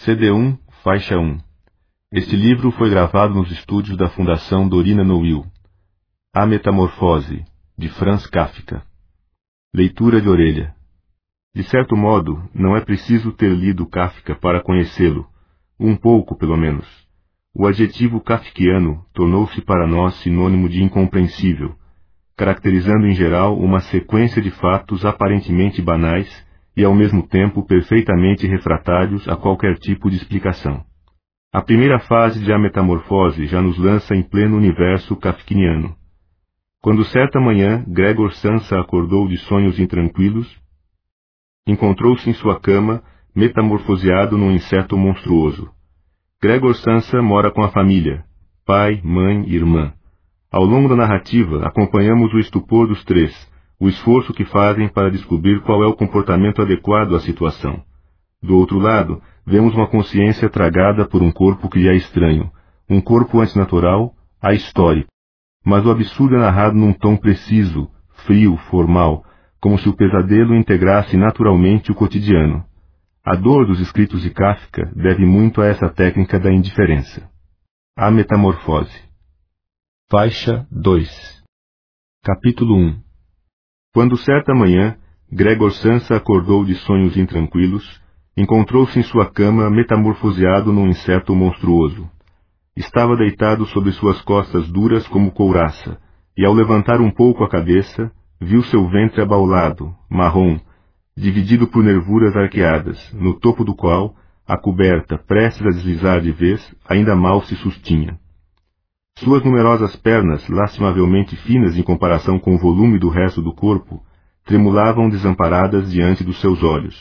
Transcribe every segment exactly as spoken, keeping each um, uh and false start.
C D um, faixa um. Este livro foi gravado nos estúdios da Fundação Dorina Noil. A Metamorfose, de Franz Kafka. Leitura de orelha. De certo modo, não é preciso ter lido Kafka para conhecê-lo, um pouco pelo menos. O adjetivo kafkiano tornou-se para nós sinônimo de incompreensível, caracterizando em geral uma sequência de fatos aparentemente banais e ao mesmo tempo perfeitamente refratários a qualquer tipo de explicação. A primeira fase de A Metamorfose já nos lança em pleno universo kafkiniano. Quando certa manhã Gregor Samsa acordou de sonhos intranquilos, encontrou-se em sua cama, metamorfoseado num inseto monstruoso. Gregor Samsa mora com a família, pai, mãe e irmã. Ao longo da narrativa, acompanhamos o estupor dos três, o esforço que fazem para descobrir qual é o comportamento adequado à situação. Do outro lado, vemos uma consciência tragada por um corpo que lhe é estranho, um corpo antinatural, ahistórico. Mas o absurdo é narrado num tom preciso, frio, formal, como se o pesadelo integrasse naturalmente o cotidiano. A dor dos escritos de Kafka deve muito a essa técnica da indiferença. A Metamorfose. Faixa dois. Capítulo um. Quando certa manhã, Gregor Samsa acordou de sonhos intranquilos, encontrou-se em sua cama metamorfoseado num inseto monstruoso. Estava deitado sobre suas costas duras como couraça, e ao levantar um pouco a cabeça, viu seu ventre abaulado, marrom, dividido por nervuras arqueadas, no topo do qual, a coberta, prestes a deslizar de vez, ainda mal se sustinha. Suas numerosas pernas, lastimavelmente finas em comparação com o volume do resto do corpo, tremulavam desamparadas diante dos seus olhos.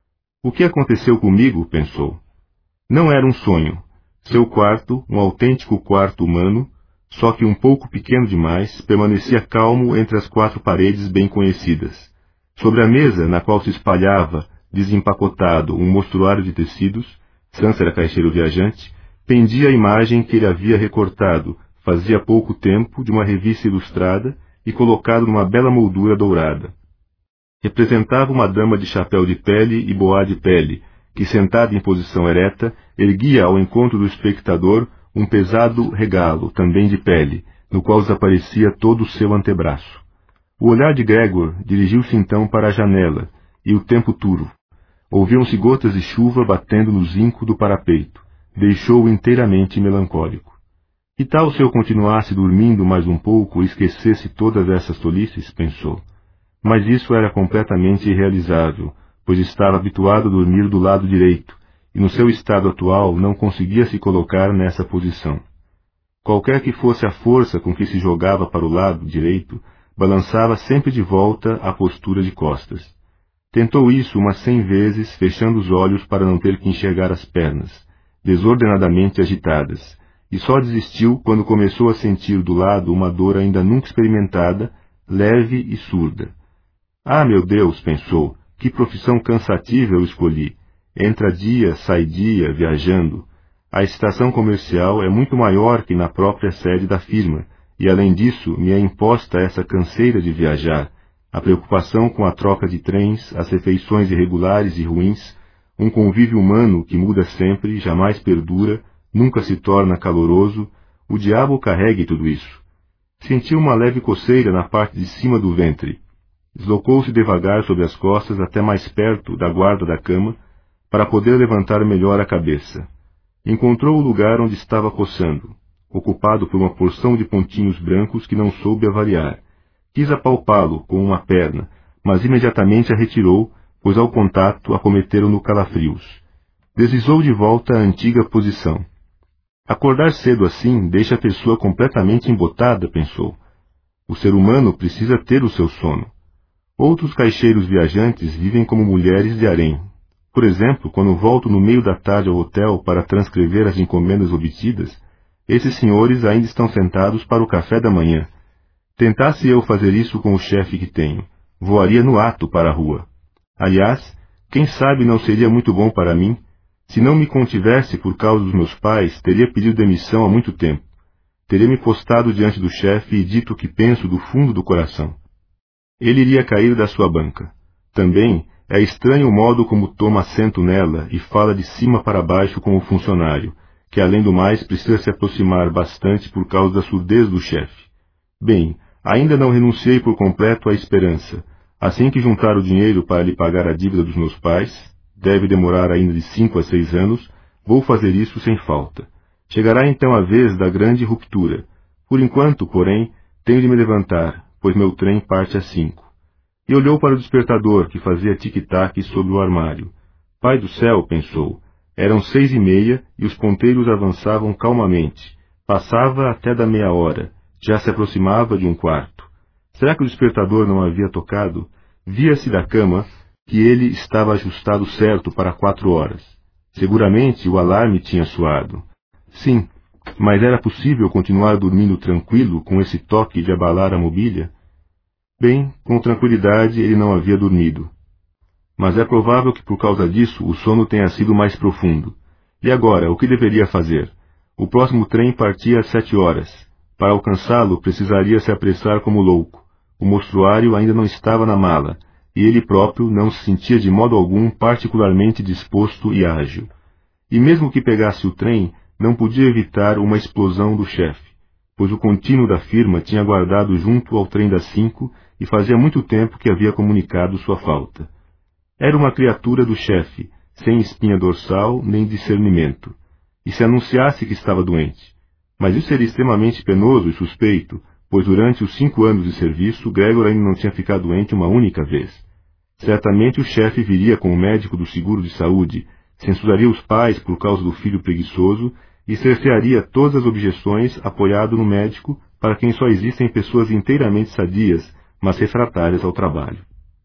O que aconteceu comigo? Pensou. Não era um sonho. Seu quarto, um autêntico quarto humano, só que um pouco pequeno demais, permanecia calmo entre as quatro paredes bem conhecidas. Sobre a mesa, na qual se espalhava, desempacotado, um mostruário de tecidos, Samsa era caixeiro viajante, pendia a imagem que ele havia recortado, fazia pouco tempo, de uma revista ilustrada e colocado numa bela moldura dourada. Representava uma dama de chapéu de pele e boá de pele, que, sentada em posição ereta, erguia ao encontro do espectador um pesado regalo, também de pele, no qual desaparecia todo o seu antebraço. O olhar de Gregor dirigiu-se então para a janela, e o tempo turvo. Ouviam-se gotas de chuva batendo no zinco do parapeito. Deixou-o inteiramente melancólico. E tal se eu continuasse dormindo mais um pouco e esquecesse todas essas tolices? Pensou. Mas isso era completamente irrealizável, pois estava habituado a dormir do lado direito, e no seu estado atual não conseguia se colocar nessa posição. Qualquer que fosse a força com que se jogava para o lado direito, balançava sempre de volta à postura de costas. Tentou isso umas cem vezes, fechando os olhos para não ter que enxergar as pernas, desordenadamente agitadas, e só desistiu quando começou a sentir do lado uma dor ainda nunca experimentada, leve e surda. Ah, meu Deus, pensou, que profissão cansativa eu escolhi. Entra dia, sai dia, viajando. A estação comercial é muito maior que na própria sede da firma, e além disso me é imposta essa canseira de viajar, a preocupação com a troca de trens, as refeições irregulares e ruins, um convívio humano que muda sempre, jamais perdura, nunca se torna caloroso, o diabo carregue tudo isso. Sentiu uma leve coceira na parte de cima do ventre. Deslocou-se devagar sobre as costas até mais perto da guarda da cama, para poder levantar melhor a cabeça. Encontrou o lugar onde estava coçando, ocupado por uma porção de pontinhos brancos que não soube avaliar. Quis apalpá-lo com uma perna, mas imediatamente a retirou, pois ao contato acometeram-no calafrios. Deslizou de volta à antiga posição. Acordar cedo assim deixa a pessoa completamente embotada, pensou. O ser humano precisa ter o seu sono. Outros caixeiros viajantes vivem como mulheres de harém. Por exemplo, quando volto no meio da tarde ao hotel para transcrever as encomendas obtidas, esses senhores ainda estão sentados para o café da manhã. Tentasse eu fazer isso com o chefe que tenho, voaria no ato para a rua. Aliás, quem sabe não seria muito bom para mim? Se não me contivesse por causa dos meus pais, teria pedido demissão há muito tempo. Teria me postado diante do chefe e dito o que penso do fundo do coração. Ele iria cair da sua banca. Também é estranho o modo como toma assento nela e fala de cima para baixo com o funcionário, que além do mais precisa se aproximar bastante por causa da surdez do chefe. Bem, ainda não renunciei por completo à esperança. Assim que juntar o dinheiro para lhe pagar a dívida dos meus pais, deve demorar ainda de cinco a seis anos, vou fazer isso sem falta. Chegará então a vez da grande ruptura. Por enquanto, porém, tenho de me levantar, pois meu trem parte às cinco. E olhou para o despertador, que fazia tic-tac sobre o armário. Pai do céu, pensou, eram seis e meia e os ponteiros avançavam calmamente. Passava até da meia hora, já se aproximava de um quarto. Será que o despertador não havia tocado? Via-se da cama que ele estava ajustado certo para quatro horas. Seguramente o alarme tinha soado. Sim, mas era possível continuar dormindo tranquilo com esse toque de abalar a mobília? Bem, com tranquilidade ele não havia dormido. Mas é provável que por causa disso o sono tenha sido mais profundo. E agora, o que deveria fazer? O próximo trem partia às sete horas. Para alcançá-lo, precisaria se apressar como louco. O mostruário ainda não estava na mala, e ele próprio não se sentia de modo algum particularmente disposto e ágil. E mesmo que pegasse o trem, não podia evitar uma explosão do chefe, pois o contínuo da firma tinha guardado junto ao trem das cinco e fazia muito tempo que havia comunicado sua falta. Era uma criatura do chefe, sem espinha dorsal nem discernimento, e se anunciasse que estava doente. Mas isso seria extremamente penoso e suspeito, pois durante os cinco anos de serviço, Gregor ainda não tinha ficado doente uma única vez. Certamente o chefe viria com o médico do seguro de saúde, censuraria os pais por causa do filho preguiçoso e cercearia todas as objeções apoiado no médico para quem só existem pessoas inteiramente sadias, mas refratárias ao trabalho.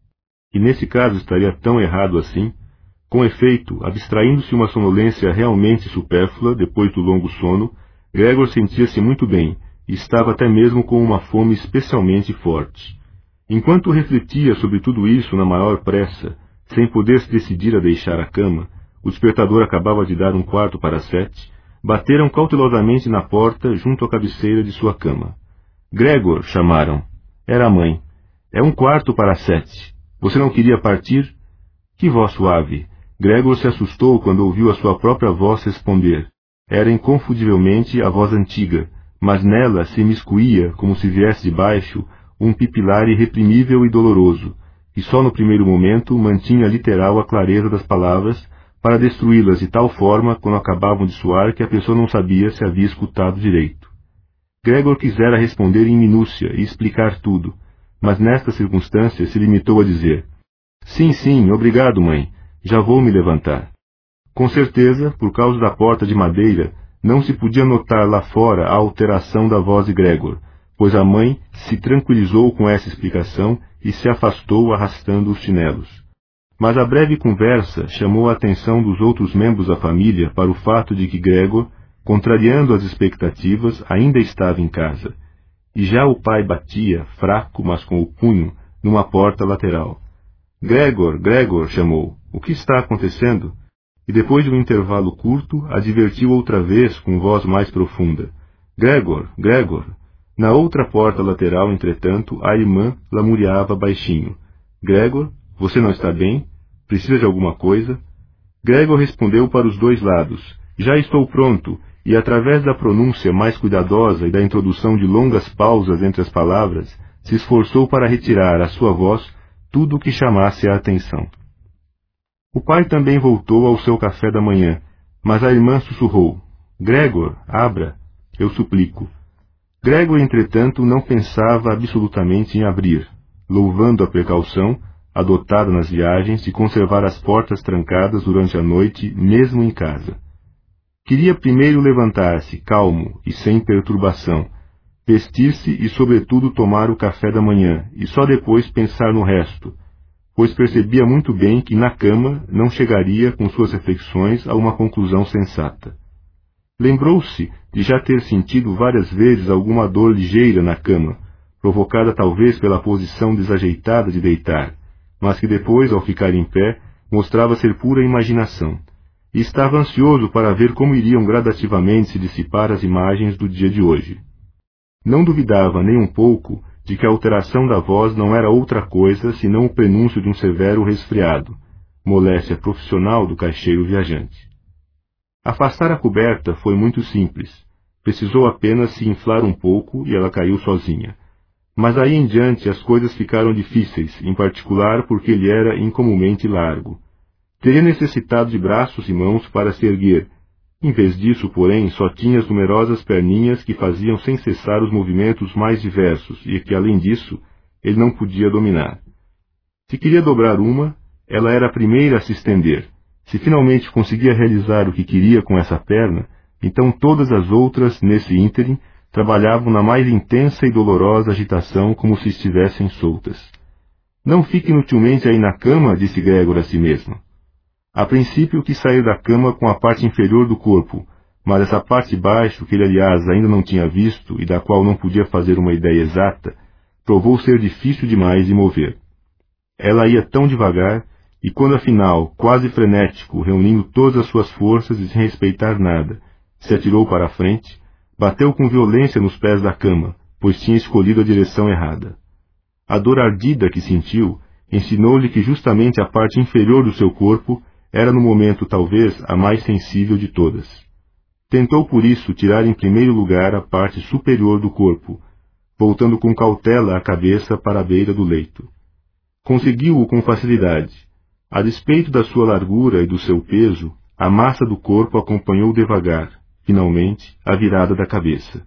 E nesse caso estaria tão errado assim? Com efeito, abstraindo-se uma sonolência realmente supérflua depois do longo sono, Gregor sentia-se muito bem e estava até mesmo com uma fome especialmente forte. Enquanto refletia sobre tudo isso na maior pressa, sem poder se decidir a deixar a cama, o despertador acabava de dar um quarto para sete, bateram cautelosamente na porta junto à cabeceira de sua cama. Gregor, chamaram. Era a mãe. É um quarto para sete. Você não queria partir? Que voz suave. Gregor se assustou quando ouviu a sua própria voz responder. Era inconfundivelmente a voz antiga, mas nela se imiscuía, como se viesse de baixo, um pipilar irreprimível e doloroso, que só no primeiro momento mantinha literal a clareza das palavras, para destruí-las de tal forma quando acabavam de soar que a pessoa não sabia se havia escutado direito. Gregor quisera responder em minúcia e explicar tudo, mas nesta circunstância se limitou a dizer: Sim, sim, obrigado, mãe, já vou me levantar. Com certeza, por causa da porta de madeira, não se podia notar lá fora a alteração da voz de Gregor, pois a mãe se tranquilizou com essa explicação e se afastou arrastando os chinelos. Mas a breve conversa chamou a atenção dos outros membros da família para o fato de que Gregor, contrariando as expectativas, ainda estava em casa. E já o pai batia, fraco, mas com o punho, numa porta lateral. Gregor, Gregor, chamou. O que está acontecendo? E depois de um intervalo curto, advertiu outra vez com voz mais profunda. Gregor, Gregor. Na outra porta lateral, entretanto, a irmã lamuriava baixinho. Gregor, você não está bem? Precisa de alguma coisa? Gregor respondeu para os dois lados. Já estou pronto, e através da pronúncia mais cuidadosa e da introdução de longas pausas entre as palavras, se esforçou para retirar à sua voz tudo o que chamasse a atenção. O pai também voltou ao seu café da manhã, mas a irmã sussurrou. Gregor, abra, eu suplico. Gregor, entretanto, não pensava absolutamente em abrir, louvando a precaução, adotada nas viagens, de conservar as portas trancadas durante a noite, mesmo em casa. Queria primeiro levantar-se, calmo e sem perturbação, vestir-se e, sobretudo, tomar o café da manhã, e só depois pensar no resto, pois percebia muito bem que na cama não chegaria com suas reflexões a uma conclusão sensata. Lembrou-se de já ter sentido várias vezes alguma dor ligeira na cama, provocada talvez pela posição desajeitada de deitar, mas que depois, ao ficar em pé, mostrava ser pura imaginação, e estava ansioso para ver como iriam gradativamente se dissipar as imagens do dia de hoje. Não duvidava nem um pouco de que a alteração da voz não era outra coisa senão o prenúncio de um severo resfriado, moléstia profissional do caixeiro viajante. Afastar a coberta foi muito simples. Precisou apenas se inflar um pouco e ela caiu sozinha. Mas aí em diante as coisas ficaram difíceis, em particular porque ele era incomumente largo. Teria necessitado de braços e mãos para se erguer. Em vez disso, porém, só tinha as numerosas perninhas que faziam sem cessar os movimentos mais diversos e que, além disso, ele não podia dominar. Se queria dobrar uma, ela era a primeira a se estender. Se finalmente conseguia realizar o que queria com essa perna, então todas as outras, nesse ínterim, trabalhavam na mais intensa e dolorosa agitação como se estivessem soltas. Não fique inutilmente aí na cama, disse Gregor a si mesmo. A princípio quis sair da cama com a parte inferior do corpo, mas essa parte baixo, que ele aliás ainda não tinha visto e da qual não podia fazer uma ideia exata, provou ser difícil demais de mover. Ela ia tão devagar, e quando afinal, quase frenético, reunindo todas as suas forças e sem respeitar nada, se atirou para a frente, bateu com violência nos pés da cama, pois tinha escolhido a direção errada. A dor ardida que sentiu ensinou-lhe que justamente a parte inferior do seu corpo era no momento talvez a mais sensível de todas. Tentou por isso tirar em primeiro lugar a parte superior do corpo, voltando com cautela a cabeça para a beira do leito. Conseguiu-o com facilidade. A despeito da sua largura e do seu peso, a massa do corpo acompanhou devagar, finalmente, a virada da cabeça.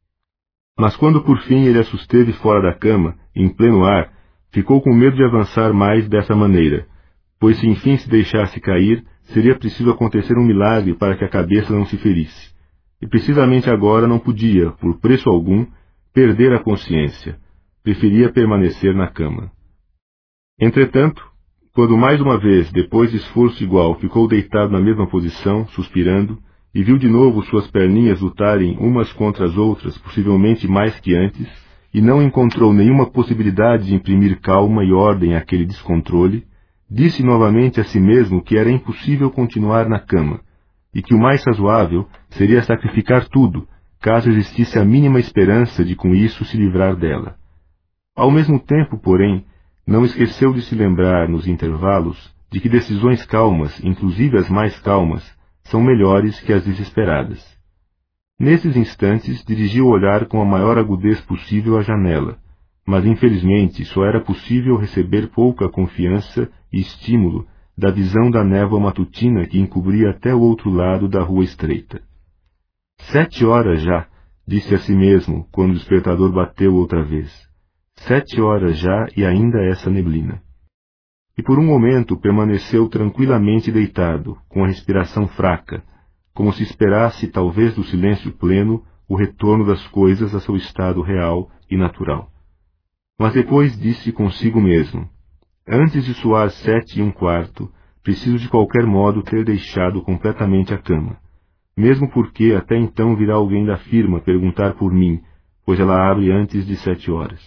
Mas quando por fim ele a susteve fora da cama, em pleno ar, ficou com medo de avançar mais dessa maneira, pois se enfim se deixasse cair, seria preciso acontecer um milagre para que a cabeça não se ferisse. E precisamente agora não podia, por preço algum, perder a consciência. Preferia permanecer na cama. Entretanto, quando mais uma vez, depois de esforço igual, ficou deitado na mesma posição, suspirando, e viu de novo suas perninhas lutarem umas contra as outras, possivelmente mais que antes, e não encontrou nenhuma possibilidade de imprimir calma e ordem àquele descontrole, disse novamente a si mesmo que era impossível continuar na cama, e que o mais razoável seria sacrificar tudo, caso existisse a mínima esperança de com isso se livrar dela. Ao mesmo tempo, porém, não esqueceu de se lembrar, nos intervalos, de que decisões calmas, inclusive as mais calmas, são melhores que as desesperadas. Nesses instantes, dirigiu o olhar com a maior agudez possível à janela, mas infelizmente só era possível receber pouca confiança e estímulo da visão da névoa matutina que encobria até o outro lado da rua estreita. Sete horas já, disse a si mesmo, quando o despertador bateu outra vez. Sete horas já e ainda essa neblina. E por um momento permaneceu tranquilamente deitado, com a respiração fraca, como se esperasse, talvez do silêncio pleno, o retorno das coisas a seu estado real e natural. Mas depois disse consigo mesmo, antes de soar sete e um quarto, preciso de qualquer modo ter deixado completamente a cama, mesmo porque até então virá alguém da firma perguntar por mim, pois ela abre antes de sete horas.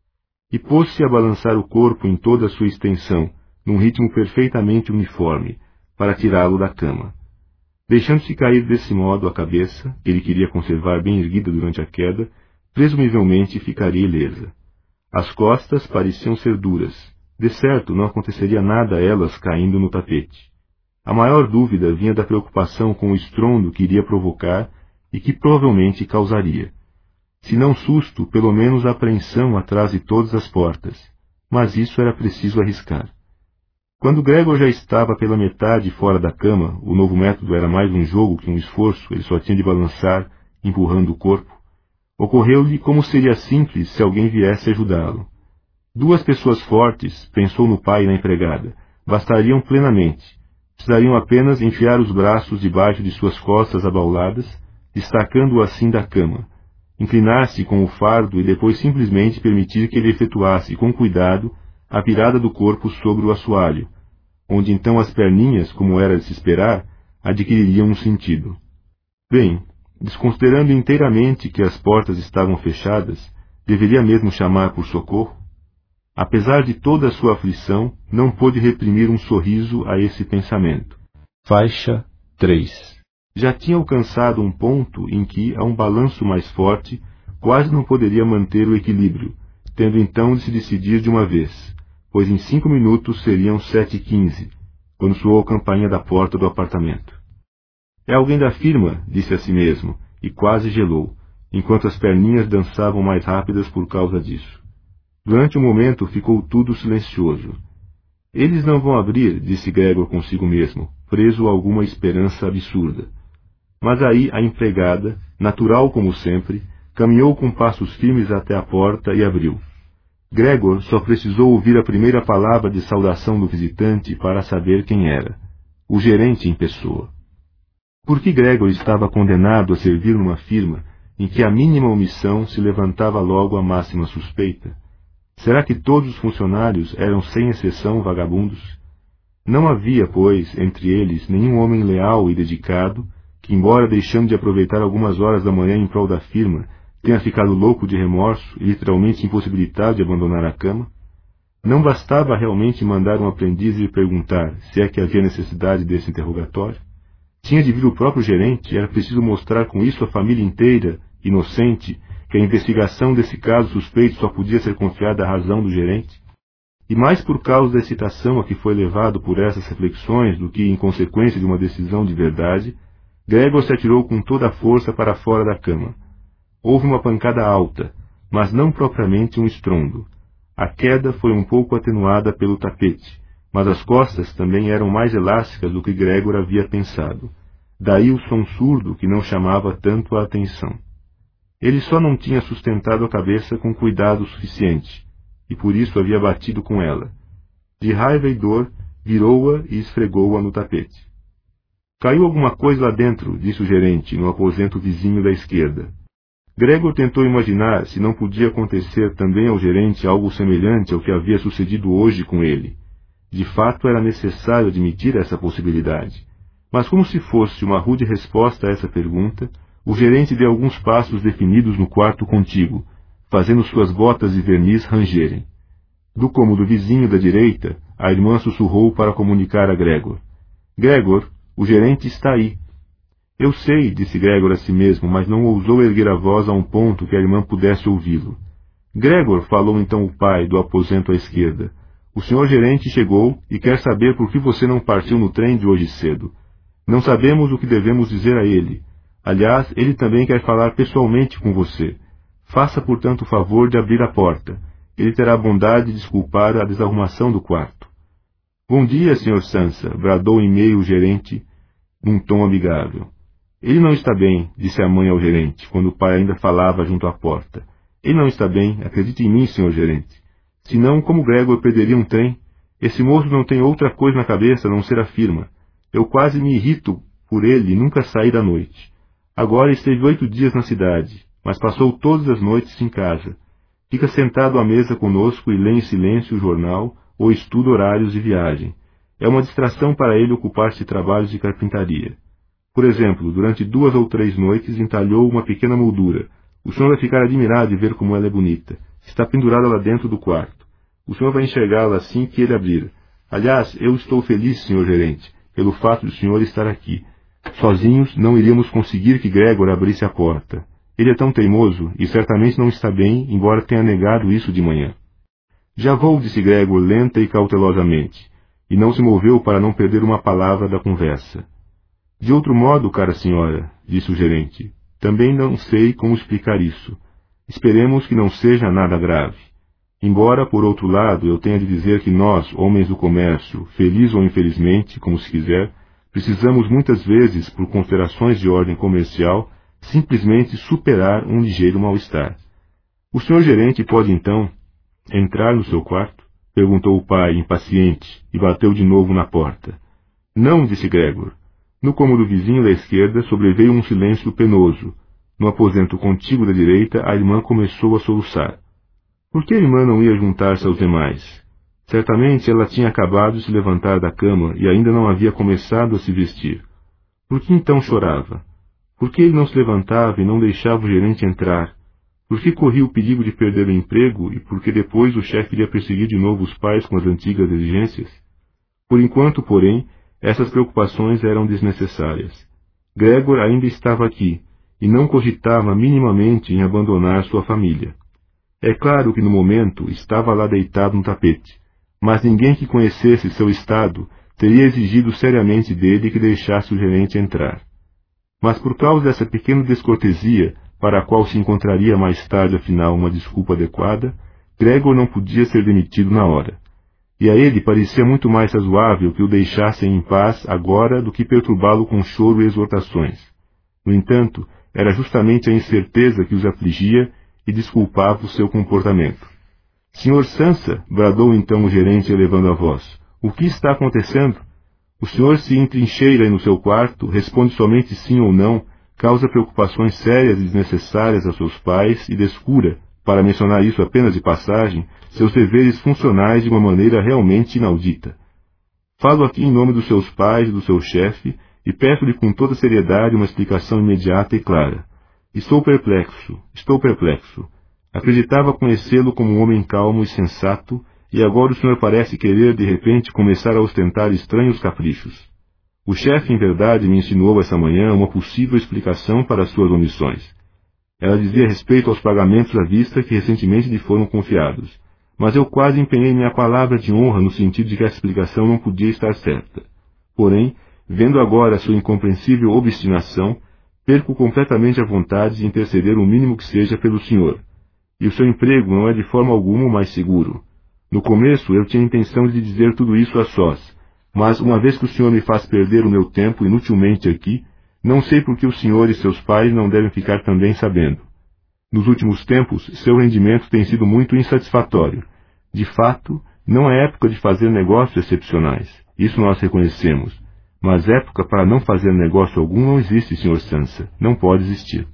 E pôs-se a balançar o corpo em toda a sua extensão, num ritmo perfeitamente uniforme, para tirá-lo da cama. Deixando-se cair desse modo a cabeça, que ele queria conservar bem erguida durante a queda, presumivelmente ficaria ilesa. As costas pareciam ser duras. De certo, não aconteceria nada a elas caindo no tapete. A maior dúvida vinha da preocupação com o estrondo que iria provocar e que provavelmente causaria. Se não susto, pelo menos apreensão atrás de todas as portas. Mas isso era preciso arriscar. Quando Gregor já estava pela metade fora da cama, o novo método era mais um jogo que um esforço, ele só tinha de balançar, empurrando o corpo, ocorreu-lhe como seria simples se alguém viesse ajudá-lo. Duas pessoas fortes, pensou no pai e na empregada, bastariam plenamente. Precisariam apenas enfiar os braços debaixo de suas costas abauladas, destacando-o assim da cama, inclinar-se com o fardo e depois simplesmente permitir que ele efetuasse com cuidado a virada do corpo sobre o assoalho, onde então as perninhas, como era de se esperar, adquiririam um sentido. Bem, desconsiderando inteiramente que as portas estavam fechadas, deveria mesmo chamar por socorro? Apesar de toda a sua aflição, não pôde reprimir um sorriso a esse pensamento. Faixa três. Já tinha alcançado um ponto em que, a um balanço mais forte, quase não poderia manter o equilíbrio, tendo então de se decidir de uma vez, pois em cinco minutos seriam sete e quinze, quando soou a campainha da porta do apartamento. É alguém da firma, disse a si mesmo, e quase gelou, enquanto as perninhas dançavam mais rápidas por causa disso. Durante um momento ficou tudo silencioso. Eles não vão abrir, disse Gregor consigo mesmo, preso a alguma esperança absurda. Mas aí a empregada, natural como sempre, caminhou com passos firmes até a porta e abriu. Gregor só precisou ouvir a primeira palavra de saudação do visitante para saber quem era. O gerente em pessoa. Por que Gregor estava condenado a servir numa firma em que a mínima omissão se levantava logo a máxima suspeita? Será que todos os funcionários eram sem exceção vagabundos? Não havia, pois, entre eles nenhum homem leal e dedicado que, embora deixando de aproveitar algumas horas da manhã em prol da firma, tenha ficado louco de remorso e literalmente impossibilitado de abandonar a cama? Não bastava realmente mandar um aprendiz lhe perguntar se é que havia necessidade desse interrogatório? Tinha de vir o próprio gerente e era preciso mostrar com isso à família inteira, inocente, que a investigação desse caso suspeito só podia ser confiada à razão do gerente? E mais por causa da excitação a que foi levado por essas reflexões do que em consequência de uma decisão de verdade, Gregor se atirou com toda a força para fora da cama. Houve uma pancada alta, mas não propriamente um estrondo. A queda foi um pouco atenuada pelo tapete, mas as costas também eram mais elásticas do que Gregor havia pensado. Daí o som surdo que não chamava tanto a atenção. Ele só não tinha sustentado a cabeça com cuidado suficiente, e por isso havia batido com ela. De raiva e dor, virou-a e esfregou-a no tapete. Caiu alguma coisa lá dentro, disse o gerente, no aposento vizinho da esquerda. Gregor tentou imaginar se não podia acontecer também ao gerente algo semelhante ao que havia sucedido hoje com ele. De fato, era necessário admitir essa possibilidade. Mas como se fosse uma rude resposta a essa pergunta, o gerente deu alguns passos definidos no quarto contíguo, fazendo suas botas de verniz rangerem. Do cômodo vizinho da direita, a irmã sussurrou para comunicar a Gregor. Gregor, o gerente está aí. Eu sei, disse Gregor a si mesmo, mas não ousou erguer a voz a um ponto que a irmã pudesse ouvi-lo. Gregor, falou então o pai, do aposento à esquerda. O senhor gerente chegou e quer saber por que você não partiu no trem de hoje cedo. Não sabemos o que devemos dizer a ele. Aliás, ele também quer falar pessoalmente com você. Faça, portanto, o favor de abrir a porta. Ele terá a bondade de desculpar a desarrumação do quarto. Bom dia, senhor Sansa, bradou em meio o gerente, num tom amigável. Ele não está bem, disse a mãe ao gerente, quando o pai ainda falava junto à porta. Ele não está bem, acredite em mim, senhor gerente. Senão, como Gregor perderia um trem? Esse moço não tem outra coisa na cabeça a não ser a firma. Eu quase me irrito por ele e nunca saí da noite. Agora esteve oito dias na cidade, mas passou todas as noites em casa. Fica sentado à mesa conosco e lê em silêncio o jornal ou estuda horários de viagem. É uma distração para ele ocupar-se de trabalhos de carpintaria. Por exemplo, durante duas ou três noites entalhou uma pequena moldura. O senhor vai ficar admirado de ver como ela é bonita. Está pendurada lá dentro do quarto. O senhor vai enxergá-la assim que ele abrir. Aliás, eu estou feliz, senhor gerente, pelo fato de o senhor estar aqui. Sozinhos não iríamos conseguir que Gregor abrisse a porta. Ele é tão teimoso e certamente não está bem, embora tenha negado isso de manhã. Já vou, disse Gregor lenta e cautelosamente, e não se moveu para não perder uma palavra da conversa. De outro modo, cara senhora, disse o gerente, também não sei como explicar isso. Esperemos que não seja nada grave. Embora, por outro lado, eu tenha de dizer que nós, homens do comércio, feliz ou infelizmente, como se quiser, precisamos muitas vezes, por considerações de ordem comercial, simplesmente superar um ligeiro mal-estar. O senhor gerente pode, então, entrar no seu quarto? Perguntou o pai, impaciente, e bateu de novo na porta. Não, disse Gregor. No cômodo vizinho da esquerda sobreveio um silêncio penoso. No aposento contíguo da direita, a irmã começou a soluçar. Por que a irmã não ia juntar-se aos demais? Certamente ela tinha acabado de se levantar da cama e ainda não havia começado a se vestir. Por que então chorava? Por que ele não se levantava e não deixava o gerente entrar? Por que corria o perigo de perder o emprego e por que depois o chefe iria perseguir de novo os pais com as antigas exigências? Por enquanto, porém, essas preocupações eram desnecessárias. Gregor ainda estava aqui, e não cogitava minimamente em abandonar sua família. É claro que no momento estava lá deitado no tapete, mas ninguém que conhecesse seu estado teria exigido seriamente dele que deixasse o gerente entrar. Mas por causa dessa pequena descortesia, para a qual se encontraria mais tarde afinal uma desculpa adequada, Gregor não podia ser demitido na hora. E a ele parecia muito mais razoável que o deixassem em paz agora do que perturbá-lo com choro e exortações. No entanto, era justamente a incerteza que os afligia e desculpava o seu comportamento. senhor Sansa, bradou então o gerente elevando a voz, o que está acontecendo? O senhor se entrincheira no seu quarto, responde somente sim ou não, causa preocupações sérias e desnecessárias a seus pais e descura, para mencionar isso apenas de passagem, seus deveres funcionais de uma maneira realmente inaudita. Falo aqui em nome dos seus pais e do seu chefe, e peço-lhe com toda seriedade uma explicação imediata e clara. Estou perplexo, estou perplexo. Acreditava conhecê-lo como um homem calmo e sensato, e agora o senhor parece querer, de repente, começar a ostentar estranhos caprichos. O chefe, em verdade, me ensinou essa manhã uma possível explicação para suas omissões. Ela dizia respeito aos pagamentos à vista que recentemente lhe foram confiados, mas eu quase empenhei minha palavra de honra no sentido de que a explicação não podia estar certa. Porém, vendo agora a sua incompreensível obstinação, perco completamente a vontade de interceder o mínimo que seja pelo senhor. E o seu emprego não é de forma alguma o mais seguro. No começo eu tinha a intenção de dizer tudo isso a sós, mas uma vez que o senhor me faz perder o meu tempo inutilmente aqui, não sei por que o senhor e seus pais não devem ficar também sabendo. Nos últimos tempos, seu rendimento tem sido muito insatisfatório. De fato, não é época de fazer negócios excepcionais. Isso nós reconhecemos. Mas época para não fazer negócio algum não existe, senhor Sansa. Não pode existir.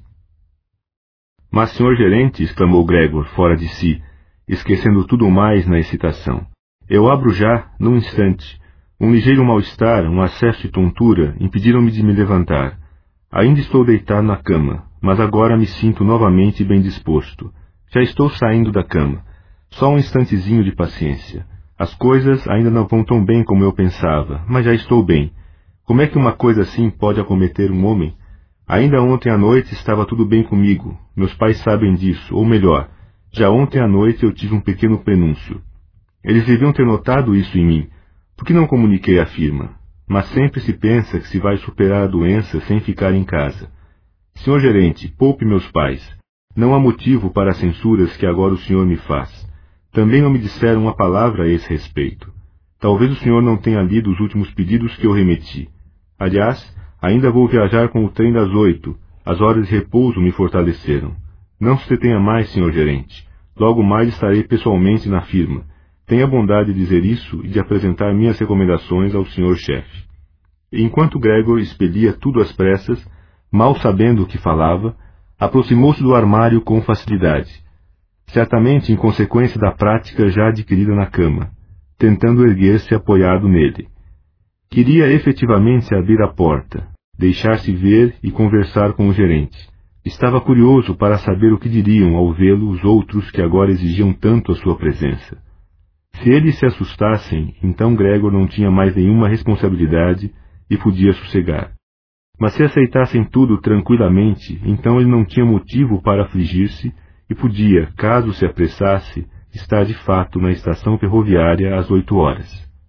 Mas, senhor gerente, exclamou Gregor, fora de si, esquecendo tudo mais na excitação. Eu abro já, num instante. Um ligeiro mal-estar, um acesso de tontura, impediram-me de me levantar. Ainda estou deitado na cama, mas agora me sinto novamente bem disposto. Já estou saindo da cama. Só um instantezinho de paciência. As coisas ainda não vão tão bem como eu pensava, mas já estou bem. Como é que uma coisa assim pode acometer um homem? Ainda ontem à noite estava tudo bem comigo. Meus pais sabem disso, ou melhor, já ontem à noite eu tive um pequeno prenúncio. Eles deviam ter notado isso em mim. Por que não comuniquei à firma? Mas sempre se pensa que se vai superar a doença sem ficar em casa. senhor gerente, poupe meus pais. Não há motivo para as censuras que agora o senhor me faz. Também não me disseram uma palavra a esse respeito. Talvez o senhor não tenha lido os últimos pedidos que eu remeti. Aliás, ainda vou viajar com o trem das oito. As horas de repouso me fortaleceram. Não se detenha mais, senhor gerente. Logo mais estarei pessoalmente na firma. Tenha a bondade de dizer isso e de apresentar minhas recomendações ao senhor chefe. Enquanto Gregor expelia tudo às pressas, mal sabendo o que falava, aproximou-se do armário com facilidade. Certamente em consequência da prática já adquirida na cama, tentando erguer-se apoiado nele. Queria efetivamente abrir a porta, deixar-se ver e conversar com o gerente. Estava curioso para saber o que diriam ao vê-lo os outros que agora exigiam tanto a sua presença. Se eles se assustassem, então Gregor não tinha mais nenhuma responsabilidade e podia sossegar. Mas se aceitassem tudo tranquilamente, então ele não tinha motivo para afligir-se e podia, caso se apressasse, estar de fato na estação ferroviária às oito horas.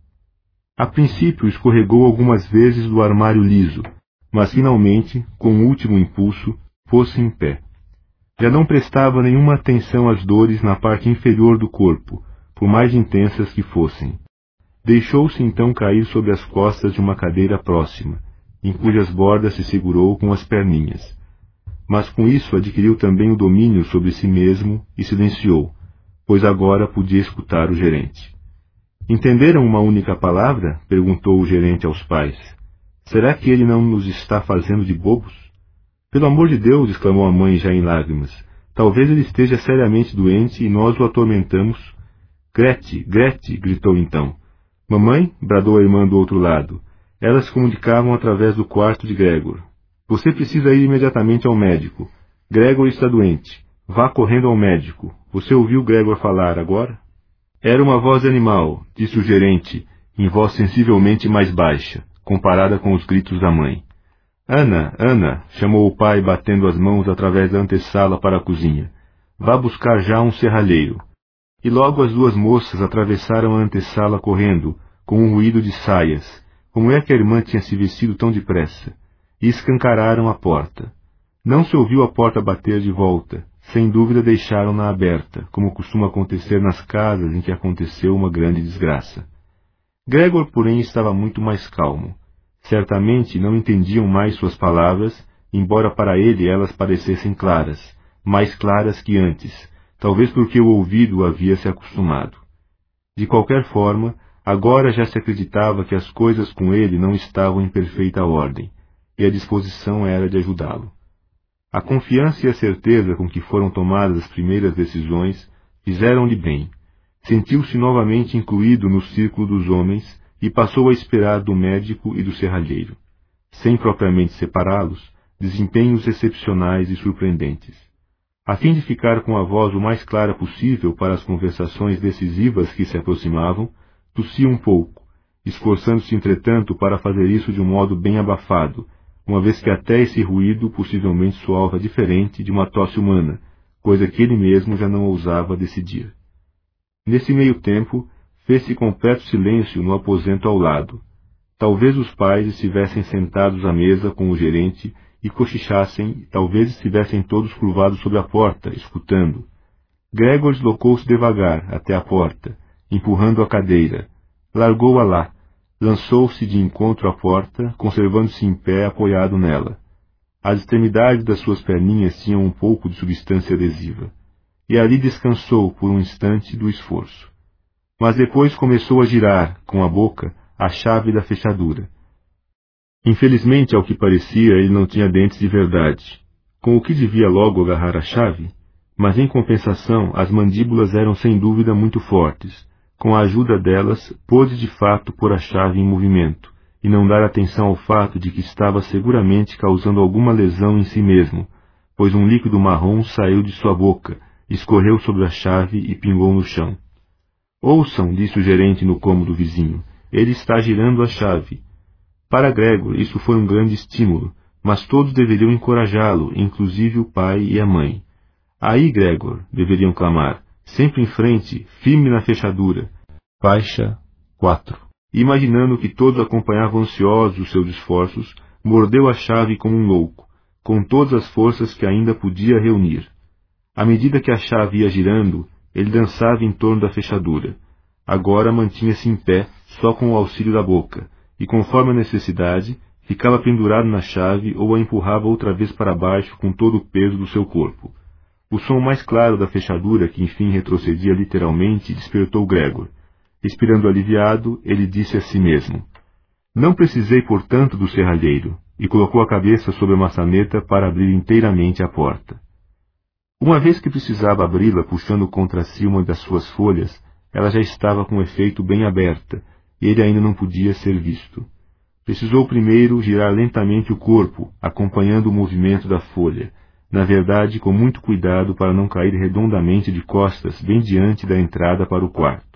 A princípio escorregou algumas vezes do armário liso, mas finalmente, com o último impulso, pôs-se em pé. Já não prestava nenhuma atenção às dores na parte inferior do corpo, por mais intensas que fossem. Deixou-se então cair sobre as costas de uma cadeira próxima, em cujas bordas se segurou com as perninhas. Mas com isso adquiriu também o domínio sobre si mesmo e silenciou, pois agora podia escutar o gerente. Entenderam uma única palavra? Perguntou o gerente aos pais. Será que ele não nos está fazendo de bobos? Pelo amor de Deus, exclamou a mãe já em lágrimas. Talvez ele esteja seriamente doente e nós o atormentamos. Grete, Grete, gritou então. Mamãe, bradou a irmã do outro lado. Elas se comunicavam através do quarto de Gregor. Você precisa ir imediatamente ao médico. Gregor está doente. Vá correndo ao médico. Você ouviu Gregor falar agora? Era uma voz animal, disse o gerente, em voz sensivelmente mais baixa, comparada com os gritos da mãe. Ana, Ana, chamou o pai batendo as mãos através da antessala para a cozinha. vá buscar já um serralheiro. E logo as duas moças atravessaram a antessala correndo, com um ruído de saias. Como é que a irmã tinha se vestido tão depressa? E escancararam a porta. Não se ouviu a porta bater de volta. Sem dúvida deixaram-na aberta, como costuma acontecer nas casas em que aconteceu uma grande desgraça. Gregor, porém, estava muito mais calmo. Certamente não entendiam mais suas palavras, embora para ele elas parecessem claras, mais claras que antes, talvez porque o ouvido havia se acostumado. De qualquer forma, agora já se acreditava que as coisas com ele não estavam em perfeita ordem, e a disposição era de ajudá-lo. A confiança e a certeza com que foram tomadas as primeiras decisões fizeram-lhe bem. Sentiu-se novamente incluído no círculo dos homens e passou a esperar do médico e do serralheiro, sem propriamente separá-los, desempenhos excepcionais e surpreendentes. A fim de ficar com a voz o mais clara possível para as conversações decisivas que se aproximavam, tossia um pouco, esforçando-se entretanto para fazer isso de um modo bem abafado, uma vez que até esse ruído possivelmente soava diferente de uma tosse humana, coisa que ele mesmo já não ousava decidir. Nesse meio tempo, fez-se completo silêncio no aposento ao lado. Talvez os pais estivessem sentados à mesa com o gerente e cochichassem, talvez estivessem todos curvados sobre a porta, escutando. Gregor deslocou-se devagar até a porta, empurrando a cadeira. Largou-a lá, lançou-se de encontro à porta, conservando-se em pé apoiado nela. As extremidades das suas perninhas tinham um pouco de substância adesiva, e ali descansou por um instante do esforço. Mas depois começou a girar, com a boca, a chave da fechadura. Infelizmente, ao que parecia, ele não tinha dentes de verdade, com o que devia logo agarrar a chave, mas em compensação as mandíbulas eram sem dúvida muito fortes. Com a ajuda delas, pôde de fato pôr a chave em movimento, e não dar atenção ao fato de que estava seguramente causando alguma lesão em si mesmo, pois um líquido marrom saiu de sua boca, escorreu sobre a chave e pingou no chão. Ouçam, disse o gerente no cômodo vizinho, ele está girando a chave. Para Gregor isso foi um grande estímulo, mas todos deveriam encorajá-lo, inclusive o pai e a mãe. Aí, Gregor, deveriam clamar, sempre em frente, firme na fechadura. Faixa quatro. Imaginando que todos acompanhavam ansiosos os seus esforços, mordeu a chave como um louco, com todas as forças que ainda podia reunir. À medida que a chave ia girando, ele dançava em torno da fechadura. Agora mantinha-se em pé, só com o auxílio da boca, e conforme a necessidade, ficava pendurado na chave ou a empurrava outra vez para baixo com todo o peso do seu corpo. O som mais claro da fechadura, que enfim retrocedia literalmente, despertou Gregor. Expirando aliviado, ele disse a si mesmo, não precisei, portanto, do serralheiro, e colocou a cabeça sobre a maçaneta para abrir inteiramente a porta. Uma vez que precisava abri-la puxando contra si uma das suas folhas, ela já estava com efeito bem aberta, e ele ainda não podia ser visto. Precisou primeiro girar lentamente o corpo, acompanhando o movimento da folha, na verdade com muito cuidado para não cair redondamente de costas bem diante da entrada para o quarto.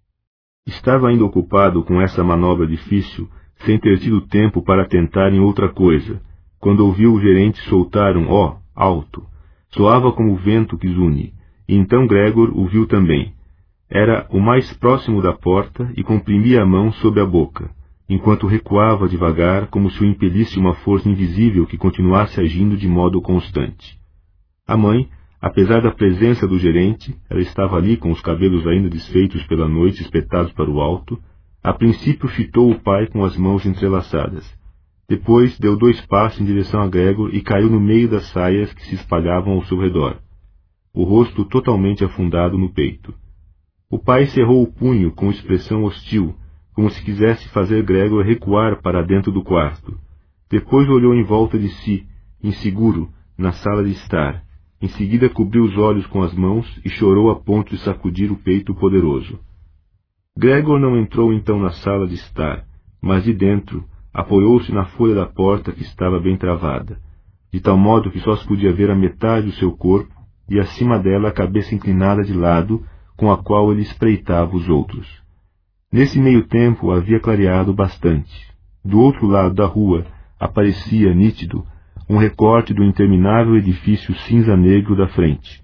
Estava ainda ocupado com essa manobra difícil, sem ter tido tempo para tentar em outra coisa, quando ouviu o gerente soltar um ó alto. Soava como o vento que zune, e então Gregor o viu também. Era o mais próximo da porta e comprimia a mão sobre a boca, enquanto recuava devagar como se o impelisse uma força invisível que continuasse agindo de modo constante. A mãe, apesar da presença do gerente, ela estava ali com os cabelos ainda desfeitos pela noite espetados para o alto, a princípio fitou o pai com as mãos entrelaçadas. Depois deu dois passos em direção a Gregor e caiu no meio das saias que se espalhavam ao seu redor, o rosto totalmente afundado no peito. O pai cerrou o punho com expressão hostil, como se quisesse fazer Gregor recuar para dentro do quarto. Depois olhou em volta de si, inseguro, na sala de estar. Em seguida cobriu os olhos com as mãos e chorou a ponto de sacudir o peito poderoso. Gregor não entrou então na sala de estar, mas de dentro apoiou-se na folha da porta que estava bem travada, de tal modo que só se podia ver a metade do seu corpo e acima dela a cabeça inclinada de lado, com a qual ele espreitava os outros. Nesse meio tempo havia clareado bastante. Do outro lado da rua aparecia, nítido, um recorte do interminável edifício cinza-negro da frente.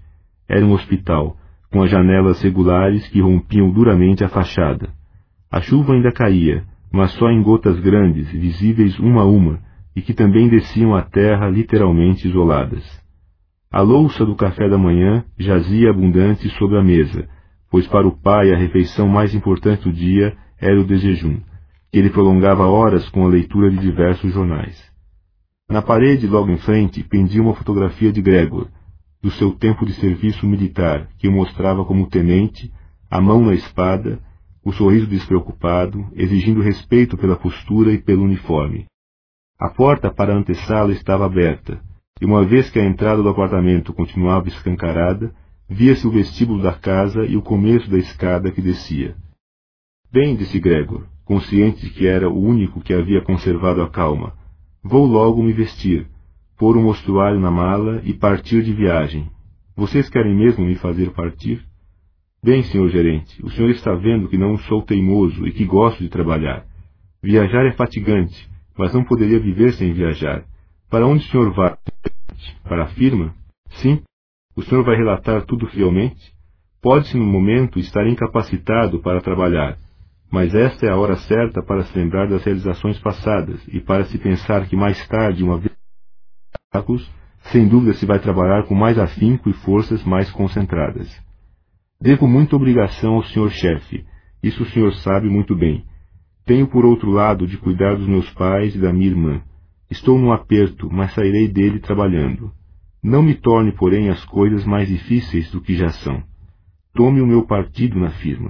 Era um hospital, com as janelas regulares que rompiam duramente a fachada. A chuva ainda caía, mas só em gotas grandes, visíveis uma a uma, e que também desciam à terra literalmente isoladas. A louça do café da manhã jazia abundante sobre a mesa, pois para o pai a refeição mais importante do dia era o de jejum, que ele prolongava horas com a leitura de diversos jornais. Na parede, logo em frente, pendia uma fotografia de Gregor, do seu tempo de serviço militar, que o mostrava como tenente, a mão na espada, o sorriso despreocupado, exigindo respeito pela postura e pelo uniforme. A porta para a antessala estava aberta, e uma vez que a entrada do apartamento continuava escancarada, via-se o vestíbulo da casa e o começo da escada que descia. Bem, disse Gregor, consciente de que era o único que havia conservado a calma, vou logo me vestir, pôr o mostruário na mala e partir de viagem. Vocês querem mesmo me fazer partir? Bem, senhor gerente, o senhor está vendo que não sou teimoso e que gosto de trabalhar. Viajar é fatigante, mas não poderia viver sem viajar. Para onde o senhor vai? Para a firma? Sim. O senhor vai relatar tudo fielmente? Pode-se, no momento, estar incapacitado para trabalhar, mas esta é a hora certa para se lembrar das realizações passadas e para se pensar que mais tarde, uma vez sem dúvida se vai trabalhar com mais afinco e forças mais concentradas. Devo muita obrigação ao senhor chefe, isso o senhor sabe muito bem. Tenho por outro lado de cuidar dos meus pais e da minha irmã. Estou num aperto, mas sairei dele trabalhando. Não me torne, porém, as coisas mais difíceis do que já são. Tome o meu partido na firma.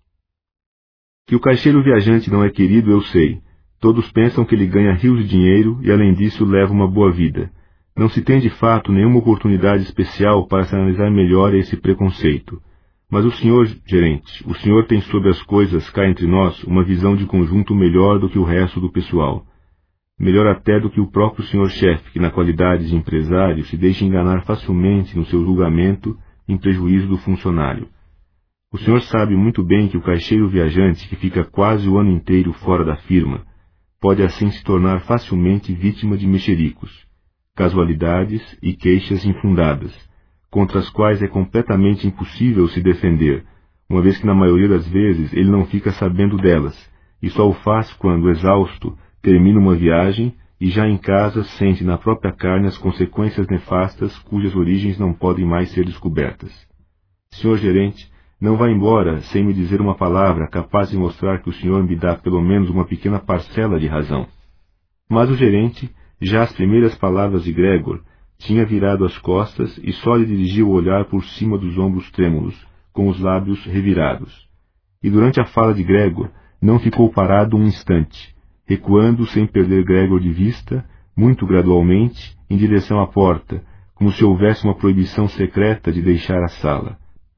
Que o caixeiro viajante não é querido, eu sei. Todos pensam que ele ganha rios de dinheiro e, além disso, leva uma boa vida. Não se tem, de fato, nenhuma oportunidade especial para se analisar melhor esse preconceito. Mas o senhor, gerente, o senhor tem sobre as coisas cá entre nós uma visão de conjunto melhor do que o resto do pessoal. Melhor até do que o próprio senhor chefe, que na qualidade de empresário se deixa enganar facilmente no seu julgamento em prejuízo do funcionário. O senhor sabe muito bem que o caixeiro viajante, que fica quase o ano inteiro fora da firma, pode assim se tornar facilmente vítima de mexericos, casualidades e queixas infundadas, contra as quais é completamente impossível se defender, uma vez que na maioria das vezes ele não fica sabendo delas, e só o faz quando, exausto, termina uma viagem e já em casa sente na própria carne as consequências nefastas cujas origens não podem mais ser descobertas. Senhor gerente, não vá embora sem me dizer uma palavra capaz de mostrar que o senhor me dá pelo menos uma pequena parcela de razão. Mas o gerente, já as primeiras palavras de Gregor, tinha virado as costas e só lhe dirigiu o olhar por cima dos ombros trêmulos, com os lábios revirados. E durante a fala de Gregor, não ficou parado um instante, recuando sem perder Gregor de vista, muito gradualmente, em direção à porta, como se houvesse uma proibição secreta de deixar a sala.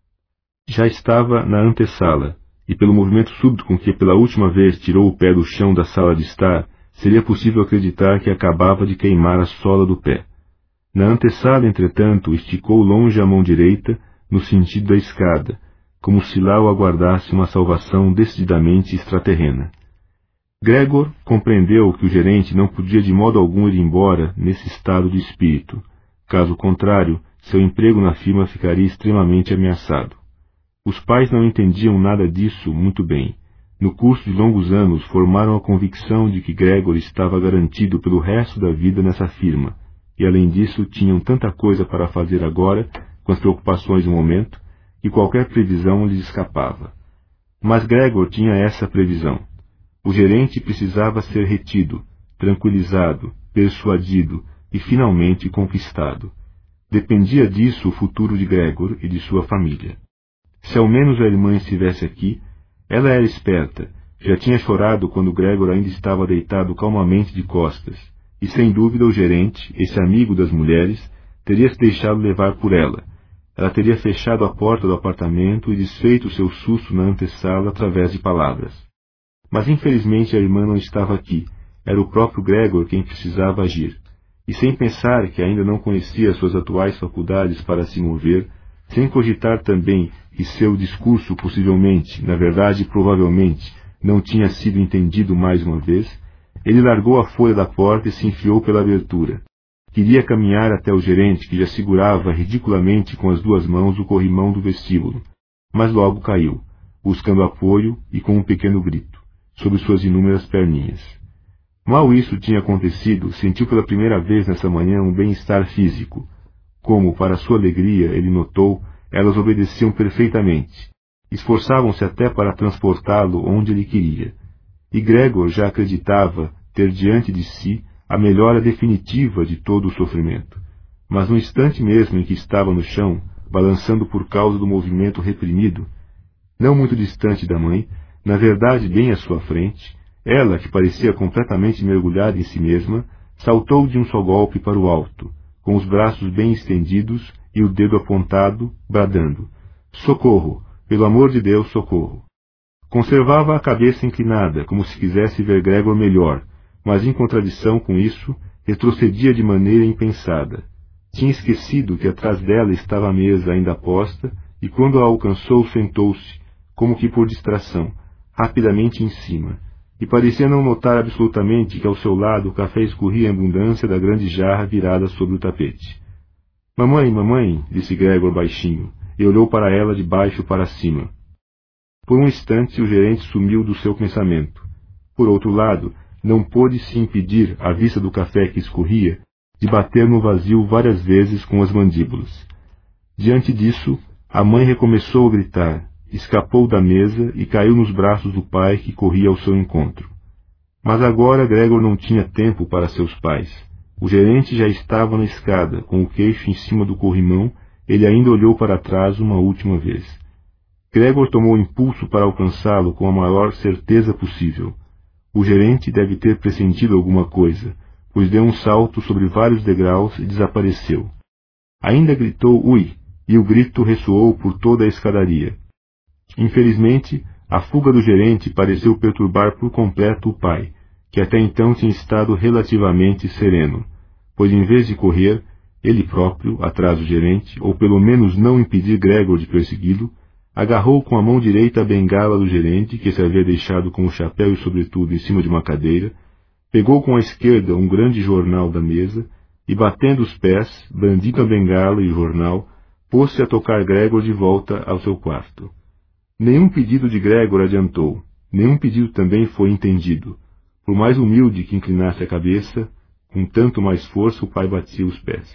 Já estava na antessala, e pelo movimento súbito com que pela última vez tirou o pé do chão da sala de estar, seria possível acreditar que acabava de queimar a sola do pé. Na antessala, entretanto, esticou longe a mão direita, no sentido da escada, como se lá o aguardasse uma salvação decididamente extraterrena. Gregor compreendeu que o gerente não podia de modo algum ir embora nesse estado de espírito. Caso contrário, seu emprego na firma ficaria extremamente ameaçado. Os pais não entendiam nada disso muito bem. No curso de longos anos, formaram a convicção de que Gregor estava garantido pelo resto da vida nessa firma, e além disso tinham tanta coisa para fazer agora, com as preocupações do momento, que qualquer previsão lhes escapava. Mas Gregor tinha essa previsão. O gerente precisava ser retido, tranquilizado, persuadido e finalmente conquistado. Dependia disso o futuro de Gregor e de sua família. Se ao menos a irmã estivesse aqui, ela era esperta, já tinha chorado quando Gregor ainda estava deitado calmamente de costas, e sem dúvida o gerente, esse amigo das mulheres, teria se deixado levar por ela. Ela teria fechado a porta do apartamento e desfeito seu susto na antessala através de palavras. Mas infelizmente a irmã não estava aqui, era o próprio Gregor quem precisava agir, e sem pensar que ainda não conhecia suas atuais faculdades para se mover, sem cogitar também que seu discurso possivelmente, na verdade provavelmente, não tinha sido entendido mais uma vez, ele largou a folha da porta e se enfiou pela abertura. Queria caminhar até o gerente, que já segurava ridiculamente com as duas mãos o corrimão do vestíbulo, mas logo caiu, buscando apoio e com um pequeno grito, sobre suas inúmeras perninhas. Mal isso tinha acontecido, sentiu pela primeira vez nessa manhã um bem-estar físico. Como, para sua alegria, ele notou, elas obedeciam perfeitamente. Esforçavam-se até para transportá-lo onde ele queria. E Gregor já acreditava ter diante de si a melhora definitiva de todo o sofrimento. Mas no instante mesmo em que estava no chão, balançando por causa do movimento reprimido, não muito distante da mãe, na verdade bem à sua frente, ela, que parecia completamente mergulhada em si mesma, saltou de um só golpe para o alto, com os braços bem estendidos e o dedo apontado, bradando: "Socorro! Pelo amor de Deus, socorro!" Conservava a cabeça inclinada, como se quisesse ver Gregor melhor, mas em contradição com isso, retrocedia de maneira impensada. Tinha esquecido que atrás dela estava a mesa ainda posta, e quando a alcançou, sentou-se, como que por distração, rapidamente em cima, e parecia não notar absolutamente que ao seu lado o café escorria em abundância da grande jarra virada sobre o tapete. "Mamãe, mamãe", disse Gregor baixinho, e olhou para ela de baixo para cima. Por um instante o gerente sumiu do seu pensamento. Por outro lado, não pôde se impedir, à vista do café que escorria, de bater no vazio várias vezes com as mandíbulas. Diante disso, a mãe recomeçou a gritar, escapou da mesa e caiu nos braços do pai, que corria ao seu encontro. Mas agora Gregor não tinha tempo para seus pais. O gerente já estava na escada, com o queixo em cima do corrimão. Ele ainda olhou para trás uma última vez. Gregor tomou impulso para alcançá-lo com a maior certeza possível. O gerente deve ter pressentido alguma coisa, pois deu um salto sobre vários degraus e desapareceu. Ainda gritou "ui", e o grito ressoou por toda a escadaria. Infelizmente, a fuga do gerente pareceu perturbar por completo o pai, que até então tinha estado relativamente sereno, pois em vez de correr, ele próprio, atrás do gerente, ou pelo menos não impedir Gregor de persegui-lo, agarrou com a mão direita a bengala do gerente, que se havia deixado com o chapéu e sobretudo em cima de uma cadeira, pegou com a esquerda um grande jornal da mesa e, batendo os pés, brandindo a bengala e o jornal, pôs-se a tocar Gregor de volta ao seu quarto. Nenhum pedido de Gregor adiantou, nenhum pedido também foi entendido. Por mais humilde que inclinasse a cabeça, com tanto mais força o pai batia os pés.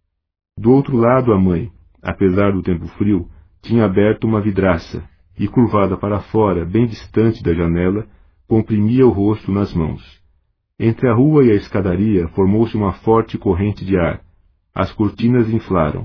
Do outro lado, a mãe, apesar do tempo frio, tinha aberto uma vidraça e, curvada para fora, bem distante da janela, comprimia o rosto nas mãos. Entre a rua e a escadaria formou-se uma forte corrente de ar. As cortinas inflaram.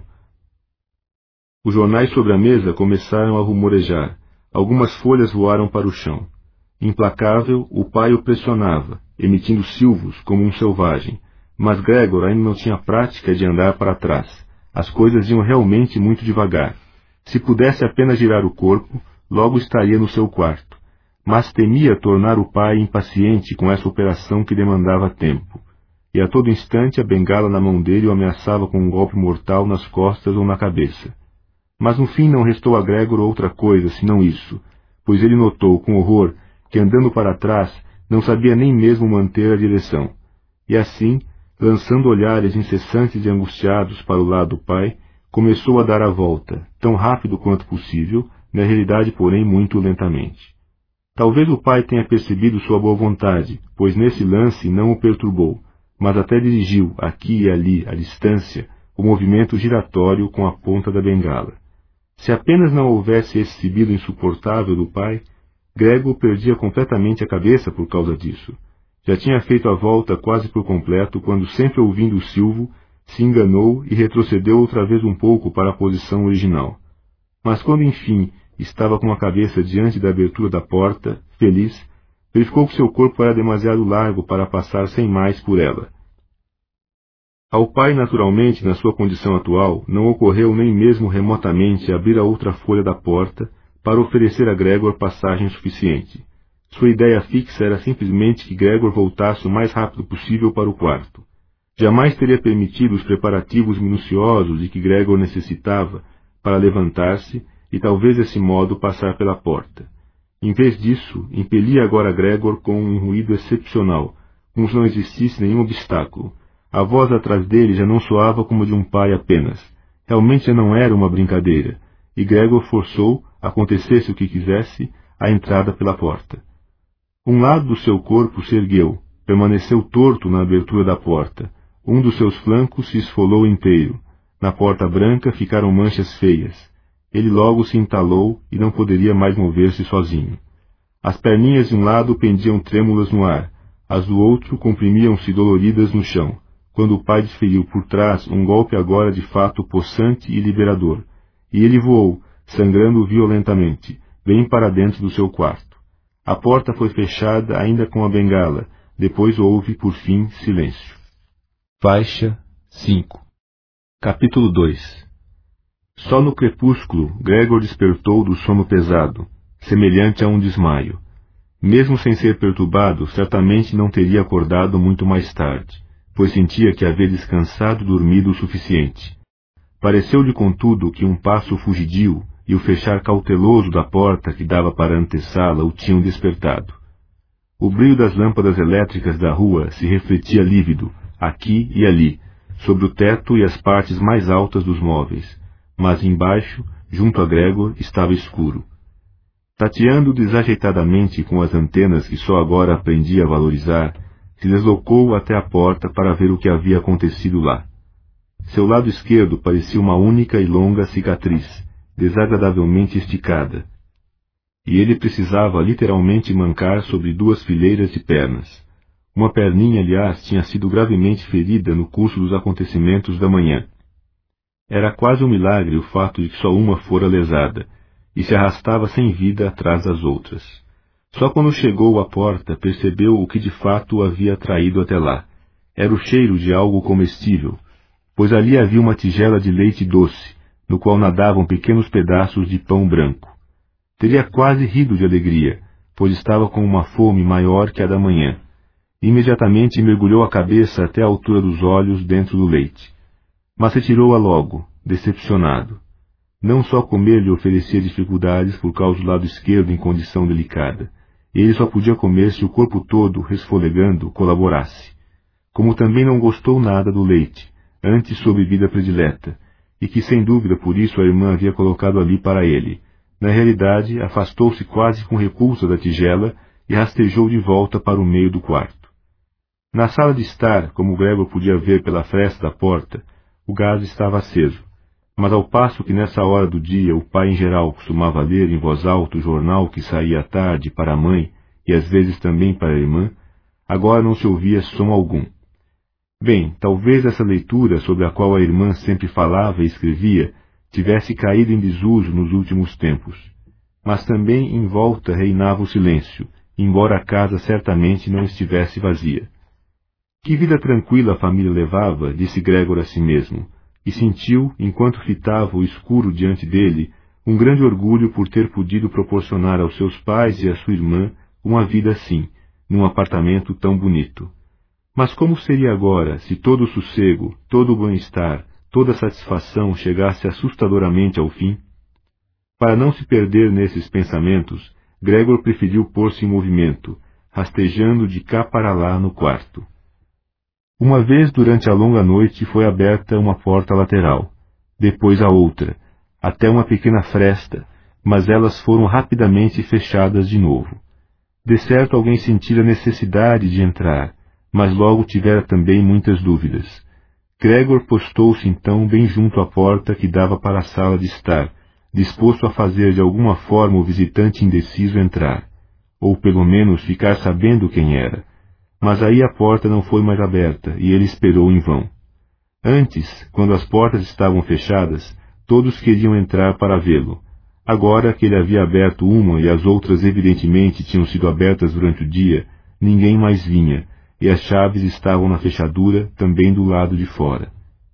Os jornais sobre a mesa começaram a rumorejar. Algumas folhas voaram para o chão. Implacável, o pai o pressionava, emitindo silvos como um selvagem, mas Gregor ainda não tinha prática de andar para trás. As coisas iam realmente muito devagar. Se pudesse apenas girar o corpo, logo estaria no seu quarto. Mas temia tornar o pai impaciente com essa operação que demandava tempo. E a todo instante a bengala na mão dele o ameaçava com um golpe mortal nas costas ou na cabeça. Mas no fim não restou a Gregor outra coisa senão isso, pois ele notou com horror que, andando para trás, não sabia nem mesmo manter a direção. E assim, lançando olhares incessantes e angustiados para o lado do pai, começou a dar a volta, tão rápido quanto possível, na realidade, porém, muito lentamente. Talvez o pai tenha percebido sua boa vontade, pois nesse lance não o perturbou, mas até dirigiu, aqui e ali, à distância, o movimento giratório com a ponta da bengala. Se apenas não houvesse esse sibilo insuportável do pai, Gregor perdia completamente a cabeça por causa disso. Já tinha feito a volta quase por completo quando, sempre ouvindo o silvo, se enganou e retrocedeu outra vez um pouco para a posição original. Mas quando, enfim, estava com a cabeça diante da abertura da porta, feliz, verificou que seu corpo era demasiado largo para passar sem mais por ela. Ao pai, naturalmente, na sua condição atual, não ocorreu nem mesmo remotamente abrir a outra folha da porta para oferecer a Gregor passagem suficiente. Sua ideia fixa era simplesmente que Gregor voltasse o mais rápido possível para o quarto. Jamais teria permitido os preparativos minuciosos de que Gregor necessitava para levantar-se e talvez desse modo passar pela porta. Em vez disso, impelia agora Gregor com um ruído excepcional, como se não existisse nenhum obstáculo. A voz atrás dele já não soava como de um pai apenas. Realmente já não era uma brincadeira, e Gregor forçou, acontecesse o que quisesse, a entrada pela porta. Um lado do seu corpo se ergueu, permaneceu torto na abertura da porta. Um dos seus flancos se esfolou inteiro. Na porta branca ficaram manchas feias. Ele logo se entalou e não poderia mais mover-se sozinho. As perninhas de um lado pendiam trêmulas no ar, as do outro comprimiam-se doloridas no chão, quando o pai desferiu por trás um golpe agora de fato possante e liberador, e ele voou, sangrando violentamente, bem para dentro do seu quarto. A porta foi fechada ainda com a bengala, depois houve, por fim, silêncio. Faixa cinco. Capítulo dois. Só no crepúsculo, Gregor despertou do sono pesado, semelhante a um desmaio. Mesmo sem ser perturbado, certamente não teria acordado muito mais tarde, pois sentia que havia descansado e dormido o suficiente. Pareceu-lhe, contudo, que um passo fugidio e o fechar cauteloso da porta que dava para a antessala o tinham despertado. O brilho das lâmpadas elétricas da rua se refletia lívido, aqui e ali, sobre o teto e as partes mais altas dos móveis, mas embaixo, junto a Gregor, estava escuro. Tateando desajeitadamente com as antenas que só agora aprendia a valorizar, se deslocou até a porta para ver o que havia acontecido lá. Seu lado esquerdo parecia uma única e longa cicatriz, desagradavelmente esticada, e ele precisava literalmente mancar sobre duas fileiras de pernas. Uma perninha, aliás, tinha sido gravemente ferida no curso dos acontecimentos da manhã. Era quase um milagre o fato de que só uma fora lesada, e se arrastava sem vida atrás das outras. Só quando chegou à porta percebeu o que de fato o havia traído até lá. Era o cheiro de algo comestível, pois ali havia uma tigela de leite doce, no qual nadavam pequenos pedaços de pão branco. Teria quase rido de alegria, pois estava com uma fome maior que a da manhã. Imediatamente mergulhou a cabeça até a altura dos olhos dentro do leite. Mas retirou-a logo, decepcionado. Não só comer lhe oferecia dificuldades por causa do lado esquerdo em condição delicada. Ele só podia comer se o corpo todo, resfolegando, colaborasse. Como também não gostou nada do leite, antes sua bebida predileta, e que sem dúvida por isso a irmã havia colocado ali para ele. Na realidade, afastou-se quase com repulsa da tigela e rastejou de volta para o meio do quarto. Na sala de estar, como Gregor podia ver pela fresta da porta, o gás estava aceso. Mas ao passo que nessa hora do dia o pai em geral costumava ler em voz alta o jornal que saía à tarde para a mãe e às vezes também para a irmã, agora não se ouvia som algum. Bem, talvez essa leitura sobre a qual a irmã sempre falava e escrevia tivesse caído em desuso nos últimos tempos. Mas também em volta reinava o silêncio, embora a casa certamente não estivesse vazia. Que vida tranquila a família levava, disse Gregor a si mesmo, e sentiu, enquanto fitava o escuro diante dele, um grande orgulho por ter podido proporcionar aos seus pais e à sua irmã uma vida assim, num apartamento tão bonito. Mas como seria agora se todo o sossego, todo o bem-estar, toda a satisfação chegasse assustadoramente ao fim? Para não se perder nesses pensamentos, Gregor preferiu pôr-se em movimento, rastejando de cá para lá no quarto. Uma vez durante a longa noite foi aberta uma porta lateral, depois a outra, até uma pequena fresta, mas elas foram rapidamente fechadas de novo. De certo alguém sentira necessidade de entrar, mas logo tivera também muitas dúvidas. Gregor postou-se então bem junto à porta que dava para a sala de estar, disposto a fazer de alguma forma o visitante indeciso entrar, ou pelo menos ficar sabendo quem era. Mas aí a porta não foi mais aberta, e ele esperou em vão. Antes, quando as portas estavam fechadas, todos queriam entrar para vê-lo. Agora que ele havia aberto uma e as outras evidentemente tinham sido abertas durante o dia, ninguém mais vinha, e as chaves estavam na fechadura, também do lado de fora.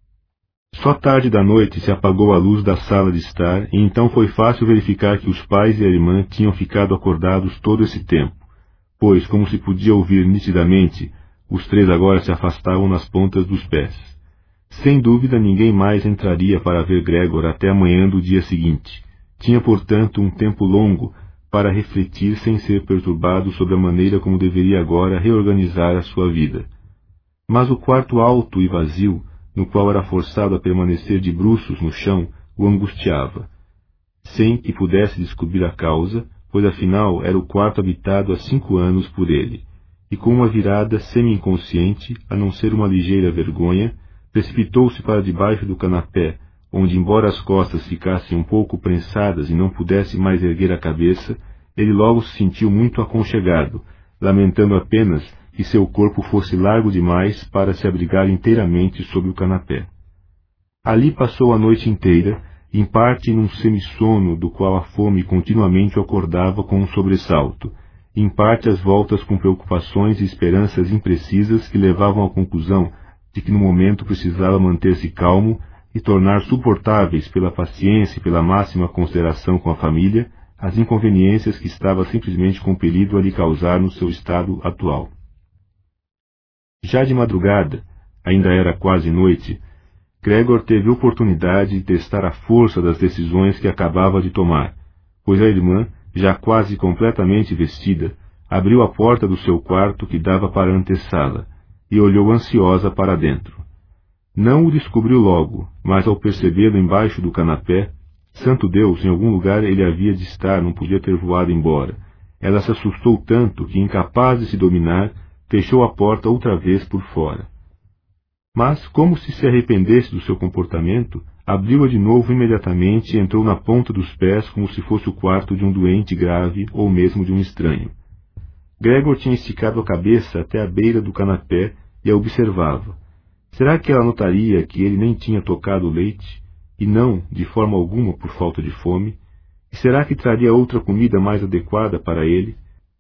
Só tarde da noite se apagou a luz da sala de estar, e então foi fácil verificar que os pais e a irmã tinham ficado acordados todo esse tempo, pois, como se podia ouvir nitidamente, os três agora se afastavam nas pontas dos pés. Sem dúvida ninguém mais entraria para ver Gregor até amanhã do dia seguinte. Tinha, portanto, um tempo longo para refletir sem ser perturbado sobre a maneira como deveria agora reorganizar a sua vida. Mas o quarto alto e vazio, no qual era forçado a permanecer de bruços no chão, o angustiava, sem que pudesse descobrir a causa, pois afinal era o quarto habitado há cinco anos por ele, e com uma virada semi-inconsciente, a não ser uma ligeira vergonha, precipitou-se para debaixo do canapé, onde, embora as costas ficassem um pouco prensadas e não pudesse mais erguer a cabeça, ele logo se sentiu muito aconchegado, lamentando apenas que seu corpo fosse largo demais para se abrigar inteiramente sob o canapé. Ali passou a noite inteira, em parte num semissono do qual a fome continuamente o acordava com um sobressalto, em parte às voltas com preocupações e esperanças imprecisas que levavam à conclusão de que no momento precisava manter-se calmo e tornar suportáveis pela paciência e pela máxima consideração com a família as inconveniências que estava simplesmente compelido a lhe causar no seu estado atual. Já de madrugada, ainda era quase noite, Gregor teve oportunidade de testar a força das decisões que acabava de tomar, pois a irmã, já quase completamente vestida, abriu a porta do seu quarto que dava para a antessala e olhou ansiosa para dentro. Não o descobriu logo, mas ao percebê-lo embaixo do canapé, santo Deus, em algum lugar ele havia de estar, não podia ter voado embora. Ela se assustou tanto que, incapaz de se dominar, fechou a porta outra vez por fora. Mas, como se se arrependesse do seu comportamento, abriu-a de novo imediatamente e entrou na ponta dos pés como se fosse o quarto de um doente grave ou mesmo de um estranho. Gregor tinha esticado a cabeça até a beira do canapé e a observava. Será que ela notaria que ele nem tinha tocado o leite, e não, de forma alguma, por falta de fome? E será que traria outra comida mais adequada para ele?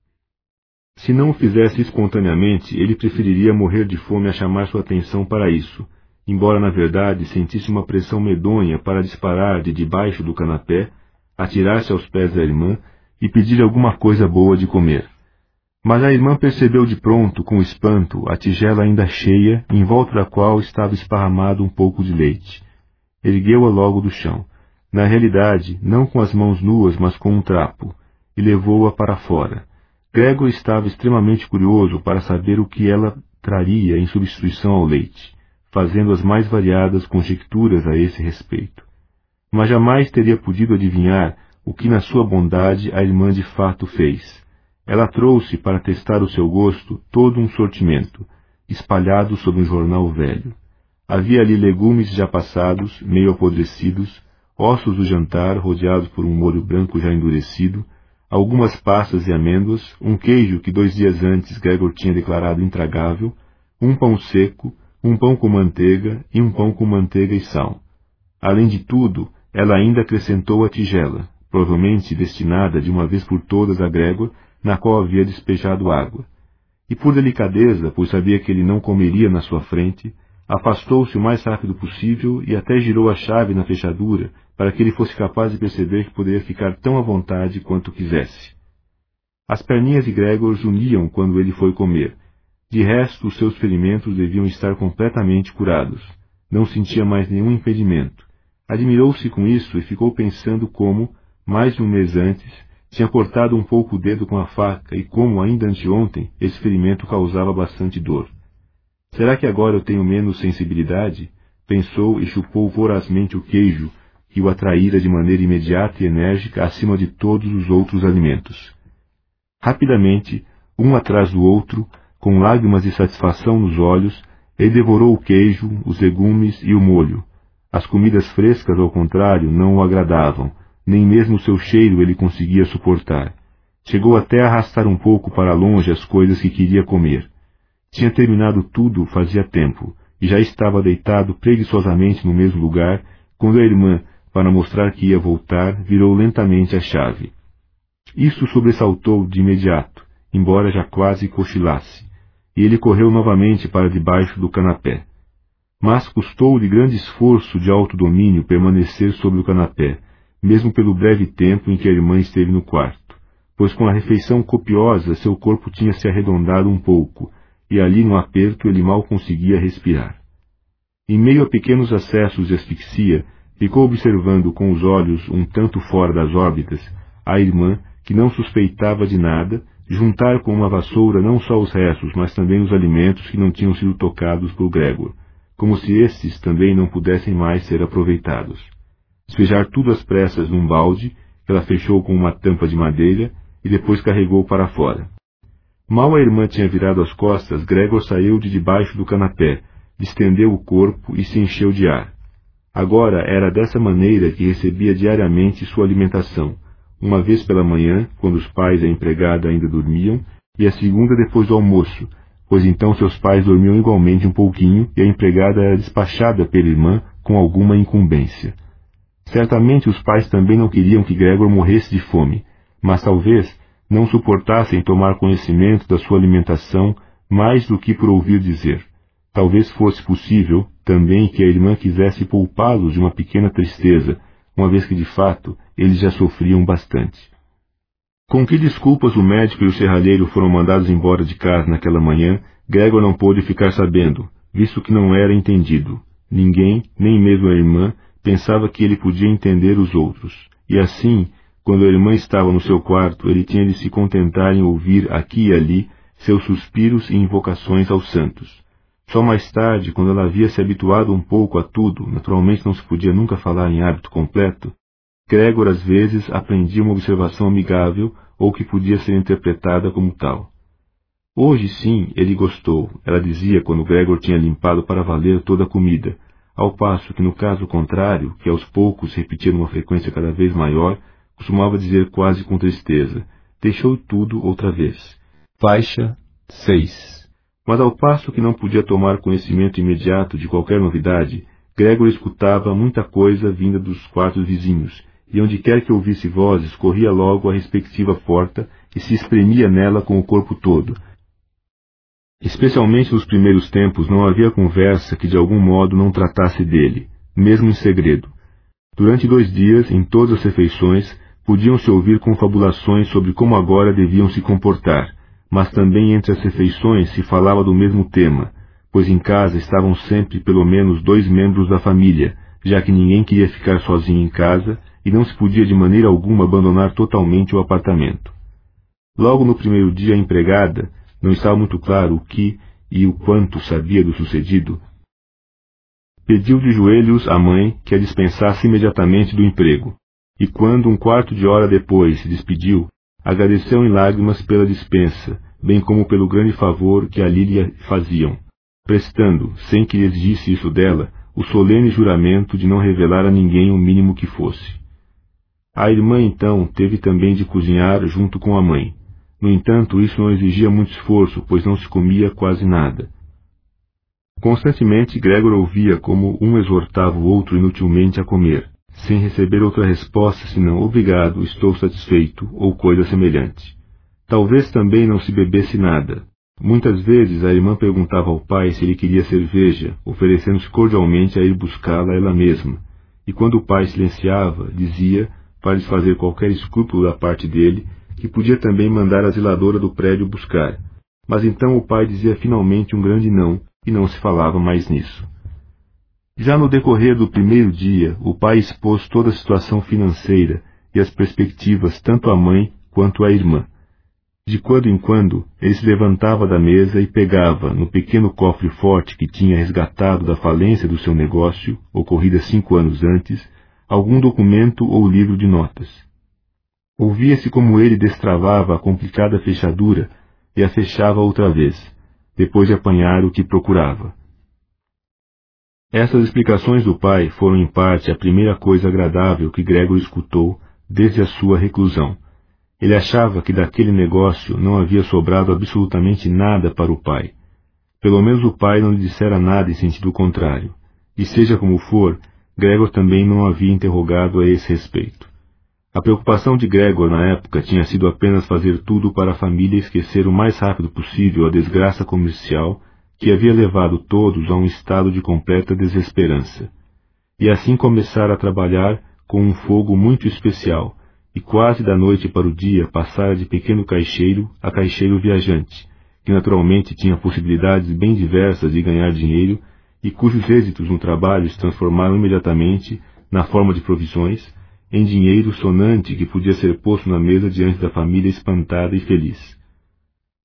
Se não o fizesse espontaneamente, ele preferiria morrer de fome a chamar sua atenção para isso, embora na verdade sentisse uma pressão medonha para disparar de debaixo do canapé, atirar-se aos pés da irmã e pedir alguma coisa boa de comer. Mas a irmã percebeu de pronto, com espanto, a tigela ainda cheia, em volta da qual estava esparramado um pouco de leite. Ergueu-a logo do chão, na realidade, não com as mãos nuas, mas com um trapo, e levou-a para fora. Gregor estava extremamente curioso para saber o que ela traria em substituição ao leite, fazendo as mais variadas conjecturas a esse respeito. Mas jamais teria podido adivinhar o que na sua bondade a irmã de fato fez. Ela trouxe para testar o seu gosto todo um sortimento, espalhado sobre um jornal velho. Havia ali legumes já passados, meio apodrecidos, ossos do jantar rodeados por um molho branco já endurecido, algumas passas e amêndoas, um queijo que dois dias antes Gregor tinha declarado intragável, um pão seco, um pão com manteiga e um pão com manteiga e sal. Além de tudo, ela ainda acrescentou a tigela, provavelmente destinada de uma vez por todas a Gregor, na qual havia despejado água. E por delicadeza, pois sabia que ele não comeria na sua frente, afastou-se o mais rápido possível e até girou a chave na fechadura para que ele fosse capaz de perceber que poderia ficar tão à vontade quanto quisesse. As perninhas de Gregor zuniam quando ele foi comer. De resto, os seus ferimentos deviam estar completamente curados. Não sentia mais nenhum impedimento. Admirou-se com isso e ficou pensando como, mais de um mês antes, tinha cortado um pouco o dedo com a faca e como, ainda anteontem, esse ferimento causava bastante dor. Será que agora eu tenho menos sensibilidade? Pensou e chupou vorazmente o queijo, que o atraíra de maneira imediata e enérgica acima de todos os outros alimentos. Rapidamente, um atrás do outro, com lágrimas de satisfação nos olhos, ele devorou o queijo, os legumes e o molho. As comidas frescas, ao contrário, não o agradavam. Nem mesmo o seu cheiro ele conseguia suportar. Chegou até a arrastar um pouco para longe as coisas que queria comer. Tinha terminado tudo fazia tempo, e já estava deitado preguiçosamente no mesmo lugar, quando a irmã, para mostrar que ia voltar, virou lentamente a chave. Isso sobressaltou de imediato, embora já quase cochilasse, e ele correu novamente para debaixo do canapé. Mas custou-lhe grande esforço de autodomínio permanecer sobre o canapé, mesmo pelo breve tempo em que a irmã esteve no quarto, pois com a refeição copiosa seu corpo tinha se arredondado um pouco, e ali no aperto ele mal conseguia respirar. Em meio a pequenos acessos de asfixia, ficou observando com os olhos um tanto fora das órbitas a irmã, que não suspeitava de nada, juntar com uma vassoura não só os restos, mas também os alimentos que não tinham sido tocados por Gregor, como se estes também não pudessem mais ser aproveitados. Despejar tudo às pressas num balde, que ela fechou com uma tampa de madeira, e depois carregou para fora. Mal a irmã tinha virado as costas, Gregor saiu de debaixo do canapé, distendeu o corpo e se encheu de ar. Agora era dessa maneira que recebia diariamente sua alimentação, uma vez pela manhã, quando os pais e a empregada ainda dormiam, e a segunda depois do almoço, pois então seus pais dormiam igualmente um pouquinho e a empregada era despachada pela irmã com alguma incumbência. Certamente os pais também não queriam que Gregor morresse de fome, mas talvez não suportassem tomar conhecimento da sua alimentação mais do que por ouvir dizer. Talvez fosse possível também que a irmã quisesse poupá-los de uma pequena tristeza, uma vez que de fato eles já sofriam bastante. Com que desculpas o médico e o serralheiro foram mandados embora de casa naquela manhã, Gregor não pôde ficar sabendo, visto que não era entendido. Ninguém, nem mesmo a irmã, pensava que ele podia entender os outros, e assim, quando a irmã estava no seu quarto, ele tinha de se contentar em ouvir aqui e ali seus suspiros e invocações aos santos. Só mais tarde, quando ela havia se habituado um pouco a tudo, naturalmente não se podia nunca falar em hábito completo, Gregor às vezes aprendia uma observação amigável ou que podia ser interpretada como tal. Hoje sim, ele gostou, ela dizia quando Gregor tinha limpado para valer toda a comida, ao passo que no caso contrário, que aos poucos se repetia numa frequência cada vez maior, costumava dizer quase com tristeza, deixou tudo outra vez. Faixa seis. Mas ao passo que não podia tomar conhecimento imediato de qualquer novidade, Gregor escutava muita coisa vinda dos quartos vizinhos, e onde quer que ouvisse vozes, corria logo à respectiva porta e se espremia nela com o corpo todo. Especialmente nos primeiros tempos não havia conversa que de algum modo não tratasse dele, mesmo em segredo. Durante dois dias, em todas as refeições, podiam-se ouvir confabulações sobre como agora deviam se comportar, mas também entre as refeições se falava do mesmo tema, pois em casa estavam sempre pelo menos dois membros da família, já que ninguém queria ficar sozinho em casa e não se podia de maneira alguma abandonar totalmente o apartamento. Logo no primeiro dia a empregada, não estava muito claro o que e o quanto sabia do sucedido, pediu de joelhos à mãe que a dispensasse imediatamente do emprego, e quando um quarto de hora depois se despediu, agradeceu em lágrimas pela dispensa, bem como pelo grande favor que ali lhe faziam, prestando, sem que exigisse isso dela, o solene juramento de não revelar a ninguém o mínimo que fosse. A irmã, então, teve também de cozinhar junto com a mãe. No entanto, isso não exigia muito esforço, pois não se comia quase nada. Constantemente, Gregor ouvia como um exortava o outro inutilmente a comer, sem receber outra resposta senão obrigado, estou satisfeito, ou coisa semelhante. Talvez também não se bebesse nada. Muitas vezes a irmã perguntava ao pai se ele queria cerveja, oferecendo-se cordialmente a ir buscá-la ela mesma, e quando o pai silenciava, dizia, para desfazer qualquer escrúpulo da parte dele, que podia também mandar a zeladora do prédio buscar. Mas então o pai dizia finalmente um grande não, e não se falava mais nisso. Já no decorrer do primeiro dia, o pai expôs toda a situação financeira e as perspectivas tanto à mãe quanto à irmã. De quando em quando, ele se levantava da mesa e pegava, no pequeno cofre forte que tinha resgatado da falência do seu negócio, ocorrida cinco anos antes, algum documento ou livro de notas. Ouvia-se como ele destravava a complicada fechadura e a fechava outra vez, depois de apanhar o que procurava. Essas explicações do pai foram em parte a primeira coisa agradável que Gregor escutou desde a sua reclusão. Ele achava que daquele negócio não havia sobrado absolutamente nada para o pai. Pelo menos o pai não lhe dissera nada em sentido contrário. E seja como for, Gregor também não havia interrogado a esse respeito. A preocupação de Gregor na época tinha sido apenas fazer tudo para a família esquecer o mais rápido possível a desgraça comercial que havia levado todos a um estado de completa desesperança. E assim começar a trabalhar com um fogo muito especial, e quase da noite para o dia passara de pequeno caixeiro a caixeiro viajante, que naturalmente tinha possibilidades bem diversas de ganhar dinheiro e cujos êxitos no trabalho se transformaram imediatamente, na forma de provisões, em dinheiro sonante que podia ser posto na mesa diante da família espantada e feliz.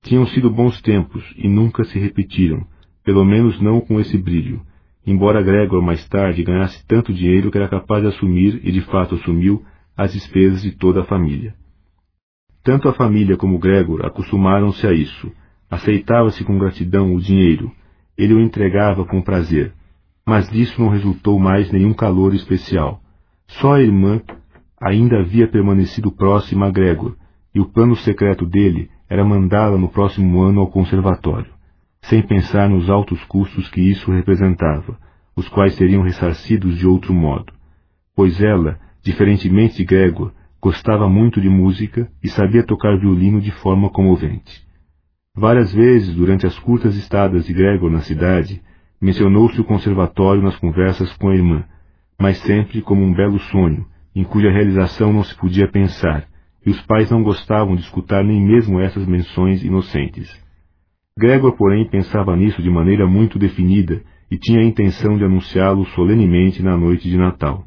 Tinham sido bons tempos e nunca se repetiram, pelo menos não com esse brilho, embora Gregor mais tarde ganhasse tanto dinheiro que era capaz de assumir, e de fato assumiu, as despesas de toda a família. Tanto a família como Gregor acostumaram-se a isso. Aceitava-se com gratidão o dinheiro. Ele o entregava com prazer. Mas disso não resultou mais nenhum calor especial. Só a irmã ainda havia permanecido próxima a Gregor, e o plano secreto dele era mandá-la no próximo ano ao conservatório, sem pensar nos altos custos que isso representava, os quais seriam ressarcidos de outro modo, pois ela, diferentemente de Gregor, gostava muito de música e sabia tocar violino de forma comovente. Várias vezes, durante as curtas estadas de Gregor na cidade, mencionou-se o conservatório nas conversas com a irmã, mas sempre como um belo sonho, em cuja realização não se podia pensar, e os pais não gostavam de escutar nem mesmo essas menções inocentes. Gregor, porém, pensava nisso de maneira muito definida e tinha a intenção de anunciá-lo solenemente na noite de Natal.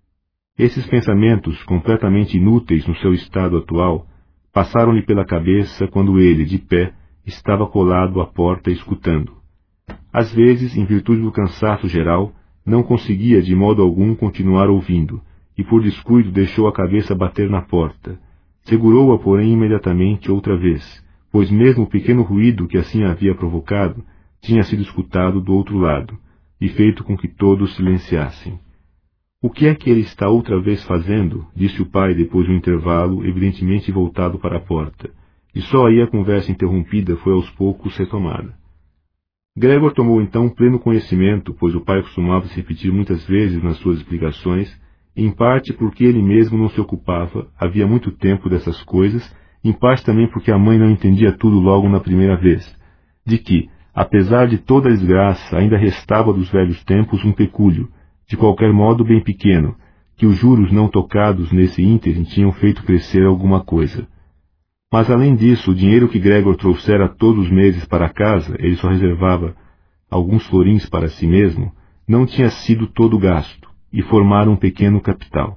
Esses pensamentos, completamente inúteis no seu estado atual, passaram-lhe pela cabeça quando ele, de pé, estava colado à porta escutando. Às vezes, em virtude do cansaço geral, não conseguia de modo algum continuar ouvindo, e por descuido deixou a cabeça bater na porta. Segurou-a, porém, imediatamente outra vez, pois mesmo o pequeno ruído que assim havia provocado tinha sido escutado do outro lado, e feito com que todos silenciassem. — O que é que ele está outra vez fazendo? Disse o pai depois de um intervalo, evidentemente voltado para a porta, e só aí a conversa interrompida foi aos poucos retomada. Gregor tomou então pleno conhecimento, pois o pai costumava se repetir muitas vezes nas suas explicações, em parte porque ele mesmo não se ocupava, havia muito tempo dessas coisas, em parte também porque a mãe não entendia tudo logo na primeira vez, de que, apesar de toda a desgraça, ainda restava dos velhos tempos um pecúlio, de qualquer modo bem pequeno, que os juros não tocados nesse ínterim tinham feito crescer alguma coisa. Mas além disso, o dinheiro que Gregor trouxera todos os meses para casa, ele só reservava alguns florins para si mesmo, não tinha sido todo gasto, e formara um pequeno capital.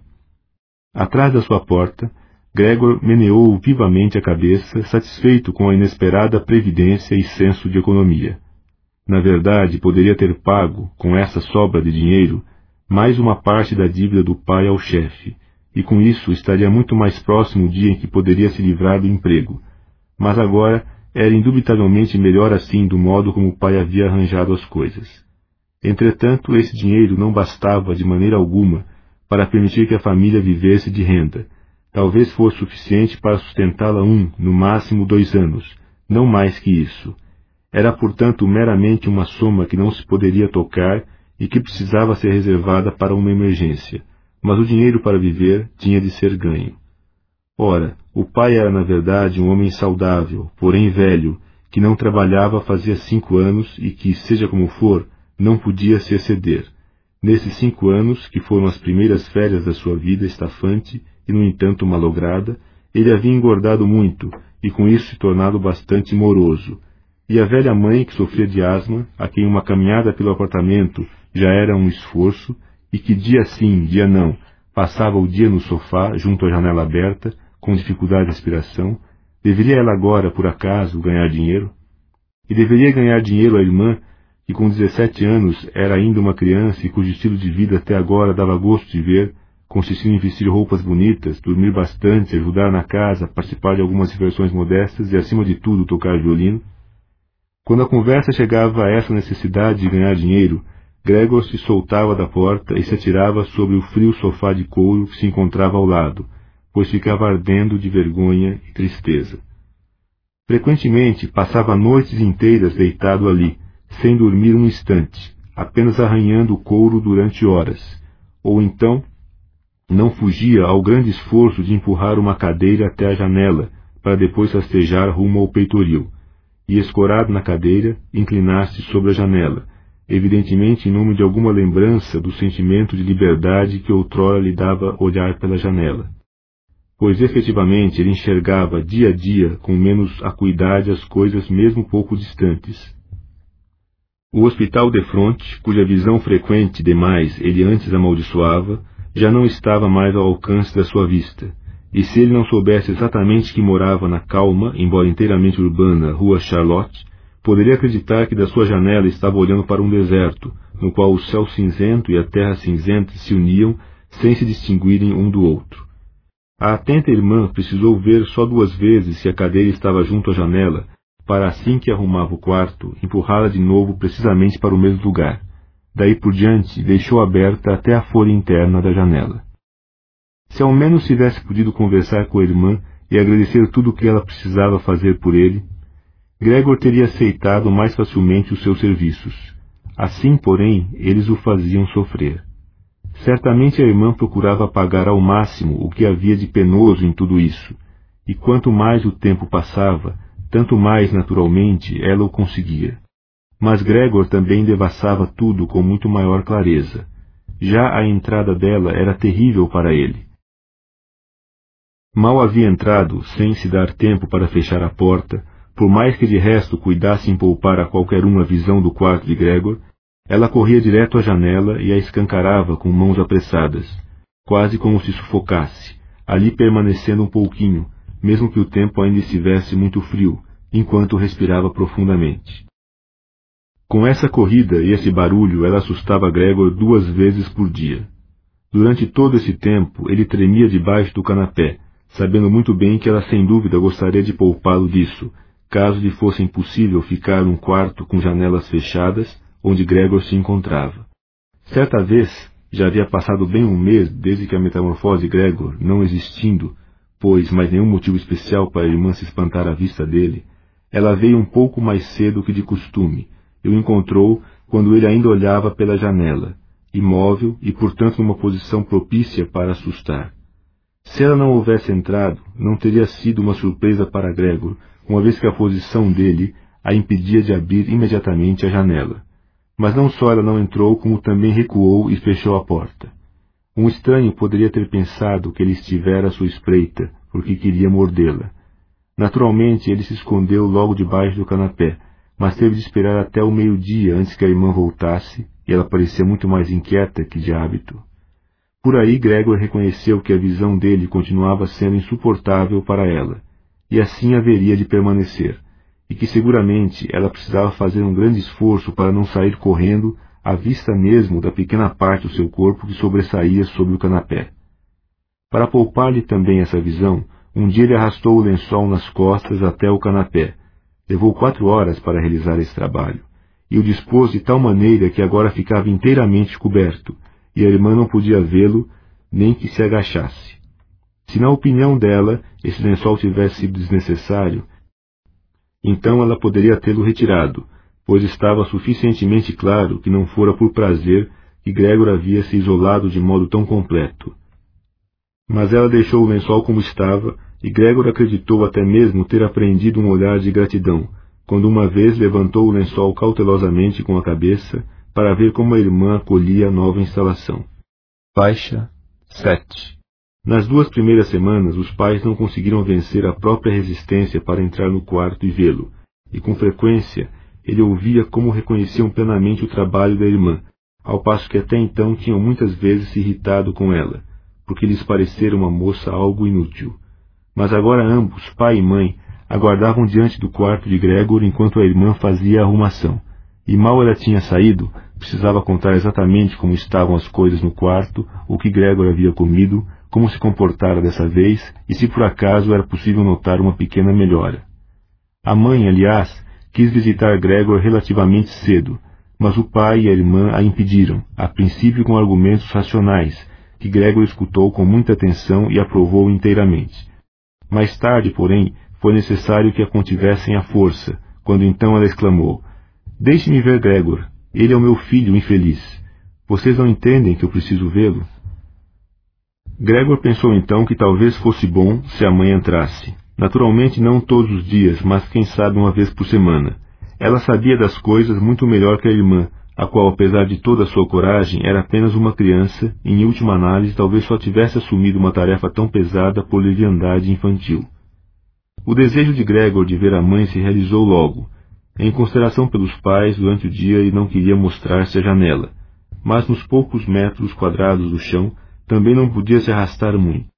Atrás da sua porta, Gregor meneou vivamente a cabeça, satisfeito com a inesperada previdência e senso de economia. Na verdade, poderia ter pago, com essa sobra de dinheiro, mais uma parte da dívida do pai ao chefe, e com isso estaria muito mais próximo o dia em que poderia se livrar do emprego. Mas agora era indubitavelmente melhor assim do modo como o pai havia arranjado as coisas. Entretanto, esse dinheiro não bastava de maneira alguma para permitir que a família vivesse de renda. Talvez fosse suficiente para sustentá-la um, no máximo dois anos, não mais que isso. Era, portanto, meramente uma soma que não se poderia tocar e que precisava ser reservada para uma emergência, mas o dinheiro para viver tinha de ser ganho. Ora, o pai era na verdade um homem saudável, porém velho, que não trabalhava fazia cinco anos e que, seja como for, não podia se exceder. Nesses cinco anos, que foram as primeiras férias da sua vida estafante e, no entanto, malograda, ele havia engordado muito e com isso se tornado bastante moroso. E a velha mãe, que sofria de asma, a quem uma caminhada pelo apartamento já era um esforço, e que dia sim, dia não, passava o dia no sofá, junto à janela aberta, com dificuldade de respiração, deveria ela agora, por acaso, ganhar dinheiro? E deveria ganhar dinheiro a irmã, que com dezessete anos era ainda uma criança e cujo estilo de vida até agora dava gosto de ver, consistindo em vestir roupas bonitas, dormir bastante, ajudar na casa, participar de algumas diversões modestas e, acima de tudo, tocar violino? Quando a conversa chegava a essa necessidade de ganhar dinheiro, Gregor se soltava da porta e se atirava sobre o frio sofá de couro que se encontrava ao lado, pois ficava ardendo de vergonha e tristeza. Frequentemente passava noites inteiras deitado ali, sem dormir um instante, apenas arranhando o couro durante horas, ou então não fugia ao grande esforço de empurrar uma cadeira até a janela, para depois rastejar rumo ao peitoril, e, escorado na cadeira, inclinar-se sobre a janela, evidentemente em nome de alguma lembrança do sentimento de liberdade que outrora lhe dava olhar pela janela. Pois efetivamente ele enxergava dia a dia com menos acuidade as coisas mesmo pouco distantes. O hospital defronte, cuja visão frequente demais ele antes amaldiçoava, já não estava mais ao alcance da sua vista, e se ele não soubesse exatamente que morava na calma, embora inteiramente urbana, rua Charlotte, poderia acreditar que da sua janela estava olhando para um deserto, no qual o céu cinzento e a terra cinzenta se uniam sem se distinguirem um do outro. A atenta irmã precisou ver só duas vezes se a cadeira estava junto à janela, para assim que arrumava o quarto, empurrá-la de novo precisamente para o mesmo lugar. Daí por diante, deixou aberta até a folha interna da janela. Se ao menos tivesse podido conversar com a irmã e agradecer tudo o que ela precisava fazer por ele, Gregor teria aceitado mais facilmente os seus serviços. Assim, porém, eles o faziam sofrer. Certamente a irmã procurava apagar ao máximo o que havia de penoso em tudo isso, e quanto mais o tempo passava, tanto mais naturalmente ela o conseguia. Mas Gregor também devassava tudo com muito maior clareza. Já a entrada dela era terrível para ele. Mal havia entrado, sem se dar tempo para fechar a porta, por mais que de resto cuidasse em poupar a qualquer um a visão do quarto de Gregor, ela corria direto à janela e a escancarava com mãos apressadas, quase como se sufocasse, ali permanecendo um pouquinho, mesmo que o tempo ainda estivesse muito frio, enquanto respirava profundamente. Com essa corrida e esse barulho, ela assustava Gregor duas vezes por dia. Durante todo esse tempo, ele tremia debaixo do canapé, sabendo muito bem que ela sem dúvida gostaria de poupá-lo disso, caso lhe fosse impossível ficar num quarto com janelas fechadas, onde Gregor se encontrava. Certa vez, já havia passado bem um mês desde que a metamorfose de Gregor, não existindo, pois mais nenhum motivo especial para a irmã se espantar à vista dele, ela veio um pouco mais cedo que de costume, e o encontrou quando ele ainda olhava pela janela, imóvel e portanto numa posição propícia para assustar. Se ela não houvesse entrado, não teria sido uma surpresa para Gregor, uma vez que a posição dele a impedia de abrir imediatamente a janela. Mas não só ela não entrou, como também recuou e fechou a porta. Um estranho poderia ter pensado que ele estivera à sua espreita, porque queria mordê-la. Naturalmente, ele se escondeu logo debaixo do canapé, mas teve de esperar até o meio-dia antes que a irmã voltasse, e ela parecia muito mais inquieta que de hábito. Por aí Gregor reconheceu que a visão dele continuava sendo insuportável para ela, e assim haveria de permanecer, e que seguramente ela precisava fazer um grande esforço para não sair correndo à vista mesmo da pequena parte do seu corpo que sobressaía sobre o canapé. Para poupar-lhe também essa visão, um dia ele arrastou o lençol nas costas até o canapé. Levou quatro horas para realizar esse trabalho, e o dispôs de tal maneira que agora ficava inteiramente coberto, e a irmã não podia vê-lo, nem que se agachasse. Se na opinião dela esse lençol tivesse sido desnecessário, então ela poderia tê-lo retirado, pois estava suficientemente claro que não fora por prazer que Gregor havia se isolado de modo tão completo. Mas ela deixou o lençol como estava, e Gregor acreditou até mesmo ter apreendido um olhar de gratidão, quando uma vez levantou o lençol cautelosamente com a cabeça, para ver como a irmã acolhia a nova instalação. Faixa sete. Nas duas primeiras semanas, os pais não conseguiram vencer a própria resistência para entrar no quarto e vê-lo, e com frequência ele ouvia como reconheciam plenamente o trabalho da irmã, ao passo que até então tinham muitas vezes se irritado com ela, porque lhes parecera uma moça algo inútil. Mas agora ambos, pai e mãe, aguardavam diante do quarto de Gregor enquanto a irmã fazia a arrumação, e mal ela tinha saído, precisava contar exatamente como estavam as coisas no quarto, o que Gregor havia comido, como se comportara dessa vez, e se por acaso era possível notar uma pequena melhora. A mãe, aliás, quis visitar Gregor relativamente cedo, mas o pai e a irmã a impediram, a princípio com argumentos racionais, que Gregor escutou com muita atenção e aprovou inteiramente. Mais tarde, porém, foi necessário que a contivessem à força, quando então ela exclamou: "Deixe-me ver Gregor. Ele é o meu filho infeliz. Vocês não entendem que eu preciso vê-lo?" Gregor pensou então que talvez fosse bom se a mãe entrasse. Naturalmente não todos os dias, mas quem sabe uma vez por semana. Ela sabia das coisas muito melhor que a irmã, a qual, apesar de toda a sua coragem, era apenas uma criança e, em última análise, talvez só tivesse assumido uma tarefa tão pesada por leviandade infantil. O desejo de Gregor de ver a mãe se realizou logo. Em consideração pelos pais, durante o dia ele não queria mostrar-se à janela, mas nos poucos metros quadrados do chão também não podia se arrastar muito.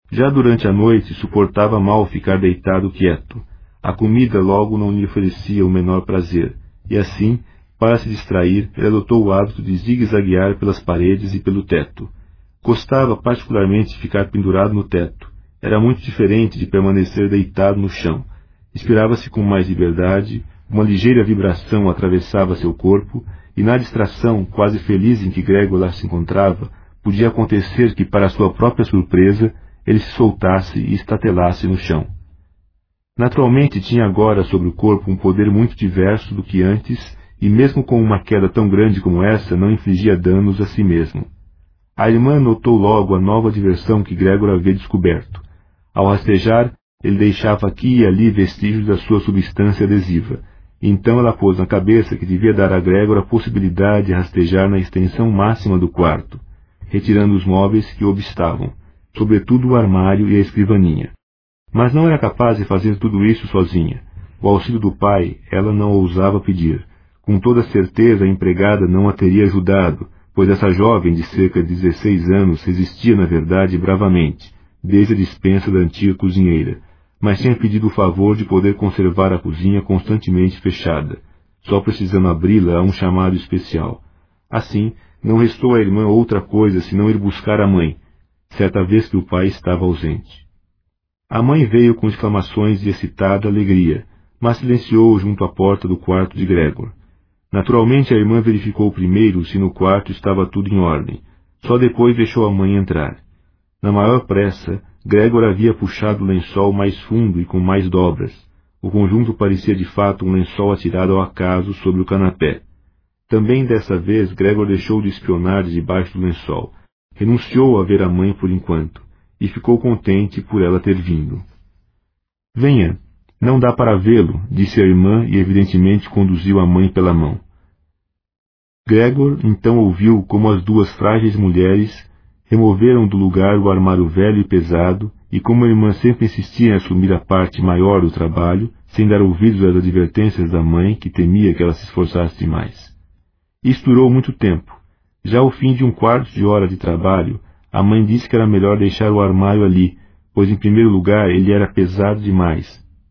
Já durante a noite suportava mal ficar deitado quieto. A comida logo não lhe oferecia o menor prazer, e assim, para se distrair, ele adotou o hábito de zigue-zaguear pelas paredes e pelo teto. Gostava particularmente de ficar pendurado no teto. Era muito diferente de permanecer deitado no chão. Inspirava-se com mais liberdade, uma ligeira vibração atravessava seu corpo, e na distração, quase feliz em que Gregor lá se encontrava, podia acontecer que, para sua própria surpresa, ele se soltasse e estatelasse no chão. Naturalmente tinha agora sobre o corpo um poder muito diverso do que antes, e mesmo com uma queda tão grande como essa, não infligia danos a si mesmo. A irmã notou logo a nova diversão que Gregor havia descoberto. Ao rastejar, ele deixava aqui e ali vestígios da sua substância adesiva. Então ela pôs na cabeça que devia dar a Gregor a possibilidade de rastejar na extensão máxima do quarto, retirando os móveis que o obstavam, sobretudo o armário e a escrivaninha. Mas não era capaz de fazer tudo isso sozinha. O auxílio do pai ela não ousava pedir. Com toda certeza a empregada não a teria ajudado, pois essa jovem de cerca de dezesseis anos resistia na verdade bravamente, desde a dispensa da antiga cozinheira, mas tinha pedido o favor de poder conservar a cozinha constantemente fechada, só precisando abri-la a um chamado especial. Assim, não restou à irmã outra coisa senão ir buscar a mãe, certa vez que o pai estava ausente. A mãe veio com exclamações de excitada alegria, mas silenciou junto à porta do quarto de Gregor. Naturalmente a irmã verificou primeiro se no quarto estava tudo em ordem. Só depois deixou a mãe entrar. Na maior pressa, Gregor havia puxado o lençol mais fundo e com mais dobras. O conjunto parecia de fato um lençol atirado ao acaso sobre o canapé. Também dessa vez Gregor deixou de espionar de debaixo do lençol. Renunciou a ver a mãe por enquanto, e ficou contente por ela ter vindo. — Venha, não dá para vê-lo, disse a irmã e evidentemente conduziu a mãe pela mão. Gregor então ouviu como as duas frágeis mulheres removeram do lugar o armário velho e pesado, e como a irmã sempre insistia em assumir a parte maior do trabalho, sem dar ouvidos às advertências da mãe, que temia que ela se esforçasse demais. Isto durou muito tempo. Já ao fim de um quarto de hora de trabalho, a mãe disse que era melhor deixar o armário ali, pois em primeiro lugar ele era pesado demais.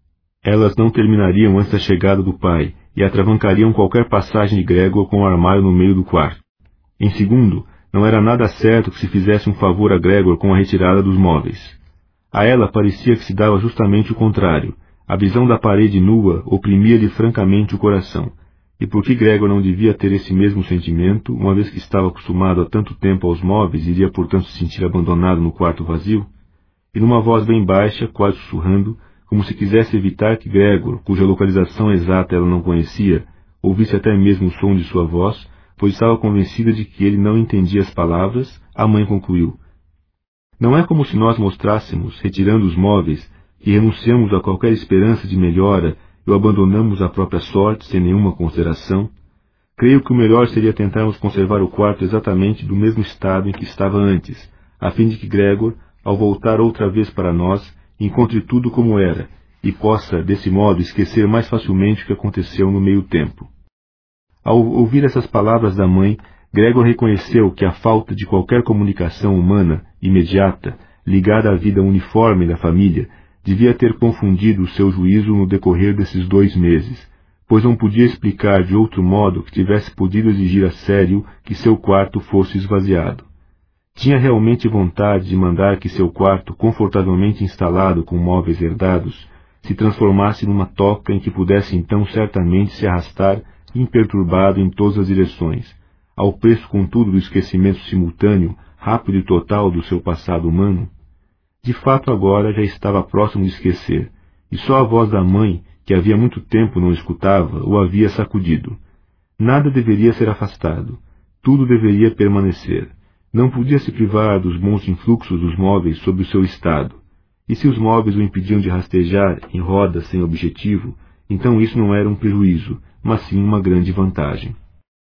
Elas não terminariam antes da chegada do pai, e atravancariam qualquer passagem de Gregor com o armário no meio do quarto. Em segundo, não era nada certo que se fizesse um favor a Gregor com a retirada dos móveis. A ela parecia que se dava justamente o contrário. A visão da parede nua oprimia-lhe francamente o coração. E por que Gregor não devia ter esse mesmo sentimento, uma vez que estava acostumado há tanto tempo aos móveis e iria portanto se sentir abandonado no quarto vazio? E numa voz bem baixa, quase sussurrando, como se quisesse evitar que Gregor, cuja localização exata ela não conhecia, ouvisse até mesmo o som de sua voz, pois estava convencida de que ele não entendia as palavras, a mãe concluiu: Não é como se nós mostrássemos, retirando os móveis, que renunciamos a qualquer esperança de melhora e o abandonamos à própria sorte sem nenhuma consideração? Creio que o melhor seria tentarmos conservar o quarto exatamente do mesmo estado em que estava antes, a fim de que Gregor, ao voltar outra vez para nós, encontre tudo como era, e possa, desse modo, esquecer mais facilmente o que aconteceu no meio tempo. Ao ouvir essas palavras da mãe, Gregor reconheceu que a falta de qualquer comunicação humana, imediata, ligada à vida uniforme da família, devia ter confundido o seu juízo no decorrer desses dois meses, pois não podia explicar de outro modo que tivesse podido exigir a sério que seu quarto fosse esvaziado. Tinha realmente vontade de mandar que seu quarto, confortavelmente instalado com móveis herdados, se transformasse numa toca em que pudesse então certamente se arrastar imperturbado em todas as direções, ao preço contudo do esquecimento simultâneo, rápido e total do seu passado humano. De fato agora já estava próximo de esquecer, e só a voz da mãe, que havia muito tempo não escutava, o havia sacudido. Nada deveria ser afastado, tudo deveria permanecer. Não podia se privar dos bons influxos dos móveis sobre o seu estado. E se os móveis o impediam de rastejar em rodas sem objetivo, então isso não era um prejuízo, mas sim uma grande vantagem.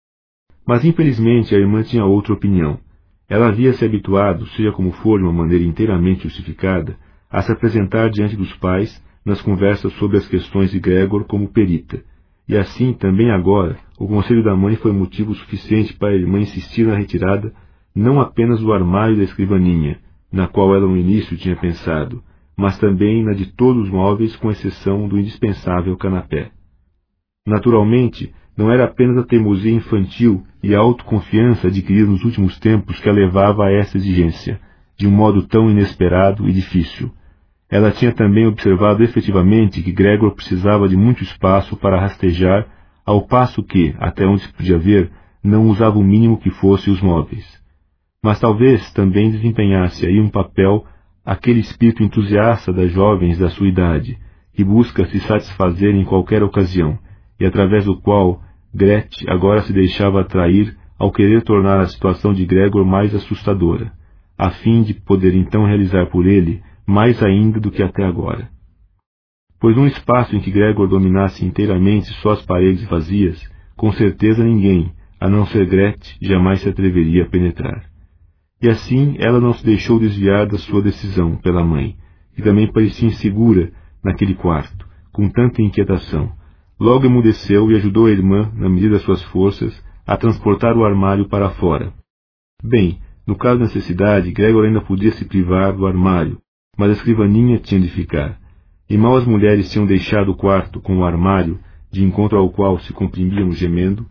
Mas infelizmente a irmã tinha outra opinião. Ela havia se habituado, seja como for de uma maneira inteiramente justificada, a se apresentar diante dos pais nas conversas sobre as questões de Gregor como perita. E assim, também agora, o conselho da mãe foi motivo suficiente para a irmã insistir na retirada não apenas do armário e da escrivaninha, na qual ela no início tinha pensado, mas também na de todos os móveis, com exceção do indispensável canapé. Naturalmente, não era apenas a teimosia infantil e a autoconfiança adquirida nos últimos tempos que a levava a essa exigência, de um modo tão inesperado e difícil. Ela tinha também observado efetivamente que Gregor precisava de muito espaço para rastejar, ao passo que, até onde se podia ver, não usava o mínimo que fosse os móveis. Mas talvez também desempenhasse aí um papel aquele espírito entusiasta das jovens da sua idade, que busca se satisfazer em qualquer ocasião, e através do qual Gretchen agora se deixava atrair ao querer tornar a situação de Gregor mais assustadora, a fim de poder então realizar por ele mais ainda do que até agora. Pois num espaço em que Gregor dominasse inteiramente só as paredes vazias, com certeza ninguém, a não ser Gretchen, jamais se atreveria a penetrar. E assim ela não se deixou desviar da sua decisão pela mãe, que também parecia insegura naquele quarto, com tanta inquietação. Logo emudeceu e ajudou a irmã, na medida das suas forças, a transportar o armário para fora. Bem, no caso de necessidade, Gregor ainda podia se privar do armário, mas a escrivaninha tinha de ficar. E mal as mulheres tinham deixado o quarto com o armário, de encontro ao qual se comprimiam gemendo,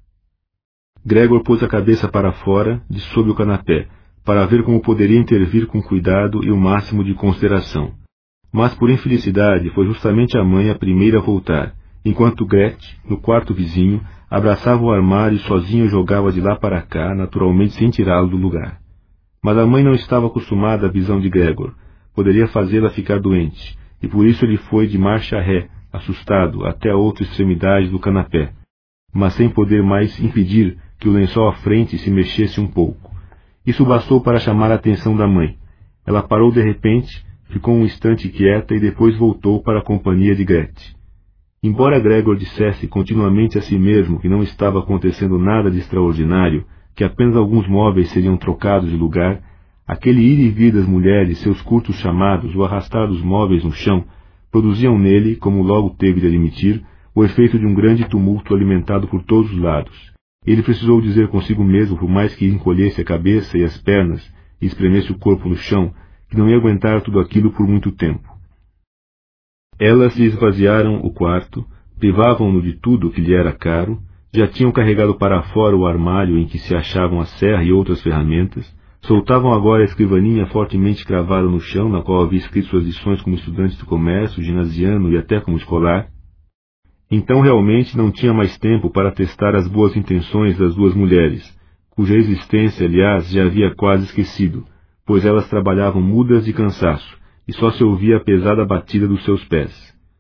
Gregor pôs a cabeça para fora, de sob o canapé, para ver como poderia intervir com cuidado e o máximo de consideração. Mas, por infelicidade, foi justamente a mãe a primeira a voltar, enquanto Gretchen, no quarto vizinho, abraçava o armário e sozinho jogava de lá para cá, naturalmente sem tirá-lo do lugar. Mas a mãe não estava acostumada à visão de Gregor, poderia fazê-la ficar doente, e por isso ele foi de marcha ré, assustado, até a outra extremidade do canapé, mas sem poder mais impedir que o lençol à frente se mexesse um pouco. Isso bastou para chamar a atenção da mãe. Ela parou de repente, ficou um instante quieta e depois voltou para a companhia de Gretchen. Embora Gregor dissesse continuamente a si mesmo que não estava acontecendo nada de extraordinário, que apenas alguns móveis seriam trocados de lugar, aquele ir e vir das mulheres, seus curtos chamados, o arrastar dos móveis no chão, produziam nele, como logo teve de admitir, o efeito de um grande tumulto alimentado por todos os lados. Ele precisou dizer consigo mesmo, por mais que encolhesse a cabeça e as pernas e espremesse o corpo no chão, que não ia aguentar tudo aquilo por muito tempo. Elas lhe esvaziaram o quarto, privavam-no de tudo que lhe era caro, já tinham carregado para fora o armário em que se achavam a serra e outras ferramentas, soltavam agora a escrivaninha fortemente cravada no chão, na qual havia escrito suas lições como estudante de comércio, ginasiano e até como escolar. Então realmente não tinha mais tempo para testar as boas intenções das duas mulheres, cuja existência, aliás, já havia quase esquecido, pois elas trabalhavam mudas de cansaço, e só se ouvia a pesada batida dos seus pés.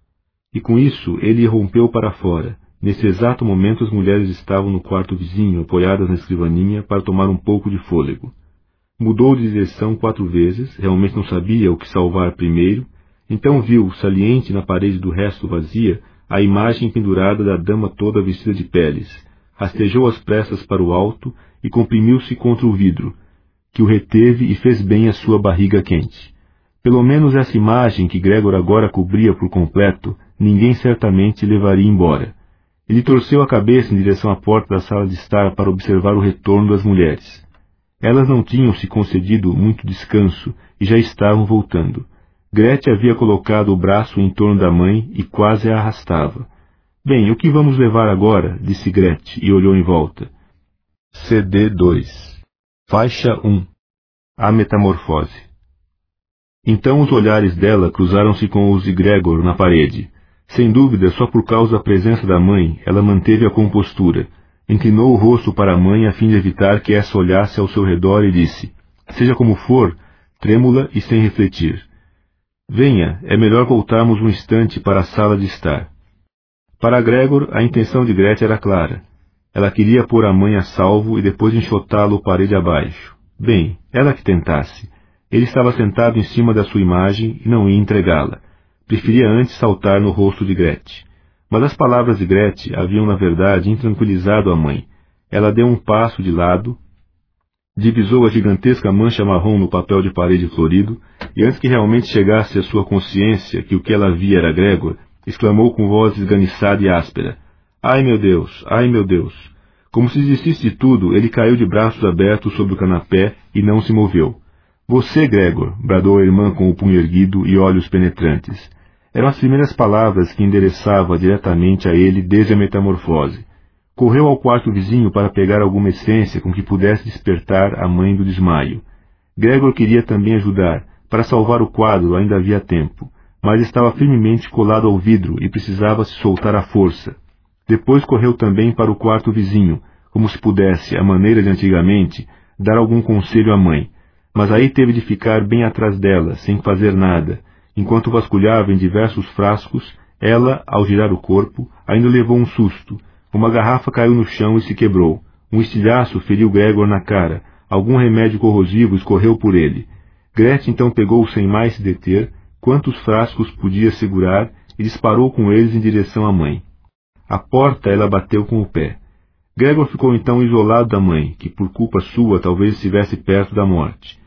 E com isso ele rompeu para fora. Nesse exato momento as mulheres estavam no quarto vizinho, apoiadas na escrivaninha, para tomar um pouco de fôlego. Mudou de direção quatro vezes, realmente não sabia o que salvar primeiro, então viu, saliente na parede do resto vazia, a imagem pendurada da dama toda vestida de peles. Rastejou às pressas para o alto e comprimiu-se contra o vidro, que o reteve e fez bem à sua barriga quente. Pelo menos essa imagem que Gregor agora cobria por completo, ninguém certamente levaria embora. Ele torceu a cabeça em direção à porta da sala de estar para observar o retorno das mulheres. Elas não tinham se concedido muito descanso e já estavam voltando. Gretchen havia colocado o braço em torno da mãe e quase a arrastava. — Bem, o que vamos levar agora? — disse Gretchen e olhou em volta. C D dois. Faixa um. A Metamorfose. Então os olhares dela cruzaram-se com os de Gregor na parede. Sem dúvida, só por causa da presença da mãe, ela manteve a compostura. Inclinou o rosto para a mãe a fim de evitar que essa olhasse ao seu redor e disse, seja como for, trêmula e sem refletir: venha, é melhor voltarmos um instante para a sala de estar. Para Gregor, a intenção de Gretchen era clara. Ela queria pôr a mãe a salvo e depois enxotá-lo parede abaixo. Bem, ela que tentasse. Ele estava sentado em cima da sua imagem e não ia entregá-la. Preferia antes saltar no rosto de Gretchen. Mas as palavras de Gretchen haviam, na verdade, intranquilizado a mãe. Ela deu um passo de lado, divisou a gigantesca mancha marrom no papel de parede florido, e antes que realmente chegasse à sua consciência que o que ela via era Gregor, exclamou com voz esganiçada e áspera: ai meu Deus, ai meu Deus! Como se desistisse de tudo, ele caiu de braços abertos sobre o canapé e não se moveu. Você, Gregor, bradou a irmã com o punho erguido e olhos penetrantes. Eram as primeiras palavras que endereçava diretamente a ele desde a metamorfose. Correu ao quarto vizinho para pegar alguma essência com que pudesse despertar a mãe do desmaio. Gregor queria também ajudar. Para salvar o quadro ainda havia tempo, mas estava firmemente colado ao vidro e precisava se soltar à força. Depois correu também para o quarto vizinho, como se pudesse, à maneira de antigamente, dar algum conselho à mãe. Mas aí teve de ficar bem atrás dela, sem fazer nada. Enquanto vasculhava em diversos frascos, ela, ao girar o corpo, ainda levou um susto. Uma garrafa caiu no chão e se quebrou. Um estilhaço feriu Gregor na cara. Algum remédio corrosivo escorreu por ele. Gretchen então pegou sem mais se deter quantos frascos podia segurar e disparou com eles em direção à mãe. A porta ela bateu com o pé. Gregor ficou então isolado da mãe, que por culpa sua talvez estivesse perto da morte.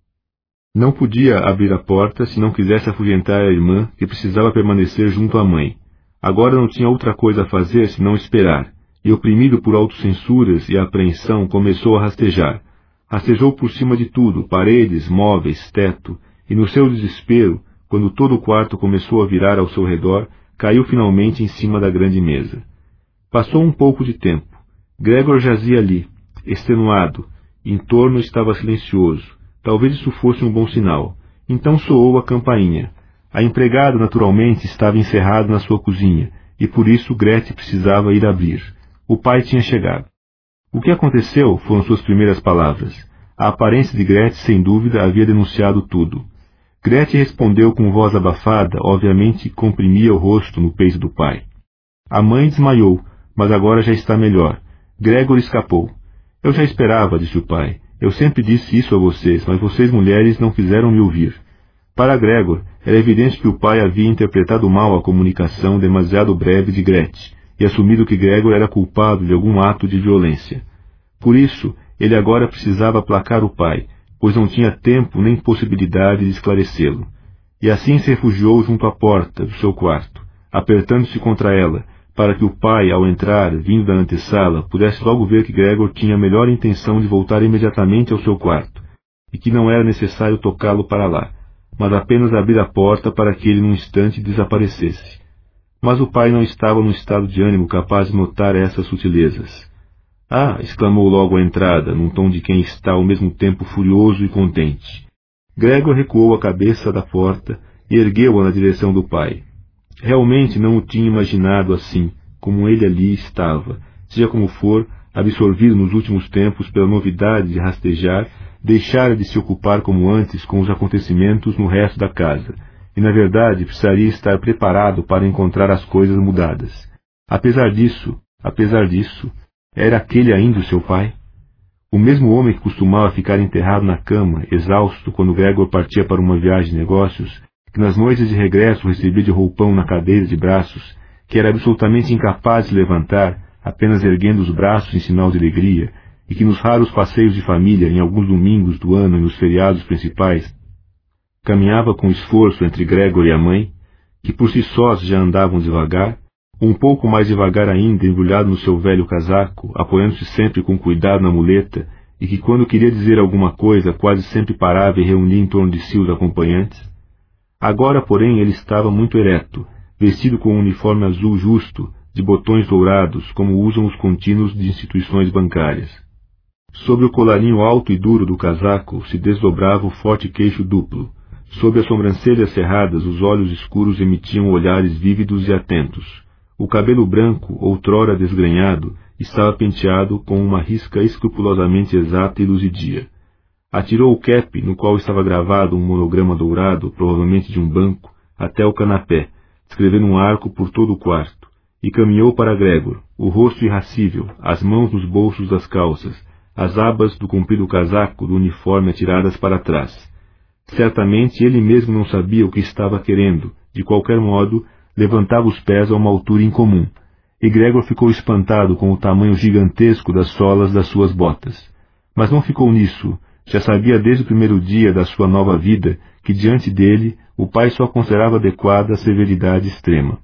Não podia abrir a porta se não quisesse afugentar a irmã, que precisava permanecer junto à mãe. Agora não tinha outra coisa a fazer senão esperar, e oprimido por autocensuras e apreensão começou a rastejar. Rastejou por cima de tudo, paredes, móveis, teto, e no seu desespero, quando todo o quarto começou a virar ao seu redor, caiu finalmente em cima da grande mesa. Passou um pouco de tempo. Gregor jazia ali, extenuado. Em torno estava silencioso. Talvez isso fosse um bom sinal. Então soou a campainha. A empregada, naturalmente, estava encerrada na sua cozinha, e por isso Gretchen precisava ir abrir. O pai tinha chegado. O que aconteceu foram suas primeiras palavras. A aparência de Gretchen, sem dúvida, havia denunciado tudo. Gretchen respondeu com voz abafada, obviamente comprimia o rosto no peito do pai. A mãe desmaiou, mas agora já está melhor. Gregor escapou. Eu já esperava, disse o pai. Eu sempre disse isso a vocês, mas vocês mulheres não fizeram me ouvir. Para Gregor, era evidente que o pai havia interpretado mal a comunicação demasiado breve de Gretchen e assumido que Gregor era culpado de algum ato de violência. Por isso, ele agora precisava aplacar o pai, pois não tinha tempo nem possibilidade de esclarecê-lo. E assim se refugiou junto à porta do seu quarto, apertando-se contra ela, para que o pai, ao entrar, vindo da antessala, pudesse logo ver que Gregor tinha a melhor intenção de voltar imediatamente ao seu quarto, e que não era necessário tocá-lo para lá, mas apenas abrir a porta para que ele num instante desaparecesse. Mas o pai não estava num estado de ânimo capaz de notar essas sutilezas. — Ah! — exclamou logo à entrada, num tom de quem está ao mesmo tempo furioso e contente. Gregor recuou a cabeça da porta e ergueu-a na direção do pai. Realmente não o tinha imaginado assim, como ele ali estava, seja como for, absorvido nos últimos tempos pela novidade de rastejar, deixara de se ocupar como antes com os acontecimentos no resto da casa, e na verdade precisaria estar preparado para encontrar as coisas mudadas. Apesar disso, apesar disso, era aquele ainda o seu pai? O mesmo homem que costumava ficar enterrado na cama, exausto, quando Gregor partia para uma viagem de negócios, que nas noites de regresso recebia de roupão na cadeira de braços, que era absolutamente incapaz de se levantar, apenas erguendo os braços em sinal de alegria, e que nos raros passeios de família, em alguns domingos do ano e nos feriados principais, caminhava com esforço entre Gregor e a mãe, que por si sós já andavam devagar, um pouco mais devagar ainda, embrulhado no seu velho casaco, apoiando-se sempre com cuidado na muleta, e que quando queria dizer alguma coisa quase sempre parava e reunia em torno de si os acompanhantes. Agora, porém, ele estava muito ereto, vestido com um uniforme azul justo, de botões dourados, como usam os contínuos de instituições bancárias. Sobre o colarinho alto e duro do casaco se desdobrava o forte queixo duplo. Sob as sobrancelhas cerradas, os olhos escuros emitiam olhares vívidos e atentos. O cabelo branco, outrora desgrenhado, estava penteado com uma risca escrupulosamente exata e luzidia. Atirou o cap, no qual estava gravado um monograma dourado, provavelmente de um banco, até o canapé, escrevendo um arco por todo o quarto, e caminhou para Gregor, o rosto irracível, as mãos nos bolsos das calças, as abas do comprido casaco do uniforme atiradas para trás. Certamente ele mesmo não sabia o que estava querendo, de qualquer modo, levantava os pés a uma altura incomum, e Gregor ficou espantado com o tamanho gigantesco das solas das suas botas. Mas não ficou nisso. Já sabia desde o primeiro dia da sua nova vida que diante dele o pai só considerava adequada a severidade extrema.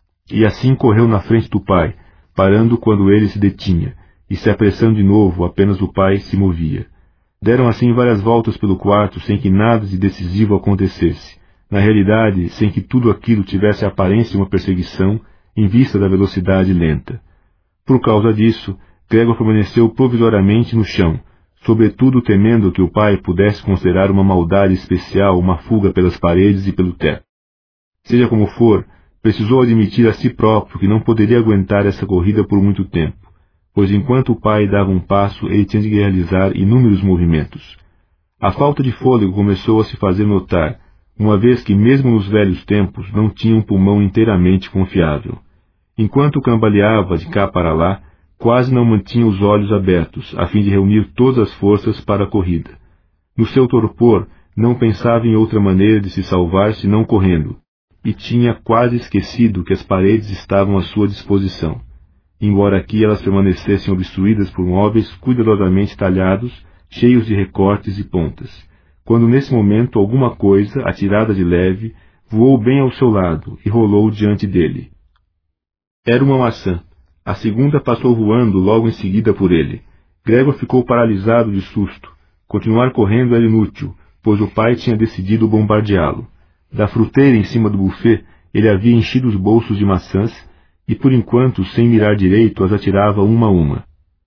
E assim correu na frente do pai, parando quando ele se detinha, e se apressando de novo apenas o pai se movia. Deram assim várias voltas pelo quarto sem que nada de decisivo acontecesse. Na realidade, sem que tudo aquilo tivesse a aparência de uma perseguição em vista da velocidade lenta. Por causa disso, Gregor permaneceu provisoriamente no chão, sobretudo temendo que o pai pudesse considerar uma maldade especial uma fuga pelas paredes e pelo teto. Seja como for, precisou admitir a si próprio que não poderia aguentar essa corrida por muito tempo, pois enquanto o pai dava um passo, ele tinha de realizar inúmeros movimentos. A falta de fôlego começou a se fazer notar, uma vez que mesmo nos velhos tempos não tinha um pulmão inteiramente confiável. Enquanto cambaleava de cá para lá, quase não mantinha os olhos abertos, a fim de reunir todas as forças para a corrida. No seu torpor, não pensava em outra maneira de se salvar senão correndo, e tinha quase esquecido que as paredes estavam à sua disposição, embora aqui elas permanecessem obstruídas por móveis cuidadosamente talhados, cheios de recortes e pontas, quando nesse momento alguma coisa, atirada de leve, voou bem ao seu lado e rolou diante dele. Era uma maçã. A segunda passou voando logo em seguida por ele. Gregor ficou paralisado de susto. Continuar correndo era inútil, pois o pai tinha decidido bombardeá-lo. Da fruteira em cima do buffet, ele havia enchido os bolsos de maçãs e, por enquanto, sem mirar direito, as atirava uma a uma.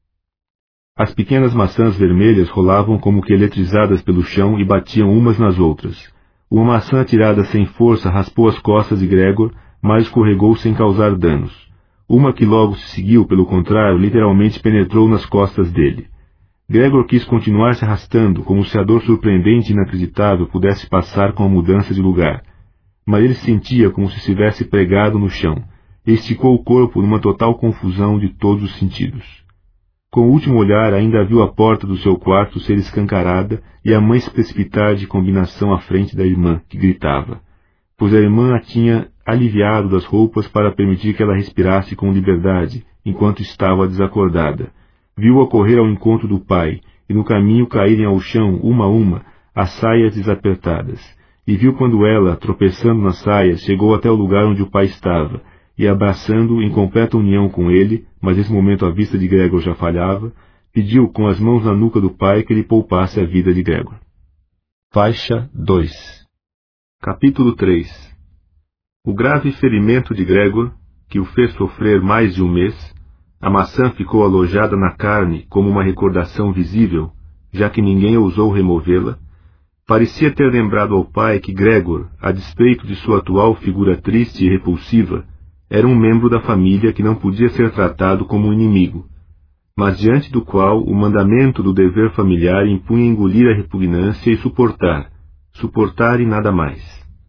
As pequenas maçãs vermelhas rolavam como que eletrizadas pelo chão e batiam umas nas outras. Uma maçã atirada sem força raspou as costas de Gregor, mas escorregou sem causar danos. Uma que logo se seguiu, pelo contrário, literalmente penetrou nas costas dele. Gregor quis continuar se arrastando, como se a dor surpreendente e inacreditável pudesse passar com a mudança de lugar. Mas ele sentia como se estivesse pregado no chão, e esticou o corpo numa total confusão de todos os sentidos. Com o último olhar ainda viu a porta do seu quarto ser escancarada e a mãe se precipitar de combinação à frente da irmã, que gritava, pois a irmã a tinha aliviado das roupas para permitir que ela respirasse com liberdade, enquanto estava desacordada. Viu-a correr ao encontro do pai, e no caminho caírem ao chão, uma a uma, as saias desapertadas, e viu quando ela, tropeçando nas saias, chegou até o lugar onde o pai estava, e abraçando-o em completa união com ele, mas nesse momento a vista de Gregor já falhava, pediu com as mãos na nuca do pai que lhe poupasse a vida de Gregor. Faixa dois. Capítulo três. O grave ferimento de Gregor, que o fez sofrer mais de um mês, a maçã ficou alojada na carne como uma recordação visível, já que ninguém ousou removê-la, parecia ter lembrado ao pai que Gregor, a despeito de sua atual figura triste e repulsiva, era um membro da família que não podia ser tratado como um inimigo, mas diante do qual o mandamento do dever familiar impunha engolir a repugnância e suportar, suportar e nada mais.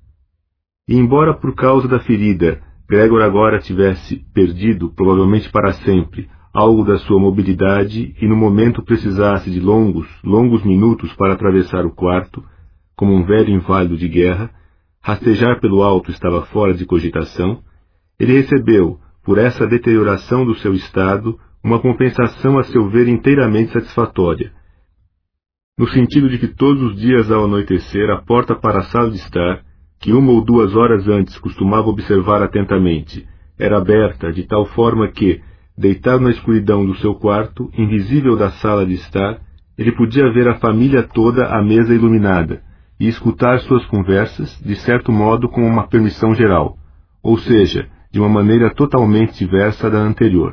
E embora por causa da ferida Gregor agora tivesse perdido, provavelmente para sempre, algo da sua mobilidade e no momento precisasse de longos, longos minutos para atravessar o quarto, como um velho inválido de guerra, rastejar pelo alto estava fora de cogitação, ele recebeu, por essa deterioração do seu estado, uma compensação a seu ver inteiramente satisfatória, no sentido de que todos os dias ao anoitecer a porta para a sala de estar, que uma ou duas horas antes costumava observar atentamente, era aberta de tal forma que, deitado na escuridão do seu quarto, invisível da sala de estar, ele podia ver a família toda à mesa iluminada e escutar suas conversas, de certo modo com uma permissão geral, ou seja, de uma maneira totalmente diversa da anterior.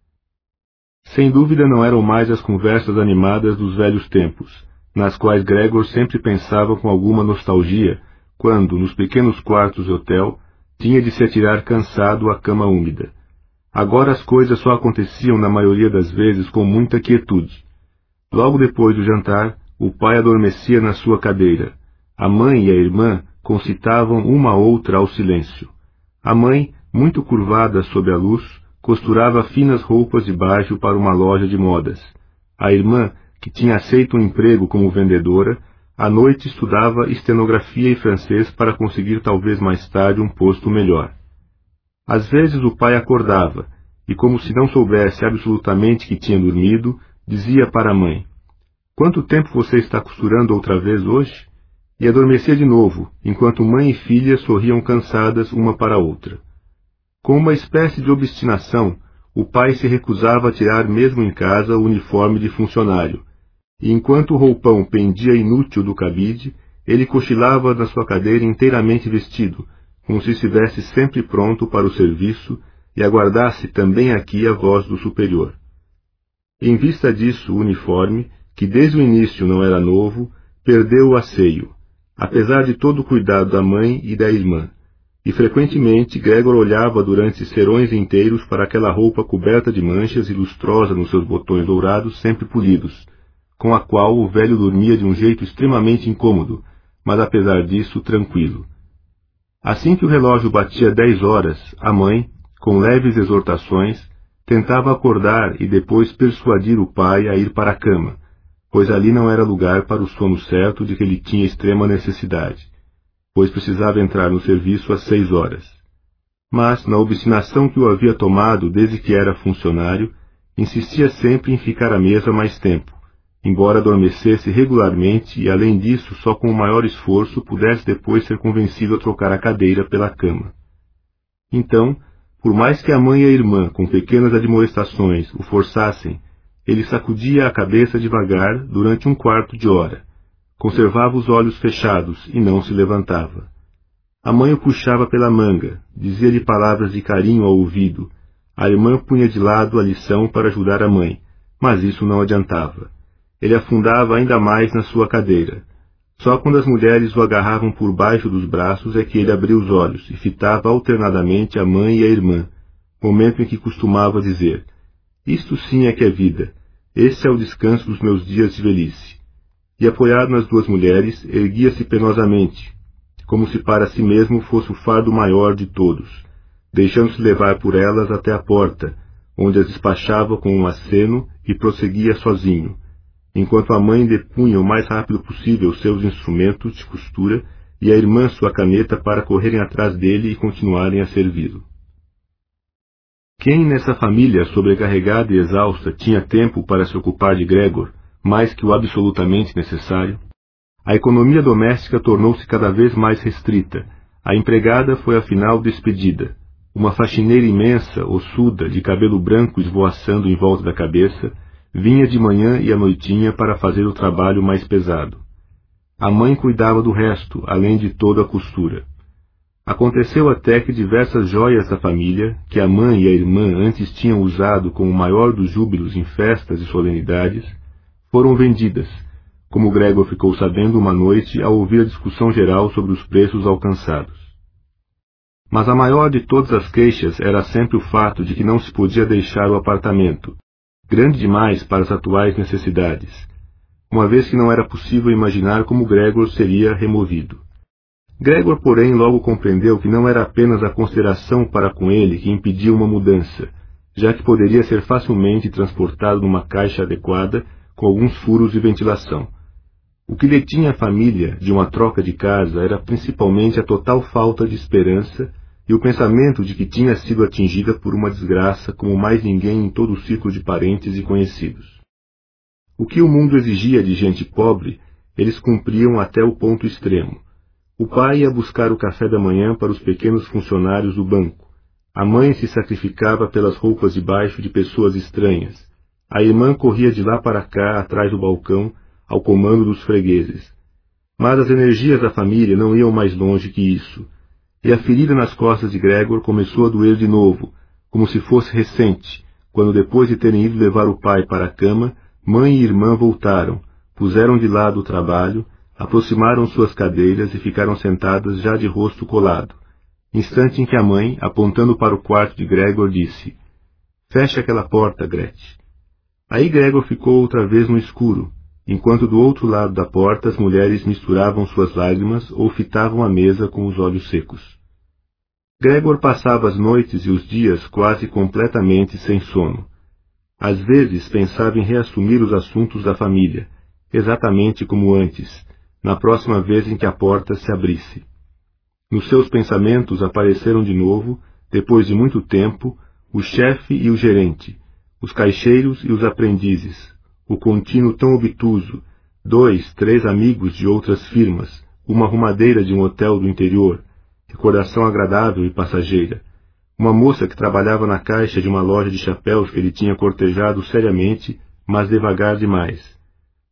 Sem dúvida não eram mais as conversas animadas dos velhos tempos, nas quais Gregor sempre pensava com alguma nostalgia, quando, nos pequenos quartos de hotel, tinha de se atirar cansado à cama úmida. Agora as coisas só aconteciam na maioria das vezes com muita quietude. Logo depois do jantar, o pai adormecia na sua cadeira. A mãe e a irmã concitavam uma a outra ao silêncio. A mãe, muito curvada sob a luz, costurava finas roupas de baixo para uma loja de modas. A irmã, que tinha aceito um emprego como vendedora, à noite estudava estenografia e francês para conseguir talvez mais tarde um posto melhor. Às vezes o pai acordava, e como se não soubesse absolutamente que tinha dormido, dizia para a mãe, "Quanto tempo você está costurando outra vez hoje?" E adormecia de novo, enquanto mãe e filha sorriam cansadas uma para a outra. Com uma espécie de obstinação, o pai se recusava a tirar mesmo em casa o uniforme de funcionário, e enquanto o roupão pendia inútil do cabide, ele cochilava na sua cadeira inteiramente vestido, como se estivesse sempre pronto para o serviço e aguardasse também aqui a voz do superior. Em vista disso, o uniforme, que desde o início não era novo, perdeu o asseio, apesar de todo o cuidado da mãe e da irmã, e frequentemente Gregor olhava durante serões inteiros para aquela roupa coberta de manchas e lustrosa nos seus botões dourados sempre polidos, com a qual o velho dormia de um jeito extremamente incômodo, mas apesar disso tranquilo. Assim que o relógio batia dez horas, a mãe, com leves exortações, tentava acordar e depois persuadir o pai a ir para a cama, pois ali não era lugar para o sono certo de que ele tinha extrema necessidade, pois precisava entrar no serviço às seis horas. Mas, na obstinação que o havia tomado desde que era funcionário, insistia sempre em ficar à mesa mais tempo, embora adormecesse regularmente e, além disso, só com o maior esforço pudesse depois ser convencido a trocar a cadeira pela cama. Então, por mais que a mãe e a irmã, com pequenas admoestações, o forçassem, ele sacudia a cabeça devagar durante um quarto de hora. Conservava os olhos fechados e não se levantava. A mãe o puxava pela manga, dizia-lhe palavras de carinho ao ouvido. A irmã punha de lado a lição para ajudar a mãe, mas isso não adiantava. Ele afundava ainda mais na sua cadeira. Só quando as mulheres o agarravam por baixo dos braços é que ele abria os olhos e fitava alternadamente a mãe e a irmã, momento em que costumava dizer: "Isto sim é que é vida, esse é o descanso dos meus dias de velhice." E apoiado nas duas mulheres, erguia-se penosamente, como se para si mesmo fosse o fardo maior de todos, deixando-se levar por elas até a porta, onde as despachava com um aceno e prosseguia sozinho, enquanto a mãe depunha o mais rápido possível seus instrumentos de costura e a irmã sua caneta para correrem atrás dele e continuarem a servi-lo. Quem nessa família sobrecarregada e exausta tinha tempo para se ocupar de Gregor, mais que o absolutamente necessário? A economia doméstica tornou-se cada vez mais restrita. A empregada foi afinal despedida. Uma faxineira imensa, ossuda, de cabelo branco esvoaçando em volta da cabeça, vinha de manhã e à noitinha para fazer o trabalho mais pesado. A mãe cuidava do resto, além de toda a costura. Aconteceu até que diversas joias da família, que a mãe e a irmã antes tinham usado com o maior dos júbilos em festas e solenidades, foram vendidas, como Gregor ficou sabendo uma noite ao ouvir a discussão geral sobre os preços alcançados. Mas a maior de todas as queixas era sempre o fato de que não se podia deixar o apartamento, grande demais para as atuais necessidades, uma vez que não era possível imaginar como Gregor seria removido. Gregor, porém, logo compreendeu que não era apenas a consideração para com ele que impedia uma mudança, já que poderia ser facilmente transportado numa caixa adequada com alguns furos de ventilação. O que detinha a família de uma troca de casa era principalmente a total falta de esperança e o pensamento de que tinha sido atingida por uma desgraça como mais ninguém em todo o círculo de parentes e conhecidos. O que o mundo exigia de gente pobre, eles cumpriam até o ponto extremo. O pai ia buscar o café da manhã para os pequenos funcionários do banco. A mãe se sacrificava pelas roupas de baixo de pessoas estranhas. A irmã corria de lá para cá, atrás do balcão, ao comando dos fregueses. Mas as energias da família não iam mais longe que isso, e a ferida nas costas de Gregor começou a doer de novo, como se fosse recente, quando depois de terem ido levar o pai para a cama, mãe e irmã voltaram, puseram de lado o trabalho, aproximaram suas cadeiras e ficaram sentadas já de rosto colado, instante em que a mãe, apontando para o quarto de Gregor, disse: "Feche aquela porta, Gretchen." Aí Gregor ficou outra vez no escuro, enquanto do outro lado da porta as mulheres misturavam suas lágrimas ou fitavam a mesa com os olhos secos. Gregor passava as noites e os dias quase completamente sem sono. Às vezes pensava em reassumir os assuntos da família, exatamente como antes, na próxima vez em que a porta se abrisse. Nos seus pensamentos apareceram de novo, depois de muito tempo, o chefe e o gerente, os caixeiros e os aprendizes, o contínuo tão obtuso, dois, três amigos de outras firmas, uma arrumadeira de um hotel do interior, recordação agradável e passageira, uma moça que trabalhava na caixa de uma loja de chapéus que ele tinha cortejado seriamente, mas devagar demais.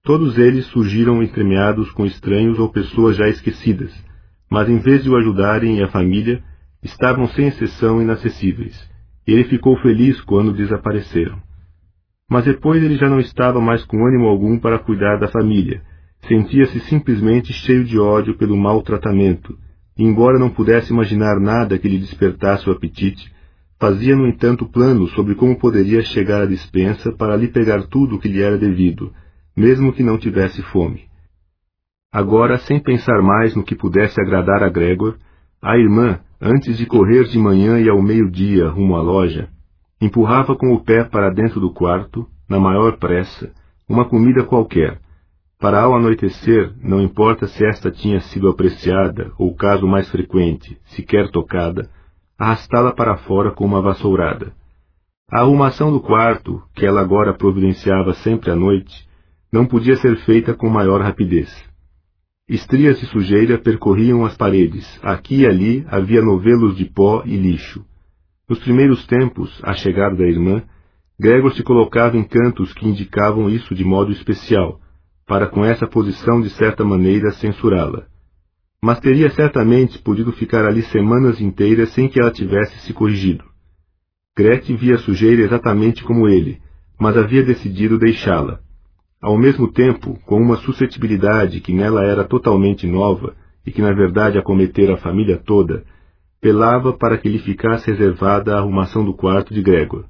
Todos eles surgiram entremeados com estranhos ou pessoas já esquecidas, mas em vez de o ajudarem e a família, estavam sem exceção inacessíveis, e ele ficou feliz quando desapareceram. Mas depois ele já não estava mais com ânimo algum para cuidar da família, sentia-se simplesmente cheio de ódio pelo mau tratamento, e embora não pudesse imaginar nada que lhe despertasse o apetite, fazia no entanto planos sobre como poderia chegar à despensa para lhe pegar tudo o que lhe era devido, mesmo que não tivesse fome. Agora, sem pensar mais no que pudesse agradar a Gregor, a irmã, antes de correr de manhã e ao meio-dia rumo à loja, empurrava com o pé para dentro do quarto, na maior pressa, uma comida qualquer, para ao anoitecer, não importa se esta tinha sido apreciada ou, caso mais frequente, sequer tocada, arrastá-la para fora com uma vassourada. A arrumação do quarto, que ela agora providenciava sempre à noite, não podia ser feita com maior rapidez. Estrias de sujeira percorriam as paredes, aqui e ali havia novelos de pó e lixo. Nos primeiros tempos, à chegada da irmã, Gregor se colocava em cantos que indicavam isso de modo especial, para com essa posição de certa maneira censurá-la. Mas teria certamente podido ficar ali semanas inteiras sem que ela tivesse se corrigido. Grethe via a sujeira exatamente como ele, mas havia decidido deixá-la. Ao mesmo tempo, com uma suscetibilidade que nela era totalmente nova e que na verdade acometera a família toda, pelava para que lhe ficasse reservada a arrumação do quarto de Gregor.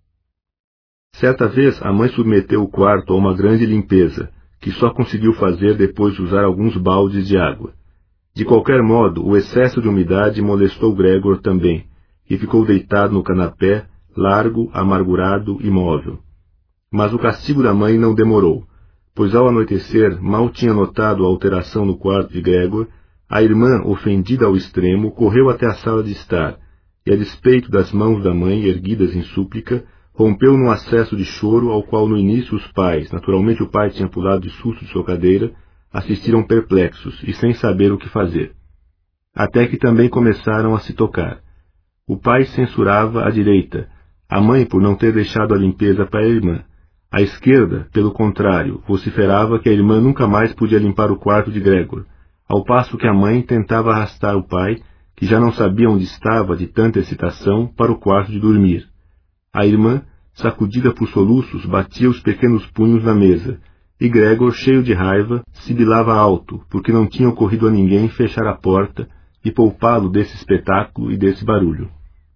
Certa vez a mãe submeteu o quarto a uma grande limpeza, que só conseguiu fazer depois de usar alguns baldes de água. De qualquer modo, o excesso de umidade molestou Gregor também, e ficou deitado no canapé, largo, amargurado, imóvel. Mas o castigo da mãe não demorou, pois ao anoitecer mal tinha notado a alteração no quarto de Gregor, a irmã, ofendida ao extremo, correu até a sala de estar, e a despeito das mãos da mãe erguidas em súplica, rompeu num acesso de choro ao qual no início os pais, naturalmente o pai tinha pulado de susto de sua cadeira, assistiram perplexos e sem saber o que fazer. Até que também começaram a se tocar. O pai censurava à direita, a mãe por não ter deixado a limpeza para a irmã. À esquerda, pelo contrário, vociferava que a irmã nunca mais podia limpar o quarto de Gregor, ao passo que a mãe tentava arrastar o pai, que já não sabia onde estava de tanta excitação, para o quarto de dormir. A irmã, sacudida por soluços, batia os pequenos punhos na mesa, e Gregor, cheio de raiva, sibilava alto, porque não tinha ocorrido a ninguém fechar a porta e poupá-lo desse espetáculo e desse barulho.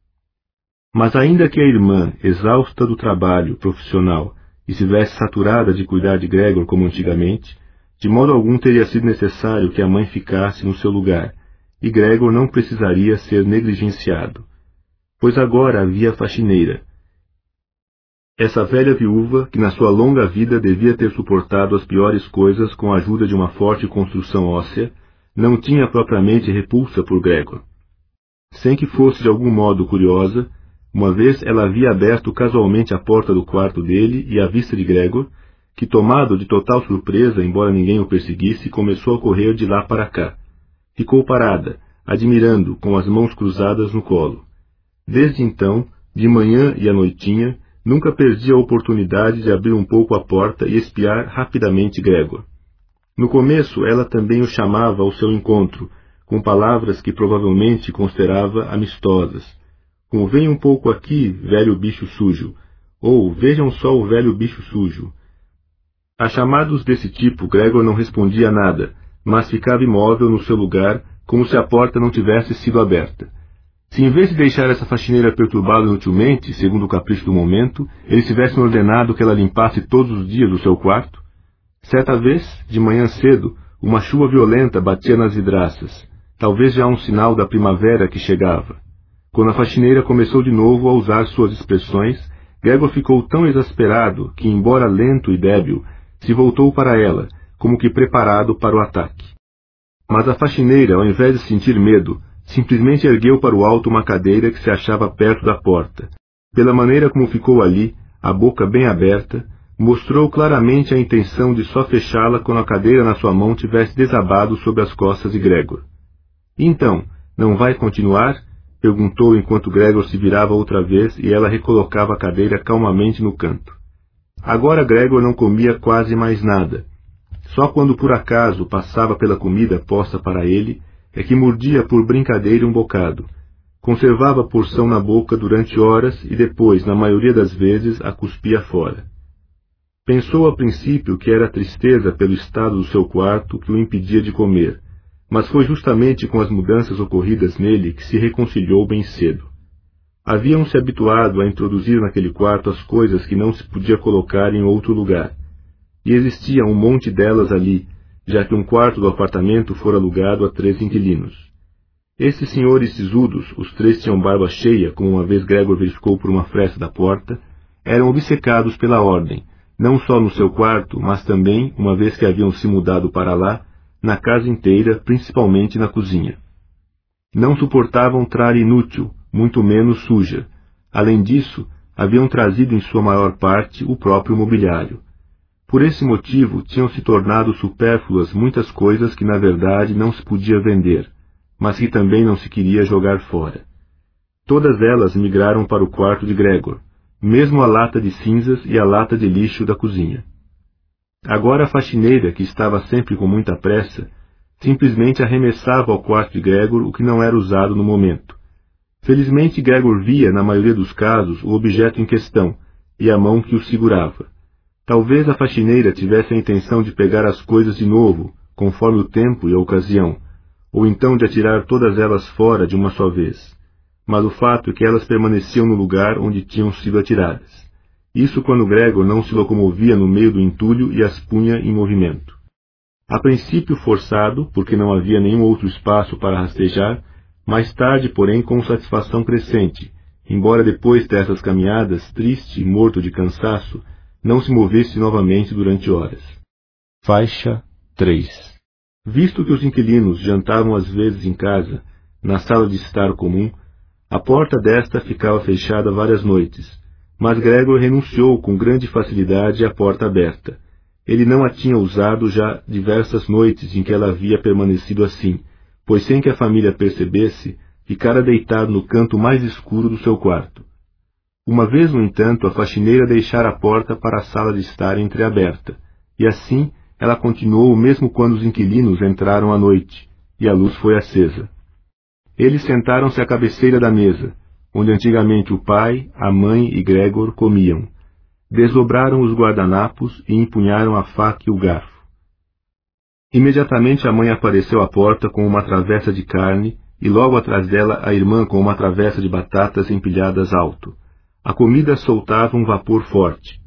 Mas ainda que a irmã, exausta do trabalho profissional, estivesse saturada de cuidar de Gregor como antigamente, de modo algum teria sido necessário que a mãe ficasse no seu lugar, e Gregor não precisaria ser negligenciado. Pois agora havia a faxineira. Essa velha viúva, que na sua longa vida devia ter suportado as piores coisas com a ajuda de uma forte construção óssea, não tinha propriamente repulsa por Gregor. Sem que fosse de algum modo curiosa, uma vez ela havia aberto casualmente a porta do quarto dele e à vista de Gregor, que tomado de total surpresa, embora ninguém o perseguisse, começou a correr de lá para cá. Ficou parada, admirando, com as mãos cruzadas no colo. Desde então, de manhã e à noitinha, nunca perdia a oportunidade de abrir um pouco a porta e espiar rapidamente Gregor. No começo, ela também o chamava ao seu encontro, com palavras que provavelmente considerava amistosas, como "venha um pouco aqui, velho bicho sujo", ou "vejam só o velho bicho sujo". A chamados desse tipo, Gregor não respondia nada, mas ficava imóvel no seu lugar, como se a porta não tivesse sido aberta. Se em vez de deixar essa faxineira perturbá-lo inutilmente, segundo o capricho do momento, eles tivessem ordenado que ela limpasse todos os dias o seu quarto? Certa vez, de manhã cedo, uma chuva violenta batia nas vidraças, talvez já um sinal da primavera que chegava. Quando a faxineira começou de novo a usar suas expressões, Gregor ficou tão exasperado que, embora lento e débil, se voltou para ela, como que preparado para o ataque. Mas a faxineira, ao invés de sentir medo, simplesmente ergueu para o alto uma cadeira que se achava perto da porta. Pela maneira como ficou ali, a boca bem aberta, mostrou claramente a intenção de só fechá-la quando a cadeira na sua mão tivesse desabado sobre as costas de Gregor. "Então, não vai continuar?" perguntou enquanto Gregor se virava outra vez e ela recolocava a cadeira calmamente no canto. Agora Gregor não comia quase mais nada, Só quando por acaso passava pela comida posta para ele, é que mordia por brincadeira um bocado. Conservava a porção na boca durante horas e depois, na maioria das vezes, a cuspia fora. Pensou a princípio que era a tristeza pelo estado do seu quarto que o impedia de comer, mas foi justamente com as mudanças ocorridas nele que se reconciliou bem cedo. Haviam-se habituado a introduzir naquele quarto as coisas que não se podia colocar em outro lugar, e existia um monte delas ali, já que um quarto do apartamento fora alugado a três inquilinos. Esses senhores sisudos, os três tinham barba cheia, como uma vez Gregor verificou por uma fresta da porta, eram obcecados pela ordem, não só no seu quarto, mas também, uma vez que haviam se mudado para lá, na casa inteira, principalmente na cozinha. Não suportavam tralha inútil, muito menos suja. Além disso, haviam trazido em sua maior parte o próprio mobiliário. Por esse motivo, tinham se tornado supérfluas muitas coisas que na verdade não se podia vender, mas que também não se queria jogar fora. Todas elas migraram para o quarto de Gregor, mesmo a lata de cinzas e a lata de lixo da cozinha. Agora a faxineira, que estava sempre com muita pressa, simplesmente arremessava ao quarto de Gregor o que não era usado no momento. Felizmente Gregor via, na maioria dos casos, o objeto em questão, e a mão que o segurava. Talvez a faxineira tivesse a intenção de pegar as coisas de novo, conforme o tempo e a ocasião, ou então de atirar todas elas fora de uma só vez. Mas o fato é que elas permaneciam no lugar onde tinham sido atiradas. Isso quando Gregor não se locomovia no meio do entulho e as punha em movimento. A princípio forçado, porque não havia nenhum outro espaço para rastejar, mais tarde, porém, com satisfação crescente, embora depois dessas caminhadas, triste e morto de cansaço, não se movesse novamente durante horas. Faixa três. Visto que os inquilinos jantavam às vezes em casa, na sala de estar comum, a porta desta ficava fechada várias noites, mas Gregor renunciou com grande facilidade à porta aberta. Ele não a tinha usado já diversas noites em que ela havia permanecido assim, pois sem que a família percebesse, ficara deitado no canto mais escuro do seu quarto. Uma vez, no entanto, a faxineira deixara a porta para a sala de estar entreaberta, e assim ela continuou mesmo quando os inquilinos entraram à noite, e a luz foi acesa. Eles sentaram-se à cabeceira da mesa, onde antigamente o pai, a mãe e Gregor comiam. Desdobraram os guardanapos e empunharam a faca e o garfo. Imediatamente a mãe apareceu à porta com uma travessa de carne, e logo atrás dela a irmã com uma travessa de batatas empilhadas alto. A comida soltava um vapor forte.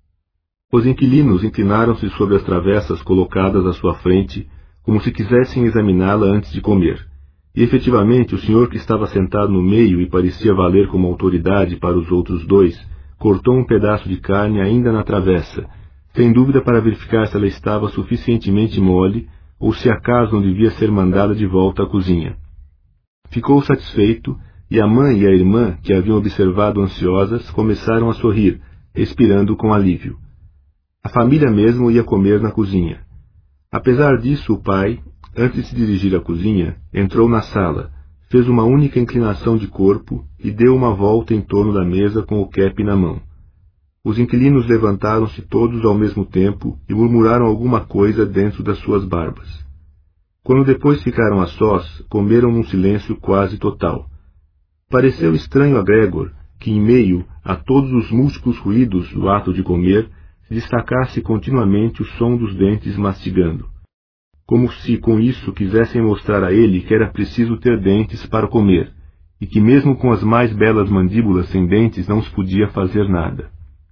Os inquilinos inclinaram-se sobre as travessas colocadas à sua frente, como se quisessem examiná-la antes de comer. E efetivamente o senhor que estava sentado no meio e parecia valer como autoridade para os outros dois, cortou um pedaço de carne ainda na travessa, sem dúvida para verificar se ela estava suficientemente mole ou se acaso não devia ser mandada de volta à cozinha. Ficou satisfeito, e a mãe e a irmã, que haviam observado ansiosas, começaram a sorrir, respirando com alívio. A família mesmo ia comer na cozinha. Apesar disso, o pai, antes de se dirigir à cozinha, entrou na sala, fez uma única inclinação de corpo e deu uma volta em torno da mesa com o cap na mão. Os inquilinos levantaram-se todos ao mesmo tempo e murmuraram alguma coisa dentro das suas barbas. Quando depois ficaram a sós, comeram num silêncio quase total. Pareceu estranho a Gregor que, em meio a todos os múltiplos ruídos do ato de comer, se destacasse continuamente o som dos dentes mastigando. Como se com isso quisessem mostrar a ele que era preciso ter dentes para comer, e que mesmo com as mais belas mandíbulas sem dentes não se podia fazer nada.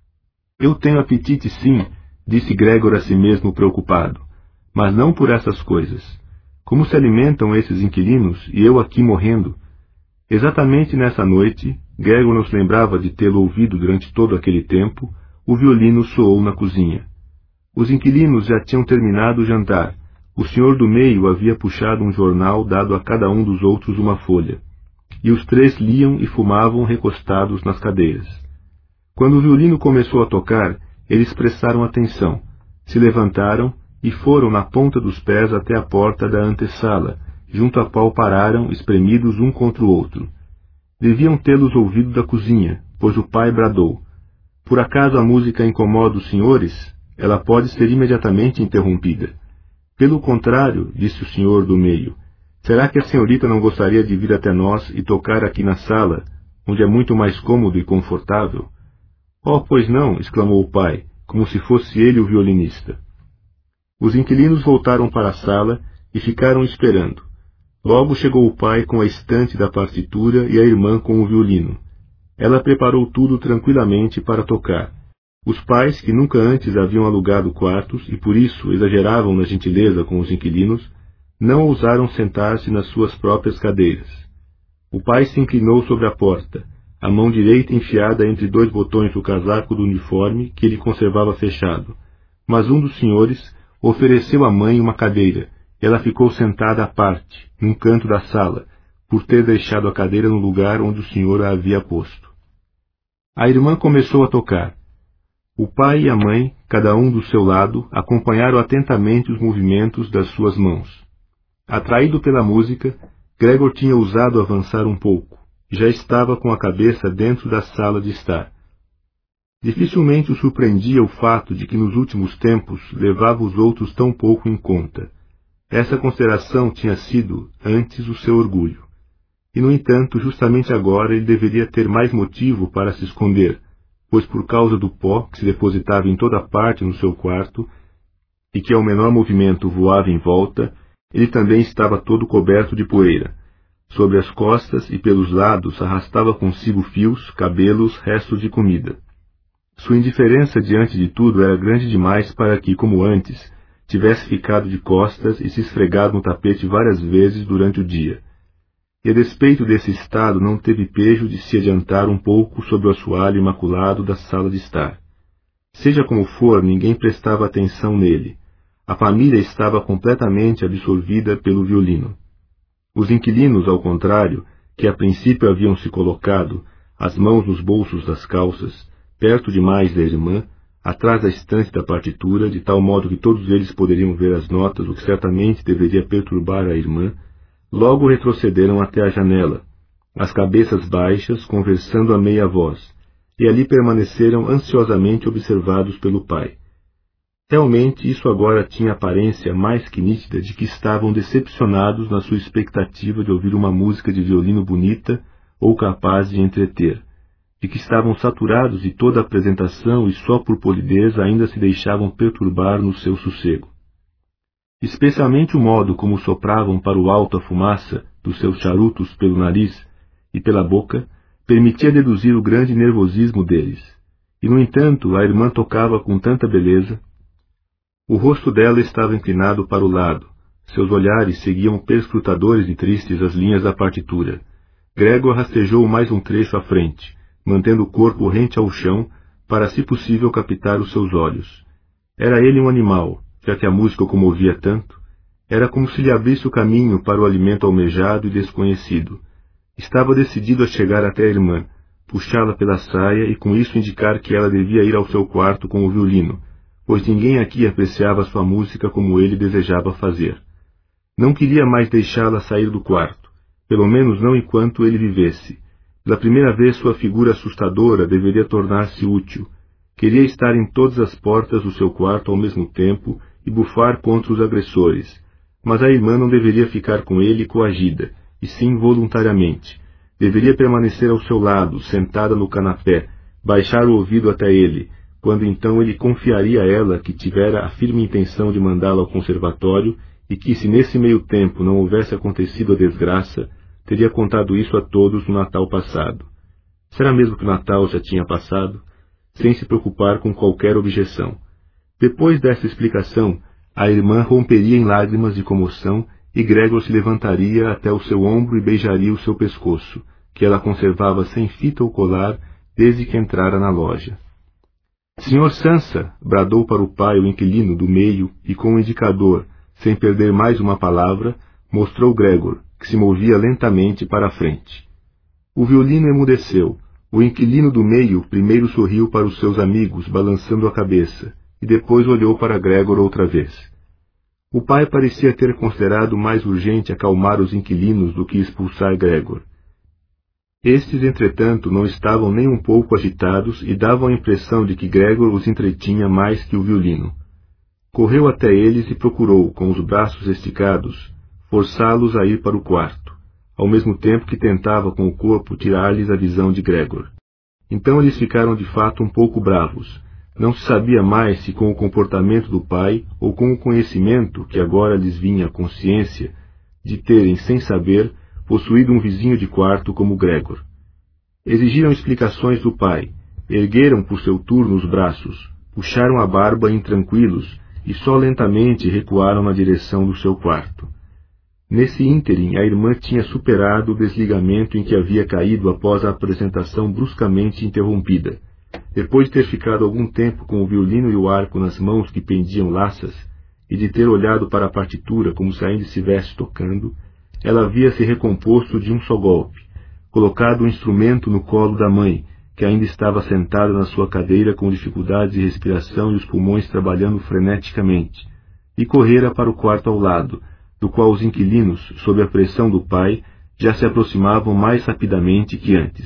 Eu tenho apetite sim, disse Gregor a si mesmo preocupado, mas não por essas coisas. Como se alimentam esses inquilinos e eu aqui morrendo? Exatamente nessa noite, Gregor não se lembrava de tê-lo ouvido durante todo aquele tempo, o violino soou na cozinha. Os inquilinos já tinham terminado o jantar. O senhor do meio havia puxado um jornal dado a cada um dos outros uma folha, e os três liam e fumavam recostados nas cadeiras. Quando o violino começou a tocar, eles prestaram atenção, se levantaram e foram na ponta dos pés até a porta da antessala, junto à qual pararam, espremidos um contra o outro. Deviam tê-los ouvido da cozinha, pois o pai bradou: "Por acaso a música incomoda os senhores? Ela pode ser imediatamente interrompida." Pelo contrário, disse o senhor do meio, será que a senhorita não gostaria de vir até nós e tocar aqui na sala, onde é muito mais cômodo e confortável? Oh, pois não, exclamou o pai, como se fosse ele o violinista. Os inquilinos voltaram para a sala e ficaram esperando. Logo chegou o pai com a estante da partitura e a irmã com o violino. Ela preparou tudo tranquilamente para tocar. Os pais, que nunca antes haviam alugado quartos e por isso exageravam na gentileza com os inquilinos, não ousaram sentar-se nas suas próprias cadeiras. O pai se inclinou sobre a porta, a mão direita enfiada entre dois botões do casaco do uniforme que ele conservava fechado, mas um dos senhores ofereceu à mãe uma cadeira, e ela ficou sentada à parte, num canto da sala, por ter deixado a cadeira no lugar onde o senhor a havia posto. A irmã começou a tocar. O pai e a mãe, cada um do seu lado, acompanharam atentamente os movimentos das suas mãos. Atraído pela música, Gregor tinha ousado avançar um pouco, e já estava com a cabeça dentro da sala de estar. Dificilmente o surpreendia o fato de que nos últimos tempos levava os outros tão pouco em conta. Essa consideração tinha sido, antes, o seu orgulho. E, no entanto, justamente agora ele deveria ter mais motivo para se esconder, pois por causa do pó que se depositava em toda parte no seu quarto, e que ao menor movimento voava em volta, ele também estava todo coberto de poeira. Sobre as costas e pelos lados arrastava consigo fios, cabelos, restos de comida. Sua indiferença diante de tudo era grande demais para que, como antes, tivesse ficado de costas e se esfregado no tapete várias vezes durante o dia. E a despeito desse estado não teve pejo de se adiantar um pouco sobre o assoalho imaculado da sala de estar. Seja como for, ninguém prestava atenção nele. A família estava completamente absorvida pelo violino. Os inquilinos, ao contrário, que a princípio haviam se colocado, as mãos nos bolsos das calças, perto demais da irmã, atrás da estante da partitura, de tal modo que todos eles poderiam ver as notas, o que certamente deveria perturbar a irmã, logo retrocederam até a janela, as cabeças baixas, conversando a meia voz, e ali permaneceram ansiosamente observados pelo pai. Realmente, isso agora tinha aparência mais que nítida de que estavam decepcionados na sua expectativa de ouvir uma música de violino bonita ou capaz de entreter, de que estavam saturados de toda a apresentação e só por polidez ainda se deixavam perturbar no seu sossego. Especialmente o modo como sopravam para o alto a fumaça dos seus charutos pelo nariz e pela boca permitia deduzir o grande nervosismo deles. E, no entanto, a irmã tocava com tanta beleza. O rosto dela estava inclinado para o lado. Seus olhares seguiam perscrutadores e tristes as linhas da partitura. Gregor rastejou mais um trecho à frente, mantendo o corpo rente ao chão, para, se possível, captar os seus olhos. Era ele um animal, já que a música o comovia tanto. Era como se lhe abrisse o caminho para o alimento almejado e desconhecido. Estava decidido a chegar até a irmã, puxá-la pela saia e com isso indicar que ela devia ir ao seu quarto com o violino, pois ninguém aqui apreciava sua música como ele desejava fazer. Não queria mais deixá-la sair do quarto, pelo menos não enquanto ele vivesse. Pela primeira vez sua figura assustadora deveria tornar-se útil. Queria estar em todas as portas do seu quarto ao mesmo tempo e bufar contra os agressores, mas a irmã não deveria ficar com ele coagida, e sim voluntariamente. Deveria permanecer ao seu lado, sentada no canapé, baixar o ouvido até ele, quando então ele confiaria a ela que tivera a firme intenção de mandá-la ao conservatório e que, se nesse meio tempo não houvesse acontecido a desgraça, teria contado isso a todos no Natal passado. Será mesmo que o Natal já tinha passado? Sem se preocupar com qualquer objeção. Depois dessa explicação, a irmã romperia em lágrimas de comoção e Gregor se levantaria até o seu ombro e beijaria o seu pescoço, que ela conservava sem fita ou colar desde que entrara na loja. senhor Sansa! Bradou para o pai o inquilino do meio e com o indicador, sem perder mais uma palavra, mostrou Gregor, que se movia lentamente para a frente. O violino emudeceu. O inquilino do meio primeiro sorriu para os seus amigos, balançando a cabeça, e depois olhou para Gregor outra vez. O pai parecia ter considerado mais urgente acalmar os inquilinos do que expulsar Gregor. Estes, entretanto, não estavam nem um pouco agitados e davam a impressão de que Gregor os entretinha mais que o violino. Correu até eles e procurou, com os braços esticados, forçá-los a ir para o quarto, ao mesmo tempo que tentava com o corpo tirar-lhes a visão de Gregor. Então eles ficaram de fato um pouco bravos. Não se sabia mais se com o comportamento do pai ou com o conhecimento que agora lhes vinha à consciência de terem, sem saber, possuído um vizinho de quarto como Gregor. Exigiram explicações do pai, ergueram por seu turno os braços, puxaram a barba intranquilos e só lentamente recuaram na direção do seu quarto. Nesse ínterim, a irmã tinha superado o desligamento em que havia caído após a apresentação bruscamente interrompida. Depois de ter ficado algum tempo com o violino e o arco nas mãos que pendiam laças, e de ter olhado para a partitura como se ainda estivesse tocando, ela havia se recomposto de um só golpe, colocado o instrumento no colo da mãe, que ainda estava sentada na sua cadeira com dificuldades de respiração e os pulmões trabalhando freneticamente, e correra para o quarto ao lado, do qual os inquilinos, sob a pressão do pai, já se aproximavam mais rapidamente que antes.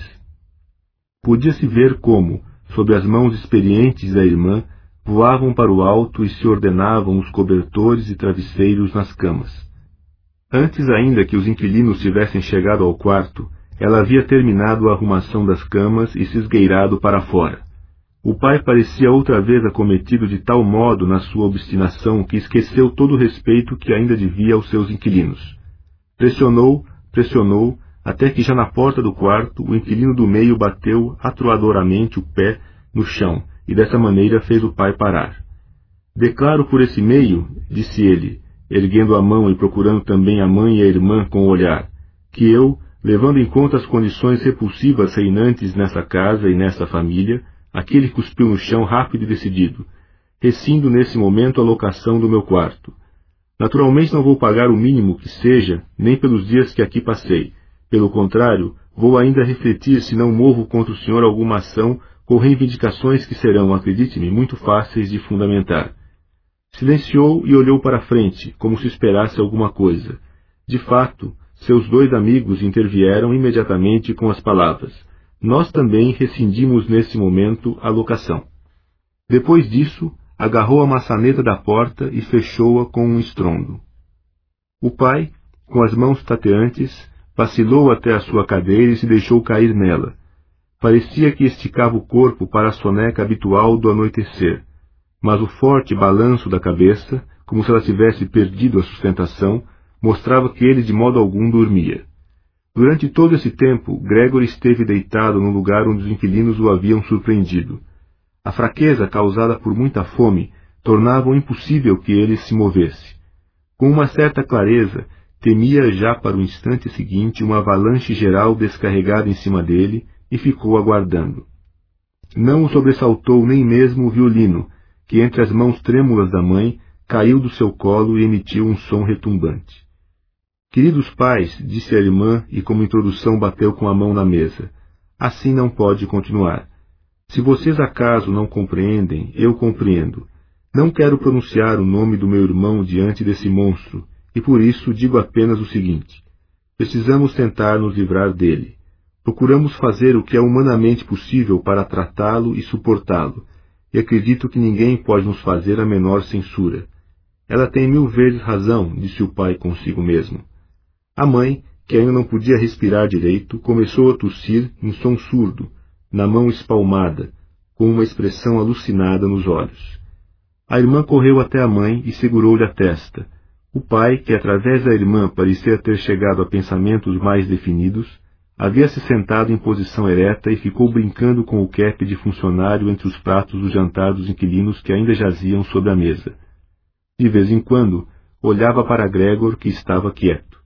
Podia-se ver como, sob as mãos experientes da irmã, voavam para o alto e se ordenavam os cobertores e travesseiros nas camas. Antes ainda que os inquilinos tivessem chegado ao quarto, ela havia terminado a arrumação das camas e se esgueirado para fora. O pai parecia outra vez acometido de tal modo na sua obstinação que esqueceu todo o respeito que ainda devia aos seus inquilinos. Pressionou, pressionou, até que já na porta do quarto o inquilino do meio bateu atroadoramente o pé no chão e dessa maneira fez o pai parar. Declaro por esse meio, disse ele, erguendo a mão e procurando também a mãe e a irmã com o olhar, que eu, levando em conta as condições repulsivas reinantes nessa casa e nessa família, aquele cuspiu no chão rápido e decidido, rescindo nesse momento a locação do meu quarto. Naturalmente não vou pagar o mínimo que seja, nem pelos dias que aqui passei. Pelo contrário, vou ainda refletir se não movo contra o senhor alguma ação com reivindicações que serão, acredite-me, muito fáceis de fundamentar. Silenciou e olhou para frente, como se esperasse alguma coisa. De fato, seus dois amigos intervieram imediatamente com as palavras: nós também rescindimos nesse momento a locação. Depois disso, agarrou a maçaneta da porta e fechou-a com um estrondo. O pai, com as mãos tateantes, vacilou até a sua cadeira e se deixou cair nela. Parecia que esticava o corpo para a soneca habitual do anoitecer, mas o forte balanço da cabeça, como se ela tivesse perdido a sustentação, mostrava que ele de modo algum dormia. Durante todo esse tempo, Gregor esteve deitado no lugar onde os inquilinos o haviam surpreendido. A fraqueza causada por muita fome tornava impossível que ele se movesse. Com uma certa clareza, temia já para o instante seguinte uma avalanche geral descarregada em cima dele e ficou aguardando. Não o sobressaltou nem mesmo o violino, que entre as mãos trêmulas da mãe caiu do seu colo e emitiu um som retumbante. Queridos pais, disse a irmã e como introdução bateu com a mão na mesa, assim não pode continuar. Se vocês acaso não compreendem, eu compreendo. Não quero pronunciar o nome do meu irmão diante desse monstro, e por isso digo apenas o seguinte: precisamos tentar nos livrar dele. Procuramos fazer o que é humanamente possível para tratá-lo e suportá-lo, e acredito que ninguém pode nos fazer a menor censura. Ela tem mil vezes razão, disse o pai consigo mesmo. A mãe, que ainda não podia respirar direito, começou a tossir em som surdo, na mão espalmada, com uma expressão alucinada nos olhos. A irmã correu até a mãe e segurou-lhe a testa. O pai, que através da irmã parecia ter chegado a pensamentos mais definidos, havia se sentado em posição ereta e ficou brincando com o cap de funcionário entre os pratos do jantar dos inquilinos que ainda jaziam sobre a mesa. De vez em quando, olhava para Gregor, que estava quieto.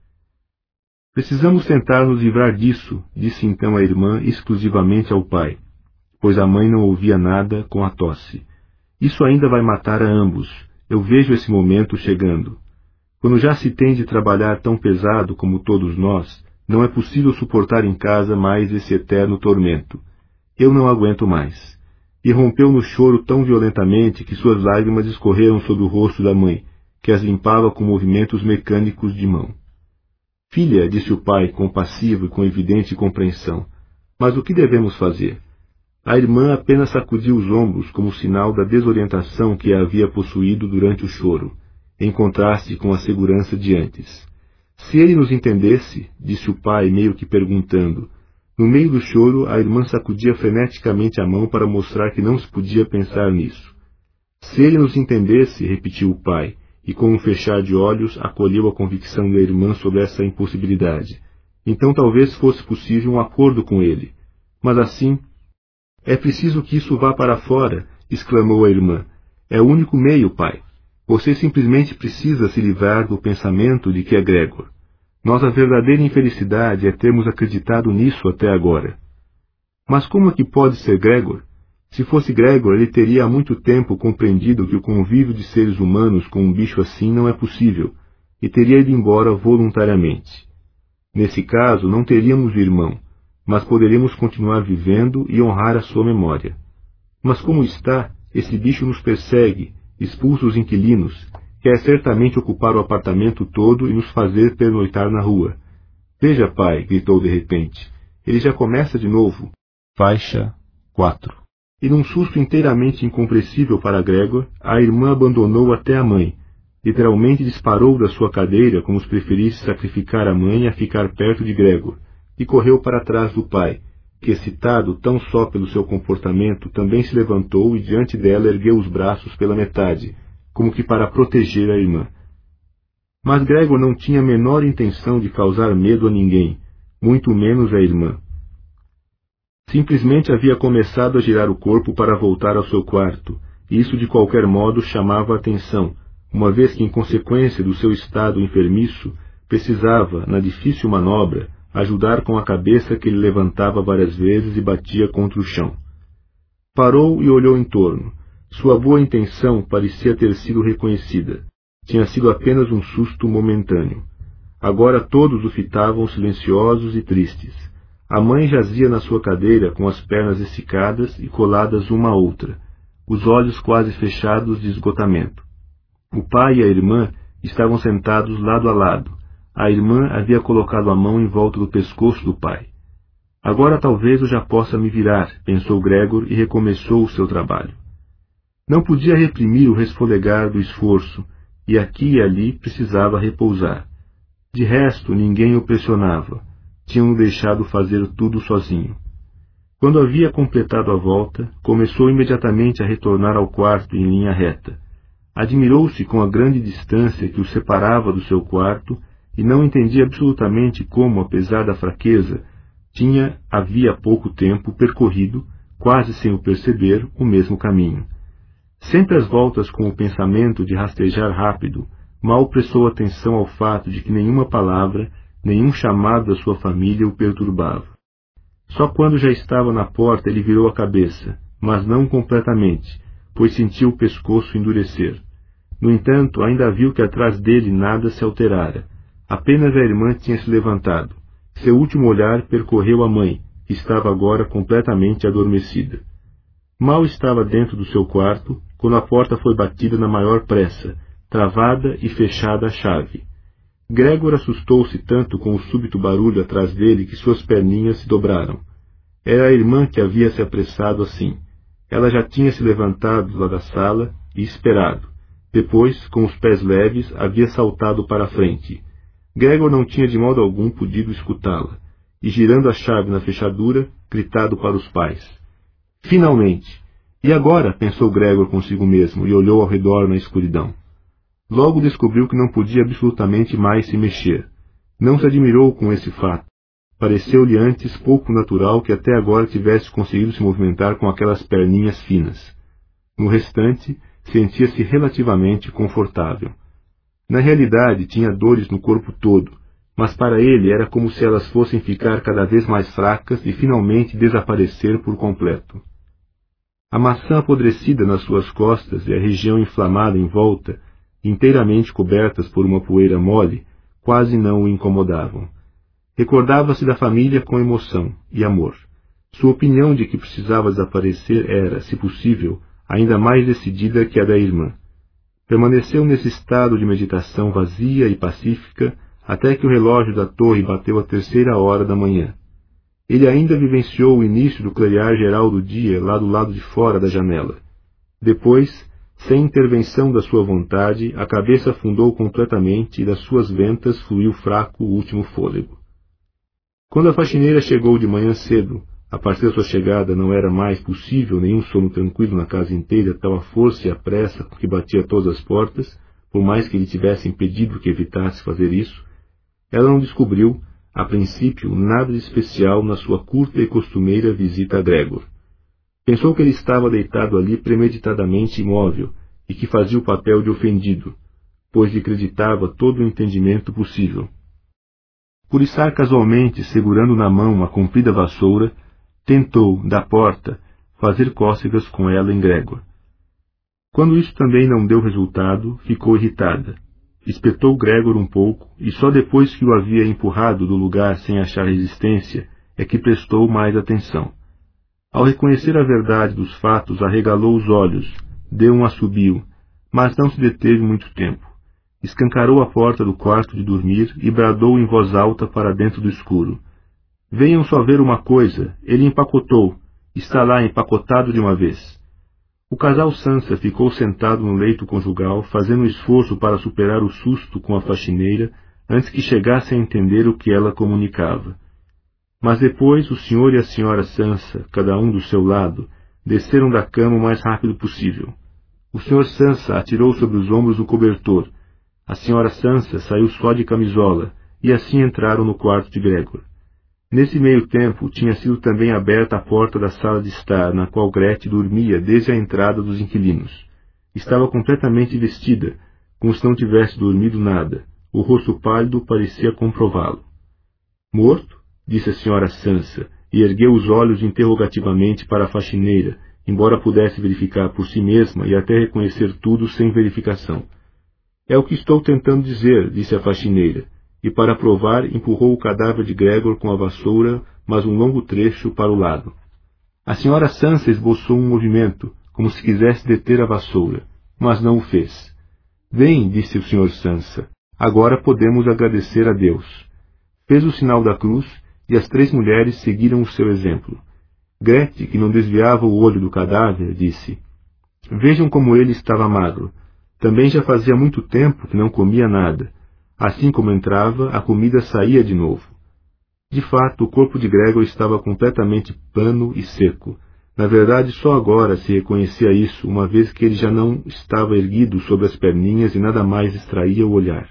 Precisamos tentar nos livrar disso, disse então a irmã exclusivamente ao pai, pois a mãe não ouvia nada com a tosse. Isso ainda vai matar a ambos. Eu vejo esse momento chegando. Quando já se tem de trabalhar tão pesado como todos nós, não é possível suportar em casa mais esse eterno tormento. Eu não aguento mais. E rompeu no choro tão violentamente que suas lágrimas escorreram sobre o rosto da mãe, que as limpava com movimentos mecânicos de mão. Filha, disse o pai, compassivo e com evidente compreensão, mas o que devemos fazer? A irmã apenas sacudiu os ombros como sinal da desorientação que a havia possuído durante o choro, em contraste com a segurança de antes. Se ele nos entendesse, disse o pai, meio que perguntando. No meio do choro, a irmã sacudia freneticamente a mão para mostrar que não se podia pensar nisso. Se ele nos entendesse, repetiu o pai, e com um fechar de olhos acolheu a convicção da irmã sobre essa impossibilidade. Então talvez fosse possível um acordo com ele. Mas assim... É preciso que isso vá para fora, exclamou a irmã. É o único meio, pai. Você simplesmente precisa se livrar do pensamento de que é Gregor. Nossa verdadeira infelicidade é termos acreditado nisso até agora. Mas como é que pode ser Gregor? Se fosse Gregor, ele teria há muito tempo compreendido que o convívio de seres humanos com um bicho assim não é possível, e teria ido embora voluntariamente. Nesse caso, não teríamos irmão, mas poderíamos continuar vivendo e honrar a sua memória. Mas como está, esse bicho nos persegue, expulsa os inquilinos, quer certamente ocupar o apartamento todo e nos fazer pernoitar na rua. Veja, pai, gritou de repente, ele já começa de novo. Faixa quatro. E num susto inteiramente incompreensível para Gregor, a irmã abandonou até a mãe. Literalmente disparou da sua cadeira como se preferisse sacrificar a mãe a ficar perto de Gregor, e correu para trás do pai, que, excitado tão só pelo seu comportamento, também se levantou e diante dela ergueu os braços pela metade, como que para proteger a irmã. Mas Gregor não tinha a menor intenção de causar medo a ninguém, muito menos à irmã. Simplesmente havia começado a girar o corpo para voltar ao seu quarto, e isso de qualquer modo chamava a atenção, uma vez que, em consequência do seu estado enfermiço, precisava, na difícil manobra, ajudar com a cabeça que ele levantava várias vezes e batia contra o chão. Parou e olhou em torno. Sua boa intenção parecia ter sido reconhecida. Tinha sido apenas um susto momentâneo. Agora todos o fitavam silenciosos e tristes. A mãe jazia na sua cadeira com as pernas esticadas e coladas uma à outra, os olhos quase fechados de esgotamento. O pai e a irmã estavam sentados lado a lado. A irmã havia colocado a mão em volta do pescoço do pai. Agora talvez eu já possa me virar, pensou Gregor e recomeçou o seu trabalho. Não podia reprimir o resfolegar do esforço, e aqui e ali precisava repousar. De resto, ninguém o pressionava. Tinham-no deixado fazer tudo sozinho. Quando havia completado a volta, começou imediatamente a retornar ao quarto em linha reta. Admirou-se com a grande distância que o separava do seu quarto e não entendia absolutamente como, apesar da fraqueza, tinha, havia pouco tempo, percorrido, quase sem o perceber, o mesmo caminho. Sempre às voltas com o pensamento de rastejar rápido, mal prestou atenção ao fato de que nenhuma palavra, nenhum chamado da sua família o perturbava. Só quando já estava na porta ele virou a cabeça, mas não completamente, pois sentiu o pescoço endurecer. No entanto, ainda viu que atrás dele nada se alterara. Apenas a irmã tinha se levantado. Seu último olhar percorreu a mãe, que estava agora completamente adormecida. Mal estava dentro do seu quarto, quando a porta foi batida na maior pressa, travada e fechada a chave. Gregor assustou-se tanto com o súbito barulho atrás dele que suas perninhas se dobraram. Era a irmã que havia se apressado assim. Ela já tinha se levantado lá da sala e esperado. Depois, com os pés leves, havia saltado para a frente. Gregor não tinha de modo algum podido escutá-la, e girando a chave na fechadura, gritado para os pais. Finalmente! E agora? Pensou Gregor consigo mesmo, e olhou ao redor na escuridão. Logo descobriu que não podia absolutamente mais se mexer. Não se admirou com esse fato. Pareceu-lhe antes pouco natural que até agora tivesse conseguido se movimentar com aquelas perninhas finas. No restante, sentia-se relativamente confortável. Na realidade, tinha dores no corpo todo, mas para ele era como se elas fossem ficar cada vez mais fracas e finalmente desaparecer por completo. A maçã apodrecida nas suas costas e a região inflamada em volta, inteiramente cobertas por uma poeira mole, quase não o incomodavam. Recordava-se da família com emoção e amor. Sua opinião de que precisava desaparecer era, se possível, ainda mais decidida que a da irmã. Permaneceu nesse estado de meditação vazia e pacífica até que o relógio da torre bateu a terceira hora da manhã. Ele ainda vivenciou o início do clarear geral do dia lá do lado de fora da janela. Depois, sem intervenção da sua vontade, a cabeça afundou completamente e das suas ventas fluiu fraco o último fôlego. Quando a faxineira chegou de manhã cedo, a partir da sua chegada não era mais possível nenhum sono tranquilo na casa inteira, tal a força e a pressa com que batia todas as portas, por mais que lhe tivessem pedido que evitasse fazer isso. Ela não descobriu, a princípio, nada de especial na sua curta e costumeira visita a Gregor. Pensou que ele estava deitado ali premeditadamente imóvel e que fazia o papel de ofendido, pois lhe acreditava todo o entendimento possível. Por estar casualmente segurando na mão uma comprida vassoura, tentou, da porta, fazer cócegas com ela em Gregor. Quando isso também não deu resultado, ficou irritada. Espetou Gregor um pouco, e só depois que o havia empurrado do lugar sem achar resistência, é que prestou mais atenção. Ao reconhecer a verdade dos fatos, arregalou os olhos, deu um assobio, mas não se deteve muito tempo. Escancarou a porta do quarto de dormir e bradou em voz alta para dentro do escuro. Venham só ver uma coisa, ele empacotou, está lá empacotado de uma vez. O casal Sansa ficou sentado no leito conjugal, fazendo um esforço para superar o susto com a faxineira, antes que chegasse a entender o que ela comunicava. Mas depois o senhor e a senhora Sansa, cada um do seu lado, desceram da cama o mais rápido possível. O senhor Sansa atirou sobre os ombros o cobertor. A senhora Sansa saiu só de camisola, e assim entraram no quarto de Gregor. Nesse meio tempo, tinha sido também aberta a porta da sala de estar, na qual Grethe dormia desde a entrada dos inquilinos. Estava completamente vestida, como se não tivesse dormido nada. O rosto pálido parecia comprová-lo. Morto? Disse a senhora Sansa, e ergueu os olhos interrogativamente para a faxineira, embora pudesse verificar por si mesma e até reconhecer tudo sem verificação. É o que estou tentando dizer, disse a faxineira, e para provar empurrou o cadáver de Gregor com a vassoura, mas um longo trecho para o lado. A senhora Sansa esboçou um movimento, como se quisesse deter a vassoura, mas não o fez. Bem, disse o senhor Sansa, agora podemos agradecer a Deus. Fez o sinal da cruz, e as três mulheres seguiram o seu exemplo. Grethe, que não desviava o olho do cadáver, disse: Vejam como ele estava magro. Também já fazia muito tempo que não comia nada. Assim como entrava, a comida saía de novo. De fato, o corpo de Gregor estava completamente plano e seco. Na verdade, só agora se reconhecia isso, uma vez que ele já não estava erguido sobre as perninhas e nada mais distraía o olhar.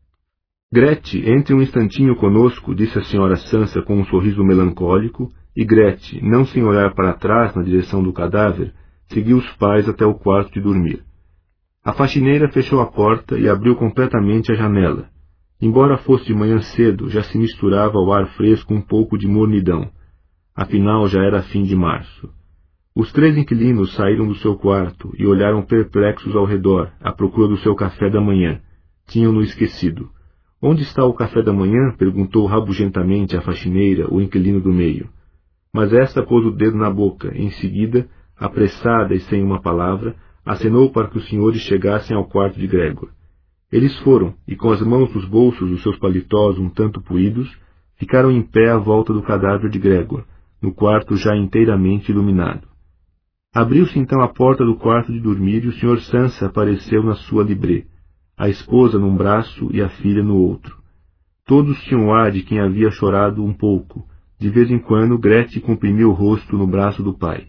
Grethe, entre um instantinho conosco, disse a senhora Sansa com um sorriso melancólico, e Grethe, não sem olhar para trás na direção do cadáver, seguiu os pais até o quarto de dormir. A faxineira fechou a porta e abriu completamente a janela. Embora fosse de manhã cedo, já se misturava ao ar fresco um pouco de mornidão. Afinal, já era fim de março. Os três inquilinos saíram do seu quarto e olharam perplexos ao redor, à procura do seu café da manhã. Tinham-no esquecido. Onde está o café da manhã? Perguntou rabugentamente a faxineira, o inquilino do meio. Mas esta pôs o dedo na boca. Em seguida, apressada e sem uma palavra, acenou para que os senhores chegassem ao quarto de Gregor. Eles foram, e com as mãos nos bolsos dos seus paletós um tanto poídos, ficaram em pé à volta do cadáver de Gregor, no quarto já inteiramente iluminado. Abriu-se então a porta do quarto de dormir e o senhor Sansa apareceu na sua libré, a esposa num braço e a filha no outro. Todos tinham o ar de quem havia chorado um pouco. De vez em quando, Grethe comprimiu o rosto no braço do pai.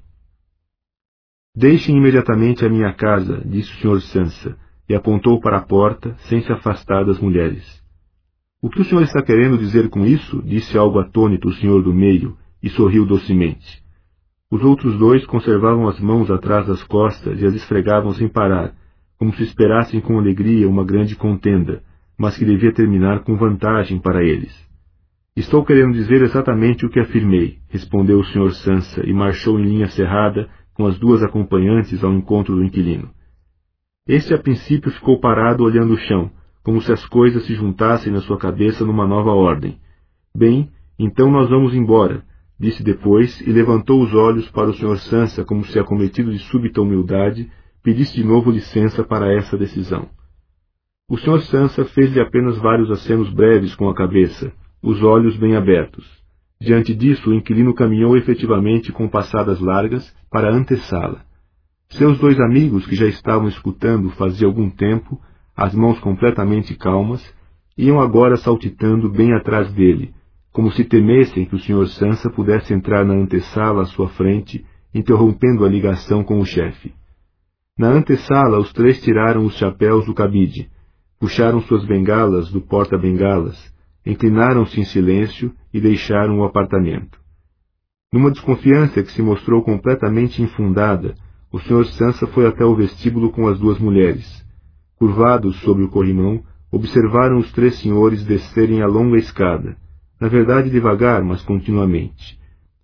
Deixem imediatamente a minha casa, disse o senhor Sansa, e apontou para a porta, sem se afastar das mulheres. O que o senhor está querendo dizer com isso? Disse algo atônito o senhor do meio, e sorriu docemente. Os outros dois conservavam as mãos atrás das costas e as esfregavam sem parar, como se esperassem com alegria uma grande contenda, mas que devia terminar com vantagem para eles. Estou querendo dizer exatamente o que afirmei, respondeu o senhor Sansa, e marchou em linha cerrada, com as duas acompanhantes ao encontro do inquilino. Este a princípio ficou parado olhando o chão, como se as coisas se juntassem na sua cabeça numa nova ordem. Bem, então nós vamos embora, disse depois, e levantou os olhos para o senhor Sansa como se, acometido de súbita humildade, pedisse de novo licença para essa decisão. O senhor Sansa fez-lhe apenas vários acenos breves com a cabeça, os olhos bem abertos. Diante disso, o inquilino caminhou efetivamente com passadas largas para a antessala. Seus dois amigos, que já estavam escutando fazia algum tempo, as mãos completamente calmas, iam agora saltitando bem atrás dele, como se temessem que o senhor Sansa pudesse entrar na antessala à sua frente, interrompendo a ligação com o chefe. Na antessala, os três tiraram os chapéus do cabide, puxaram suas bengalas do porta-bengalas, inclinaram-se em silêncio e deixaram o apartamento. Numa desconfiança que se mostrou completamente infundada, o senhor Sansa foi até o vestíbulo com as duas mulheres. Curvados sobre o corrimão, observaram os três senhores descerem a longa escada, na verdade devagar, mas continuamente.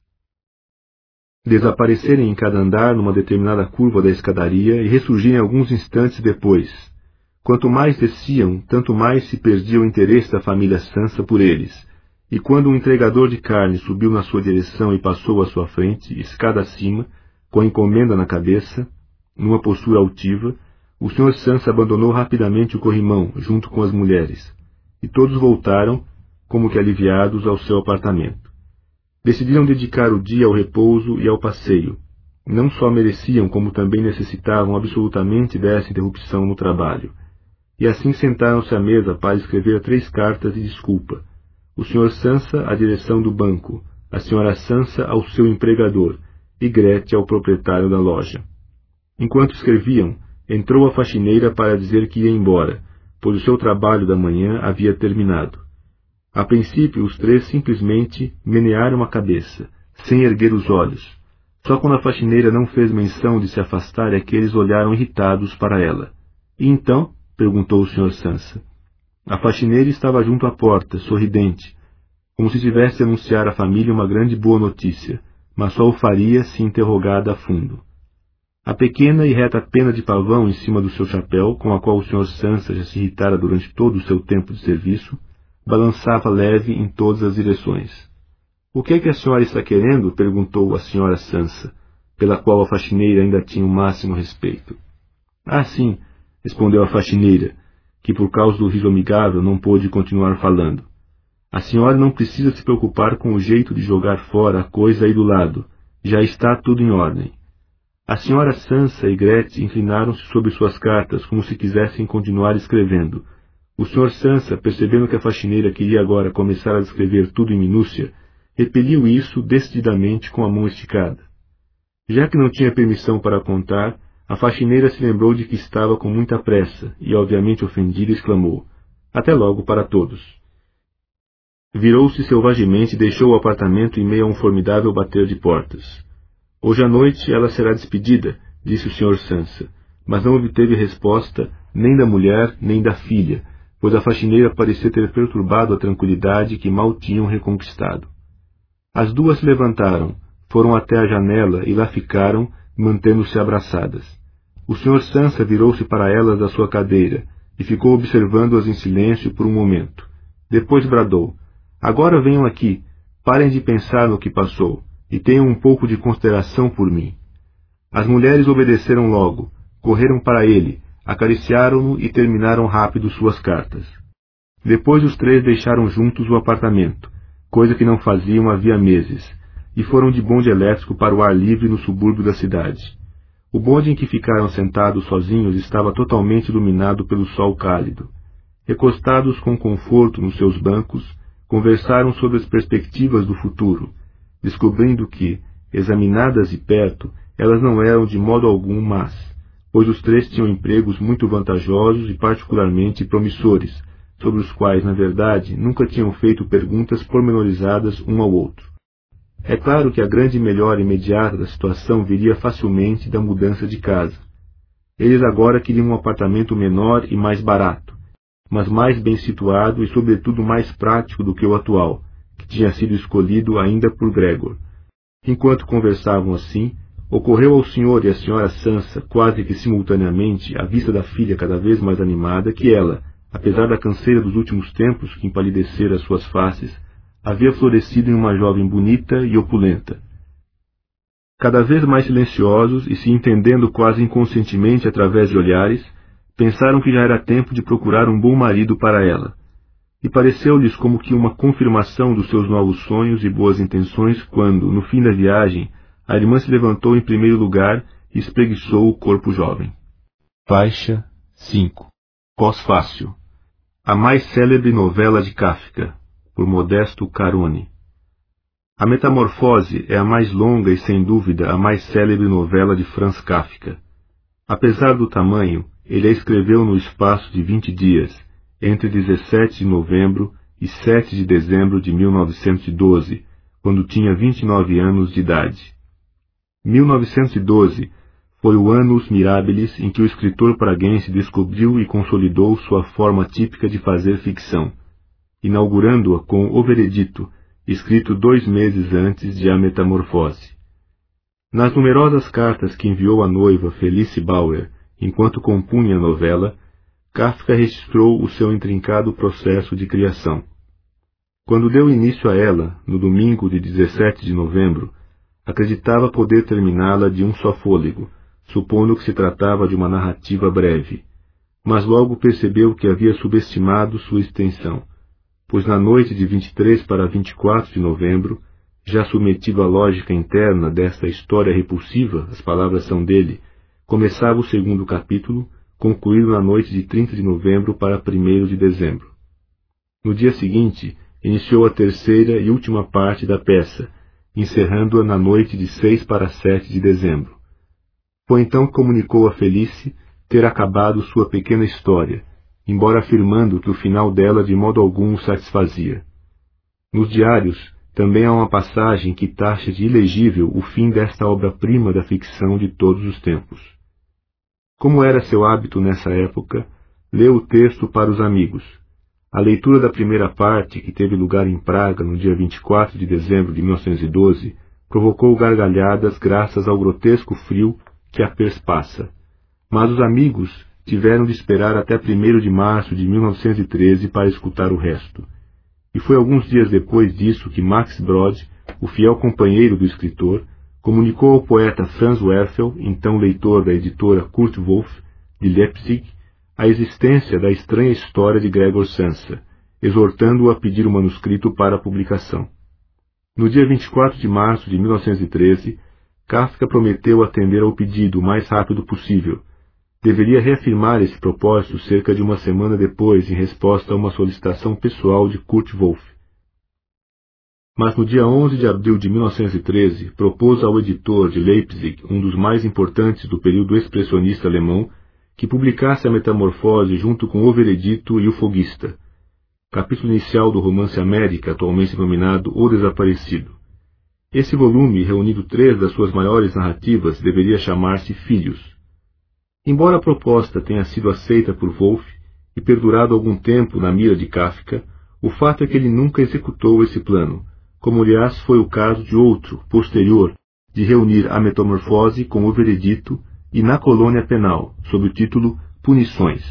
Desaparecerem em cada andar numa determinada curva da escadaria e ressurgirem alguns instantes depois. Quanto mais desciam, tanto mais se perdia o interesse da família Sansa por eles, e quando um entregador de carne subiu na sua direção e passou à sua frente, escada acima, com a encomenda na cabeça, numa postura altiva, o senhor Sansa abandonou rapidamente o corrimão, junto com as mulheres, e todos voltaram, como que aliviados, ao seu apartamento. Decidiram dedicar o dia ao repouso e ao passeio. Não só mereciam, como também necessitavam absolutamente dessa interrupção no trabalho. E assim sentaram-se à mesa para escrever três cartas de desculpa. O senhor Sansa à direção do banco, a senhora Sansa ao seu empregador, e Grethe ao proprietário da loja. Enquanto escreviam, entrou a faxineira para dizer que ia embora, pois o seu trabalho da manhã havia terminado. A princípio, os três simplesmente menearam a cabeça, sem erguer os olhos. Só quando a faxineira não fez menção de se afastar é que eles olharam irritados para ela. E então? Perguntou o senhor Sansa. A faxineira estava junto à porta, sorridente, como se tivesse a anunciar à família uma grande boa notícia, mas só o faria se interrogada a fundo. A pequena e reta pena de pavão em cima do seu chapéu, com a qual o senhor Sansa já se irritara durante todo o seu tempo de serviço, balançava leve em todas as direções. — O que é que a senhora está querendo? — perguntou a senhora Sansa, pela qual a faxineira ainda tinha o máximo respeito. — Ah, sim, respondeu a faxineira, que por causa do riso amigável não pôde continuar falando. A senhora não precisa se preocupar com o jeito de jogar fora a coisa aí do lado. Já está tudo em ordem. A senhora Sansa e Grethe inclinaram-se sobre suas cartas, como se quisessem continuar escrevendo. O senhor Sansa, percebendo que a faxineira queria agora começar a descrever tudo em minúcia, repeliu isso decididamente com a mão esticada. Já que não tinha permissão para contar, a faxineira se lembrou de que estava com muita pressa e, obviamente ofendida, exclamou: — Até logo para todos. Virou-se selvagemente e deixou o apartamento em meio a um formidável bater de portas. Hoje à noite ela será despedida, disse o senhor Sansa, mas não obteve resposta nem da mulher nem da filha, pois a faxineira parecia ter perturbado a tranquilidade que mal tinham reconquistado. As duas se levantaram, foram até a janela e lá ficaram, mantendo-se abraçadas. O senhor Sansa virou-se para elas da sua cadeira e ficou observando-as em silêncio por um momento. Depois bradou: — Agora venham aqui, parem de pensar no que passou, e tenham um pouco de consideração por mim. As mulheres obedeceram logo, correram para ele, acariciaram-no e terminaram rápido suas cartas. Depois os três deixaram juntos o apartamento, coisa que não faziam havia meses, e foram de bonde elétrico para o ar livre no subúrbio da cidade. O bonde em que ficaram sentados sozinhos estava totalmente iluminado pelo sol cálido. Recostados com conforto nos seus bancos, conversaram sobre as perspectivas do futuro, descobrindo que, examinadas de perto, elas não eram de modo algum más, pois os três tinham empregos muito vantajosos e particularmente promissores, sobre os quais, na verdade, nunca tinham feito perguntas pormenorizadas um ao outro. É claro que a grande melhora imediata da situação viria facilmente da mudança de casa. Eles agora queriam um apartamento menor e mais barato, mas mais bem situado e, sobretudo, mais prático do que o atual, que tinha sido escolhido ainda por Gregor. Enquanto conversavam assim, ocorreu ao senhor e à senhora Sansa, quase que simultaneamente, à vista da filha cada vez mais animada, que ela, apesar da canseira dos últimos tempos que empalidecera as suas faces, havia florescido em uma jovem bonita e opulenta. Cada vez mais silenciosos e se entendendo quase inconscientemente através de olhares, pensaram que já era tempo de procurar um bom marido para ela. e pareceu-lhes como que uma confirmação dos seus novos sonhos e boas intenções quando, no fim da viagem, a irmã se levantou em primeiro lugar e espreguiçou o corpo jovem. Faixa cinco. Pós-fácil. A mais célebre novela de Kafka, por Modesto Carone. A Metamorfose é a mais longa e, sem dúvida, a mais célebre novela de Franz Kafka. Apesar do tamanho, ele a escreveu no espaço de vinte dias, entre dezessete de novembro e sete de dezembro de mil novecentos e doze, quando tinha vinte e nove anos de idade. mil novecentos e doze foi o annus mirabilis em que o escritor praguense descobriu e consolidou sua forma típica de fazer ficção, inaugurando-a com O Veredito, escrito dois meses antes de A Metamorfose. Nas numerosas cartas que enviou à noiva Felice Bauer, enquanto compunha a novela, Kafka registrou o seu intrincado processo de criação. Quando deu início a ela, no domingo de dezessete de novembro, acreditava poder terminá-la de um só fôlego, supondo que se tratava de uma narrativa breve, mas logo percebeu que havia subestimado sua extensão, pois na noite de vinte e três para vinte e quatro de novembro, já submetido à lógica interna desta história repulsiva, as palavras são dele, começava o segundo capítulo, concluído na noite de trinta de novembro para primeiro de dezembro. No dia seguinte, iniciou a terceira e última parte da peça, encerrando-a na noite de seis para sete de dezembro. Foi então que comunicou a Felice ter acabado sua pequena história, embora afirmando que o final dela de modo algum o satisfazia. Nos diários, também há uma passagem que taxa de ilegível o fim desta obra-prima da ficção de todos os tempos. Como era seu hábito nessa época, leu o texto para os amigos. A leitura da primeira parte, que teve lugar em Praga no dia vinte e quatro de dezembro de mil novecentos e doze, provocou gargalhadas graças ao grotesco frio que a perspassa. Mas os amigos tiveram de esperar até primeiro de março de mil novecentos e treze para escutar o resto. E foi alguns dias depois disso que Max Brod, o fiel companheiro do escritor, comunicou ao poeta Franz Werfel, então leitor da editora Kurt Wolff, de Leipzig, a existência da estranha história de Gregor Samsa, exortando-o a pedir o manuscrito para a publicação. No dia vinte e quatro de março de mil novecentos e treze, Kafka prometeu atender ao pedido o mais rápido possível. Deveria reafirmar esse propósito cerca de uma semana depois, em resposta a uma solicitação pessoal de Kurt Wolff. Mas no dia onze de abril de mil novecentos e treze, propôs ao editor de Leipzig, um dos mais importantes do período expressionista alemão, que publicasse a Metamorfose junto com O Veredito e O Foguista, capítulo inicial do romance América, atualmente denominado O Desaparecido. Esse volume, reunindo três das suas maiores narrativas, deveria chamar-se Filhos. Embora a proposta tenha sido aceita por Wolff e perdurado algum tempo na mira de Kafka, o fato é que ele nunca executou esse plano, como aliás foi o caso de outro, posterior, de reunir a Metamorfose com O Veredito e Na Colônia Penal, sob o título Punições.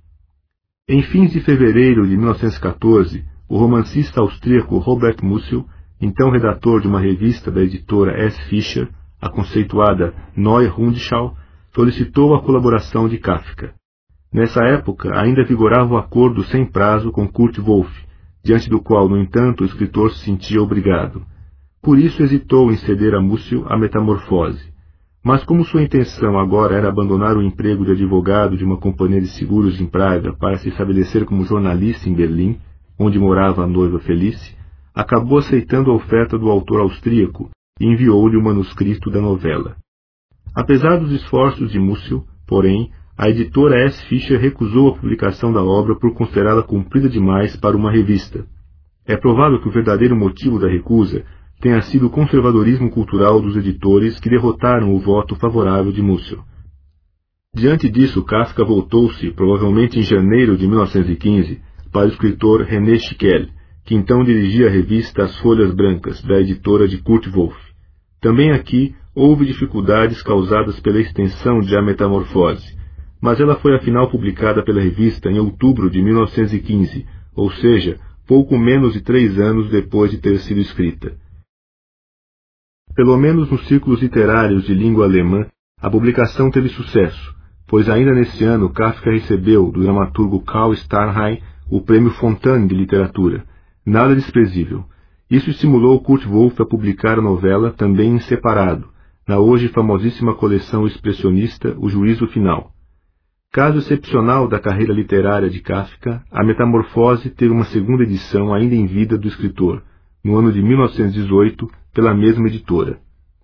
Em fins de fevereiro de mil novecentos e quatorze, o romancista austríaco Robert Musil, então redator de uma revista da editora S. Fischer, a conceituada Neue Rundschau, solicitou a colaboração de Kafka. Nessa época, ainda vigorava o acordo sem prazo com Kurt Wolff, diante do qual, no entanto, o escritor se sentia obrigado. Por isso hesitou em ceder a Musil a Metamorfose. Mas como sua intenção agora era abandonar o emprego de advogado de uma companhia de seguros em Praga para se estabelecer como jornalista em Berlim, onde morava a noiva Felice, acabou aceitando a oferta do autor austríaco e enviou-lhe o manuscrito da novela. Apesar dos esforços de Musil, porém, a editora S. Fischer recusou a publicação da obra por considerá-la comprida demais para uma revista. É provável que o verdadeiro motivo da recusa tenha sido o conservadorismo cultural dos editores que derrotaram o voto favorável de Musil. Diante disso, Kafka voltou-se, provavelmente em janeiro de mil novecentos e quinze, para o escritor René Schickel, que então dirigia a revista As Folhas Brancas, da editora de Kurt Wolff. Também aqui houve dificuldades causadas pela extensão de A Metamorfose, mas ela foi afinal publicada pela revista em outubro de mil novecentos e quinze, ou seja, pouco menos de três anos depois de ter sido escrita. Pelo menos nos círculos literários de língua alemã, a publicação teve sucesso, pois ainda nesse ano Kafka recebeu, do dramaturgo Karl Starrheim, o Prêmio Fontane de Literatura, nada desprezível. Isso estimulou Kurt Wolff a publicar a novela também em separado, na hoje famosíssima coleção expressionista O Juízo Final. Caso excepcional da carreira literária de Kafka, a Metamorfose teve uma segunda edição ainda em vida do escritor, no ano de mil novecentos e dezoito, pela mesma editora.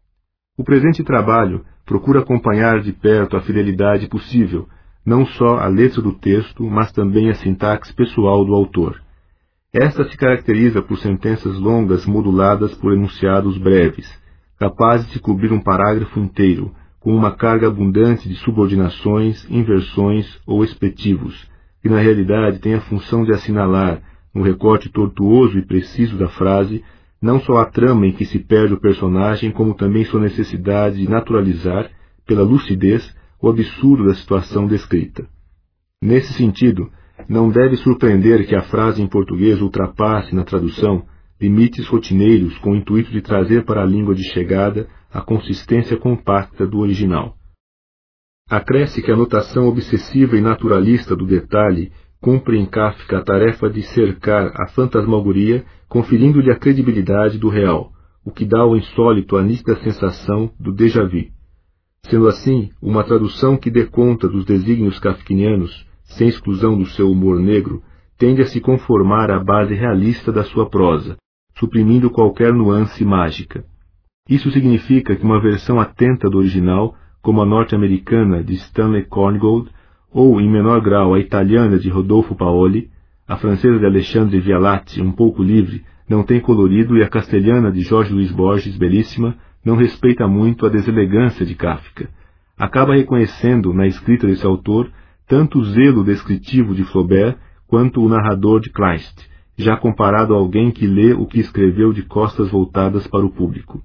O presente trabalho procura acompanhar de perto a fidelidade possível, não só à letra do texto, mas também à sintaxe pessoal do autor. Esta se caracteriza por sentenças longas moduladas por enunciados breves, capazes de cobrir um parágrafo inteiro, com uma carga abundante de subordinações, inversões ou expletivos, que na realidade tem a função de assinalar, no recorte tortuoso e preciso da frase, não só a trama em que se perde o personagem, como também sua necessidade de naturalizar, pela lucidez, o absurdo da situação descrita. Nesse sentido, não deve surpreender que a frase em português ultrapasse, na tradução, limites rotineiros com o intuito de trazer para a língua de chegada a consistência compacta do original. Acresce que a notação obsessiva e naturalista do detalhe cumpre em Kafka a tarefa de cercar a fantasmagoria, conferindo-lhe a credibilidade do real, o que dá ao insólito a nítida sensação do déjà vu. Sendo assim, uma tradução que dê conta dos desígnios kafkinianos, sem exclusão do seu humor negro, tende a se conformar à base realista da sua prosa, suprimindo qualquer nuance mágica. Isso significa que uma versão atenta do original, como a norte-americana de Stanley Korngold, ou, em menor grau, a italiana de Rodolfo Paoli, a francesa de Alexandre Vialatti, um pouco livre, não tem colorido, e a castelhana de Jorge Luiz Borges, belíssima, não respeita muito a deselegância de Kafka. Acaba reconhecendo, na escrita desse autor, tanto o zelo descritivo de Flaubert, quanto o narrador de Kleist, já comparado a alguém que lê o que escreveu de costas voltadas para o público.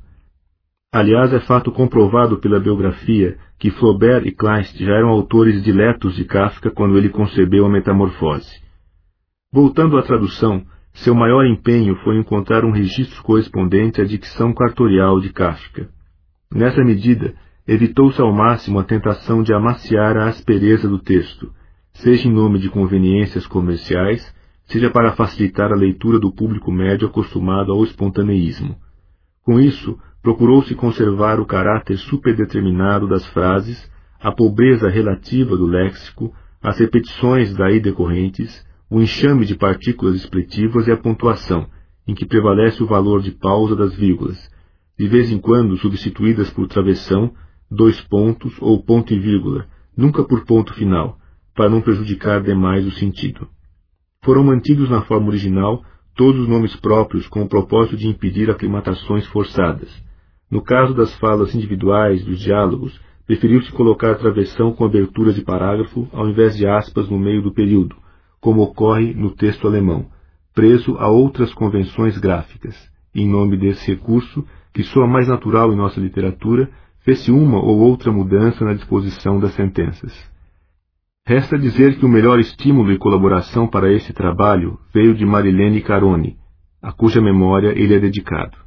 Aliás, é fato comprovado pela biografia que Flaubert e Kleist já eram autores diletos de Kafka quando ele concebeu a Metamorfose. Voltando à tradução, seu maior empenho foi encontrar um registro correspondente à dicção cartorial de Kafka. Nessa medida, evitou-se ao máximo a tentação de amaciar a aspereza do texto, seja em nome de conveniências comerciais, seja para facilitar a leitura do público médio acostumado ao espontaneísmo. Com isso, procurou-se conservar o caráter superdeterminado das frases, a pobreza relativa do léxico, as repetições daí decorrentes, o enxame de partículas expletivas e a pontuação, em que prevalece o valor de pausa das vírgulas, de vez em quando substituídas por travessão, dois pontos ou ponto e vírgula, nunca por ponto final, para não prejudicar demais o sentido. Foram mantidos na forma original todos os nomes próprios com o propósito de impedir aclimatações forçadas. No caso das falas individuais, dos diálogos, preferiu-se colocar travessão com abertura de parágrafo ao invés de aspas no meio do período, como ocorre no texto alemão, preso a outras convenções gráficas. Em nome desse recurso, que soa mais natural em nossa literatura, fez-se uma ou outra mudança na disposição das sentenças. Resta dizer que o melhor estímulo e colaboração para esse trabalho veio de Marilene Carone, a cuja memória ele é dedicado.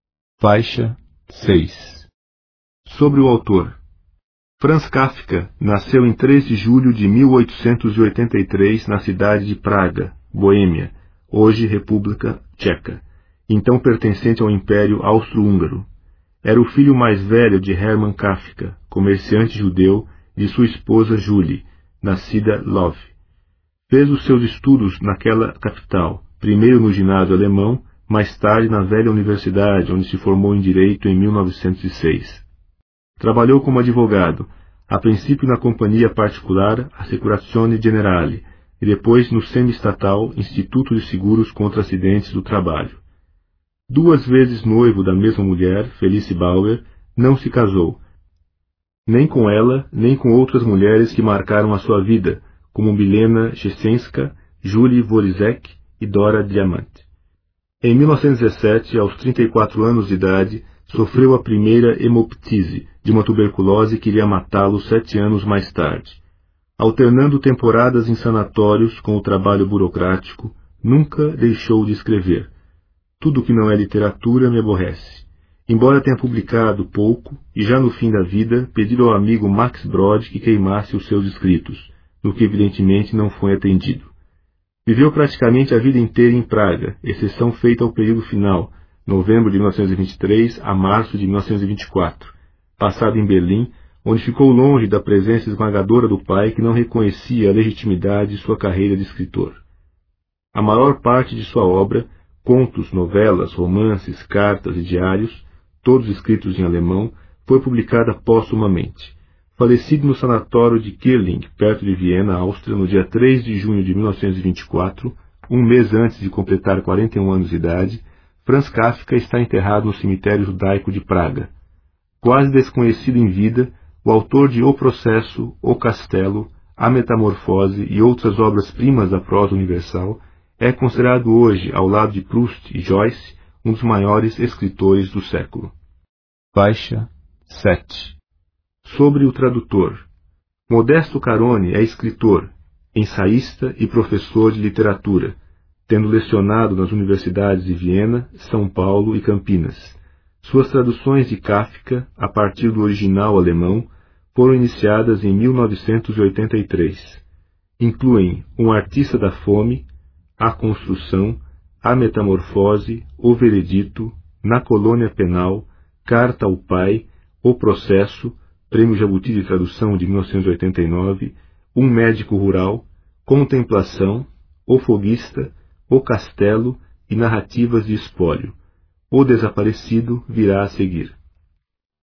Faixa seis. Sobre o autor. Franz Kafka nasceu em três de julho de mil oitocentos e oitenta e três na cidade de Praga, Boêmia, hoje República Tcheca, então pertencente ao Império Austro-Húngaro. Era o filho mais velho de Hermann Kafka, comerciante judeu, de sua esposa Julie, nascida Love. Fez os seus estudos naquela capital, primeiro no ginásio alemão, mais tarde na velha universidade, onde se formou em Direito em mil novecentos e seis. Trabalhou como advogado, a princípio na companhia particular Assicurazione Generale, e depois no semi-estatal Instituto de Seguros contra Acidentes do Trabalho. Duas vezes noivo da mesma mulher, Felice Bauer, não se casou, nem com ela, nem com outras mulheres que marcaram a sua vida, como Milena Chesenska, Julie Vorizek e Dora Diamante. Em mil novecentos e dezessete, aos trinta e quatro anos de idade, sofreu a primeira hemoptise, de uma tuberculose que iria matá-lo sete anos mais tarde. Alternando temporadas em sanatórios com o trabalho burocrático, nunca deixou de escrever. Tudo que não é literatura me aborrece. Embora tenha publicado pouco, e já no fim da vida, pediu ao amigo Max Brod que queimasse os seus escritos, no que evidentemente não foi atendido. Viveu praticamente a vida inteira em Praga, exceção feita ao período final, novembro de mil novecentos e vinte e três a março de mil novecentos e vinte e quatro, passado em Berlim, onde ficou longe da presença esmagadora do pai que não reconhecia a legitimidade de sua carreira de escritor. A maior parte de sua obra, contos, novelas, romances, cartas e diários, todos escritos em alemão, foi publicada póstumamente. Falecido no sanatório de Kirling, perto de Viena, Áustria, no dia três de junho de mil novecentos e vinte e quatro, um mês antes de completar quarenta e um anos de idade, Franz Kafka está enterrado no cemitério judaico de Praga. Quase desconhecido em vida, o autor de O Processo, O Castelo, A Metamorfose e outras obras-primas da prosa universal, é considerado hoje, ao lado de Proust e Joyce, um dos maiores escritores do século. Faixa sete. Sobre o tradutor. Modesto Carone é escritor, ensaísta e professor de literatura, tendo lecionado nas universidades de Viena, São Paulo e Campinas. Suas traduções de Kafka, a partir do original alemão, foram iniciadas em mil novecentos e oitenta e três. Incluem Um Artista da Fome, A Construção, A Metamorfose, O Veredito, Na Colônia Penal, Carta ao Pai, O Processo, Prêmio Jabuti de Tradução de mil novecentos e oitenta e nove, Um Médico Rural, Contemplação, O Foguista, O Castelo e Narrativas de Espólio. O Desaparecido virá a seguir.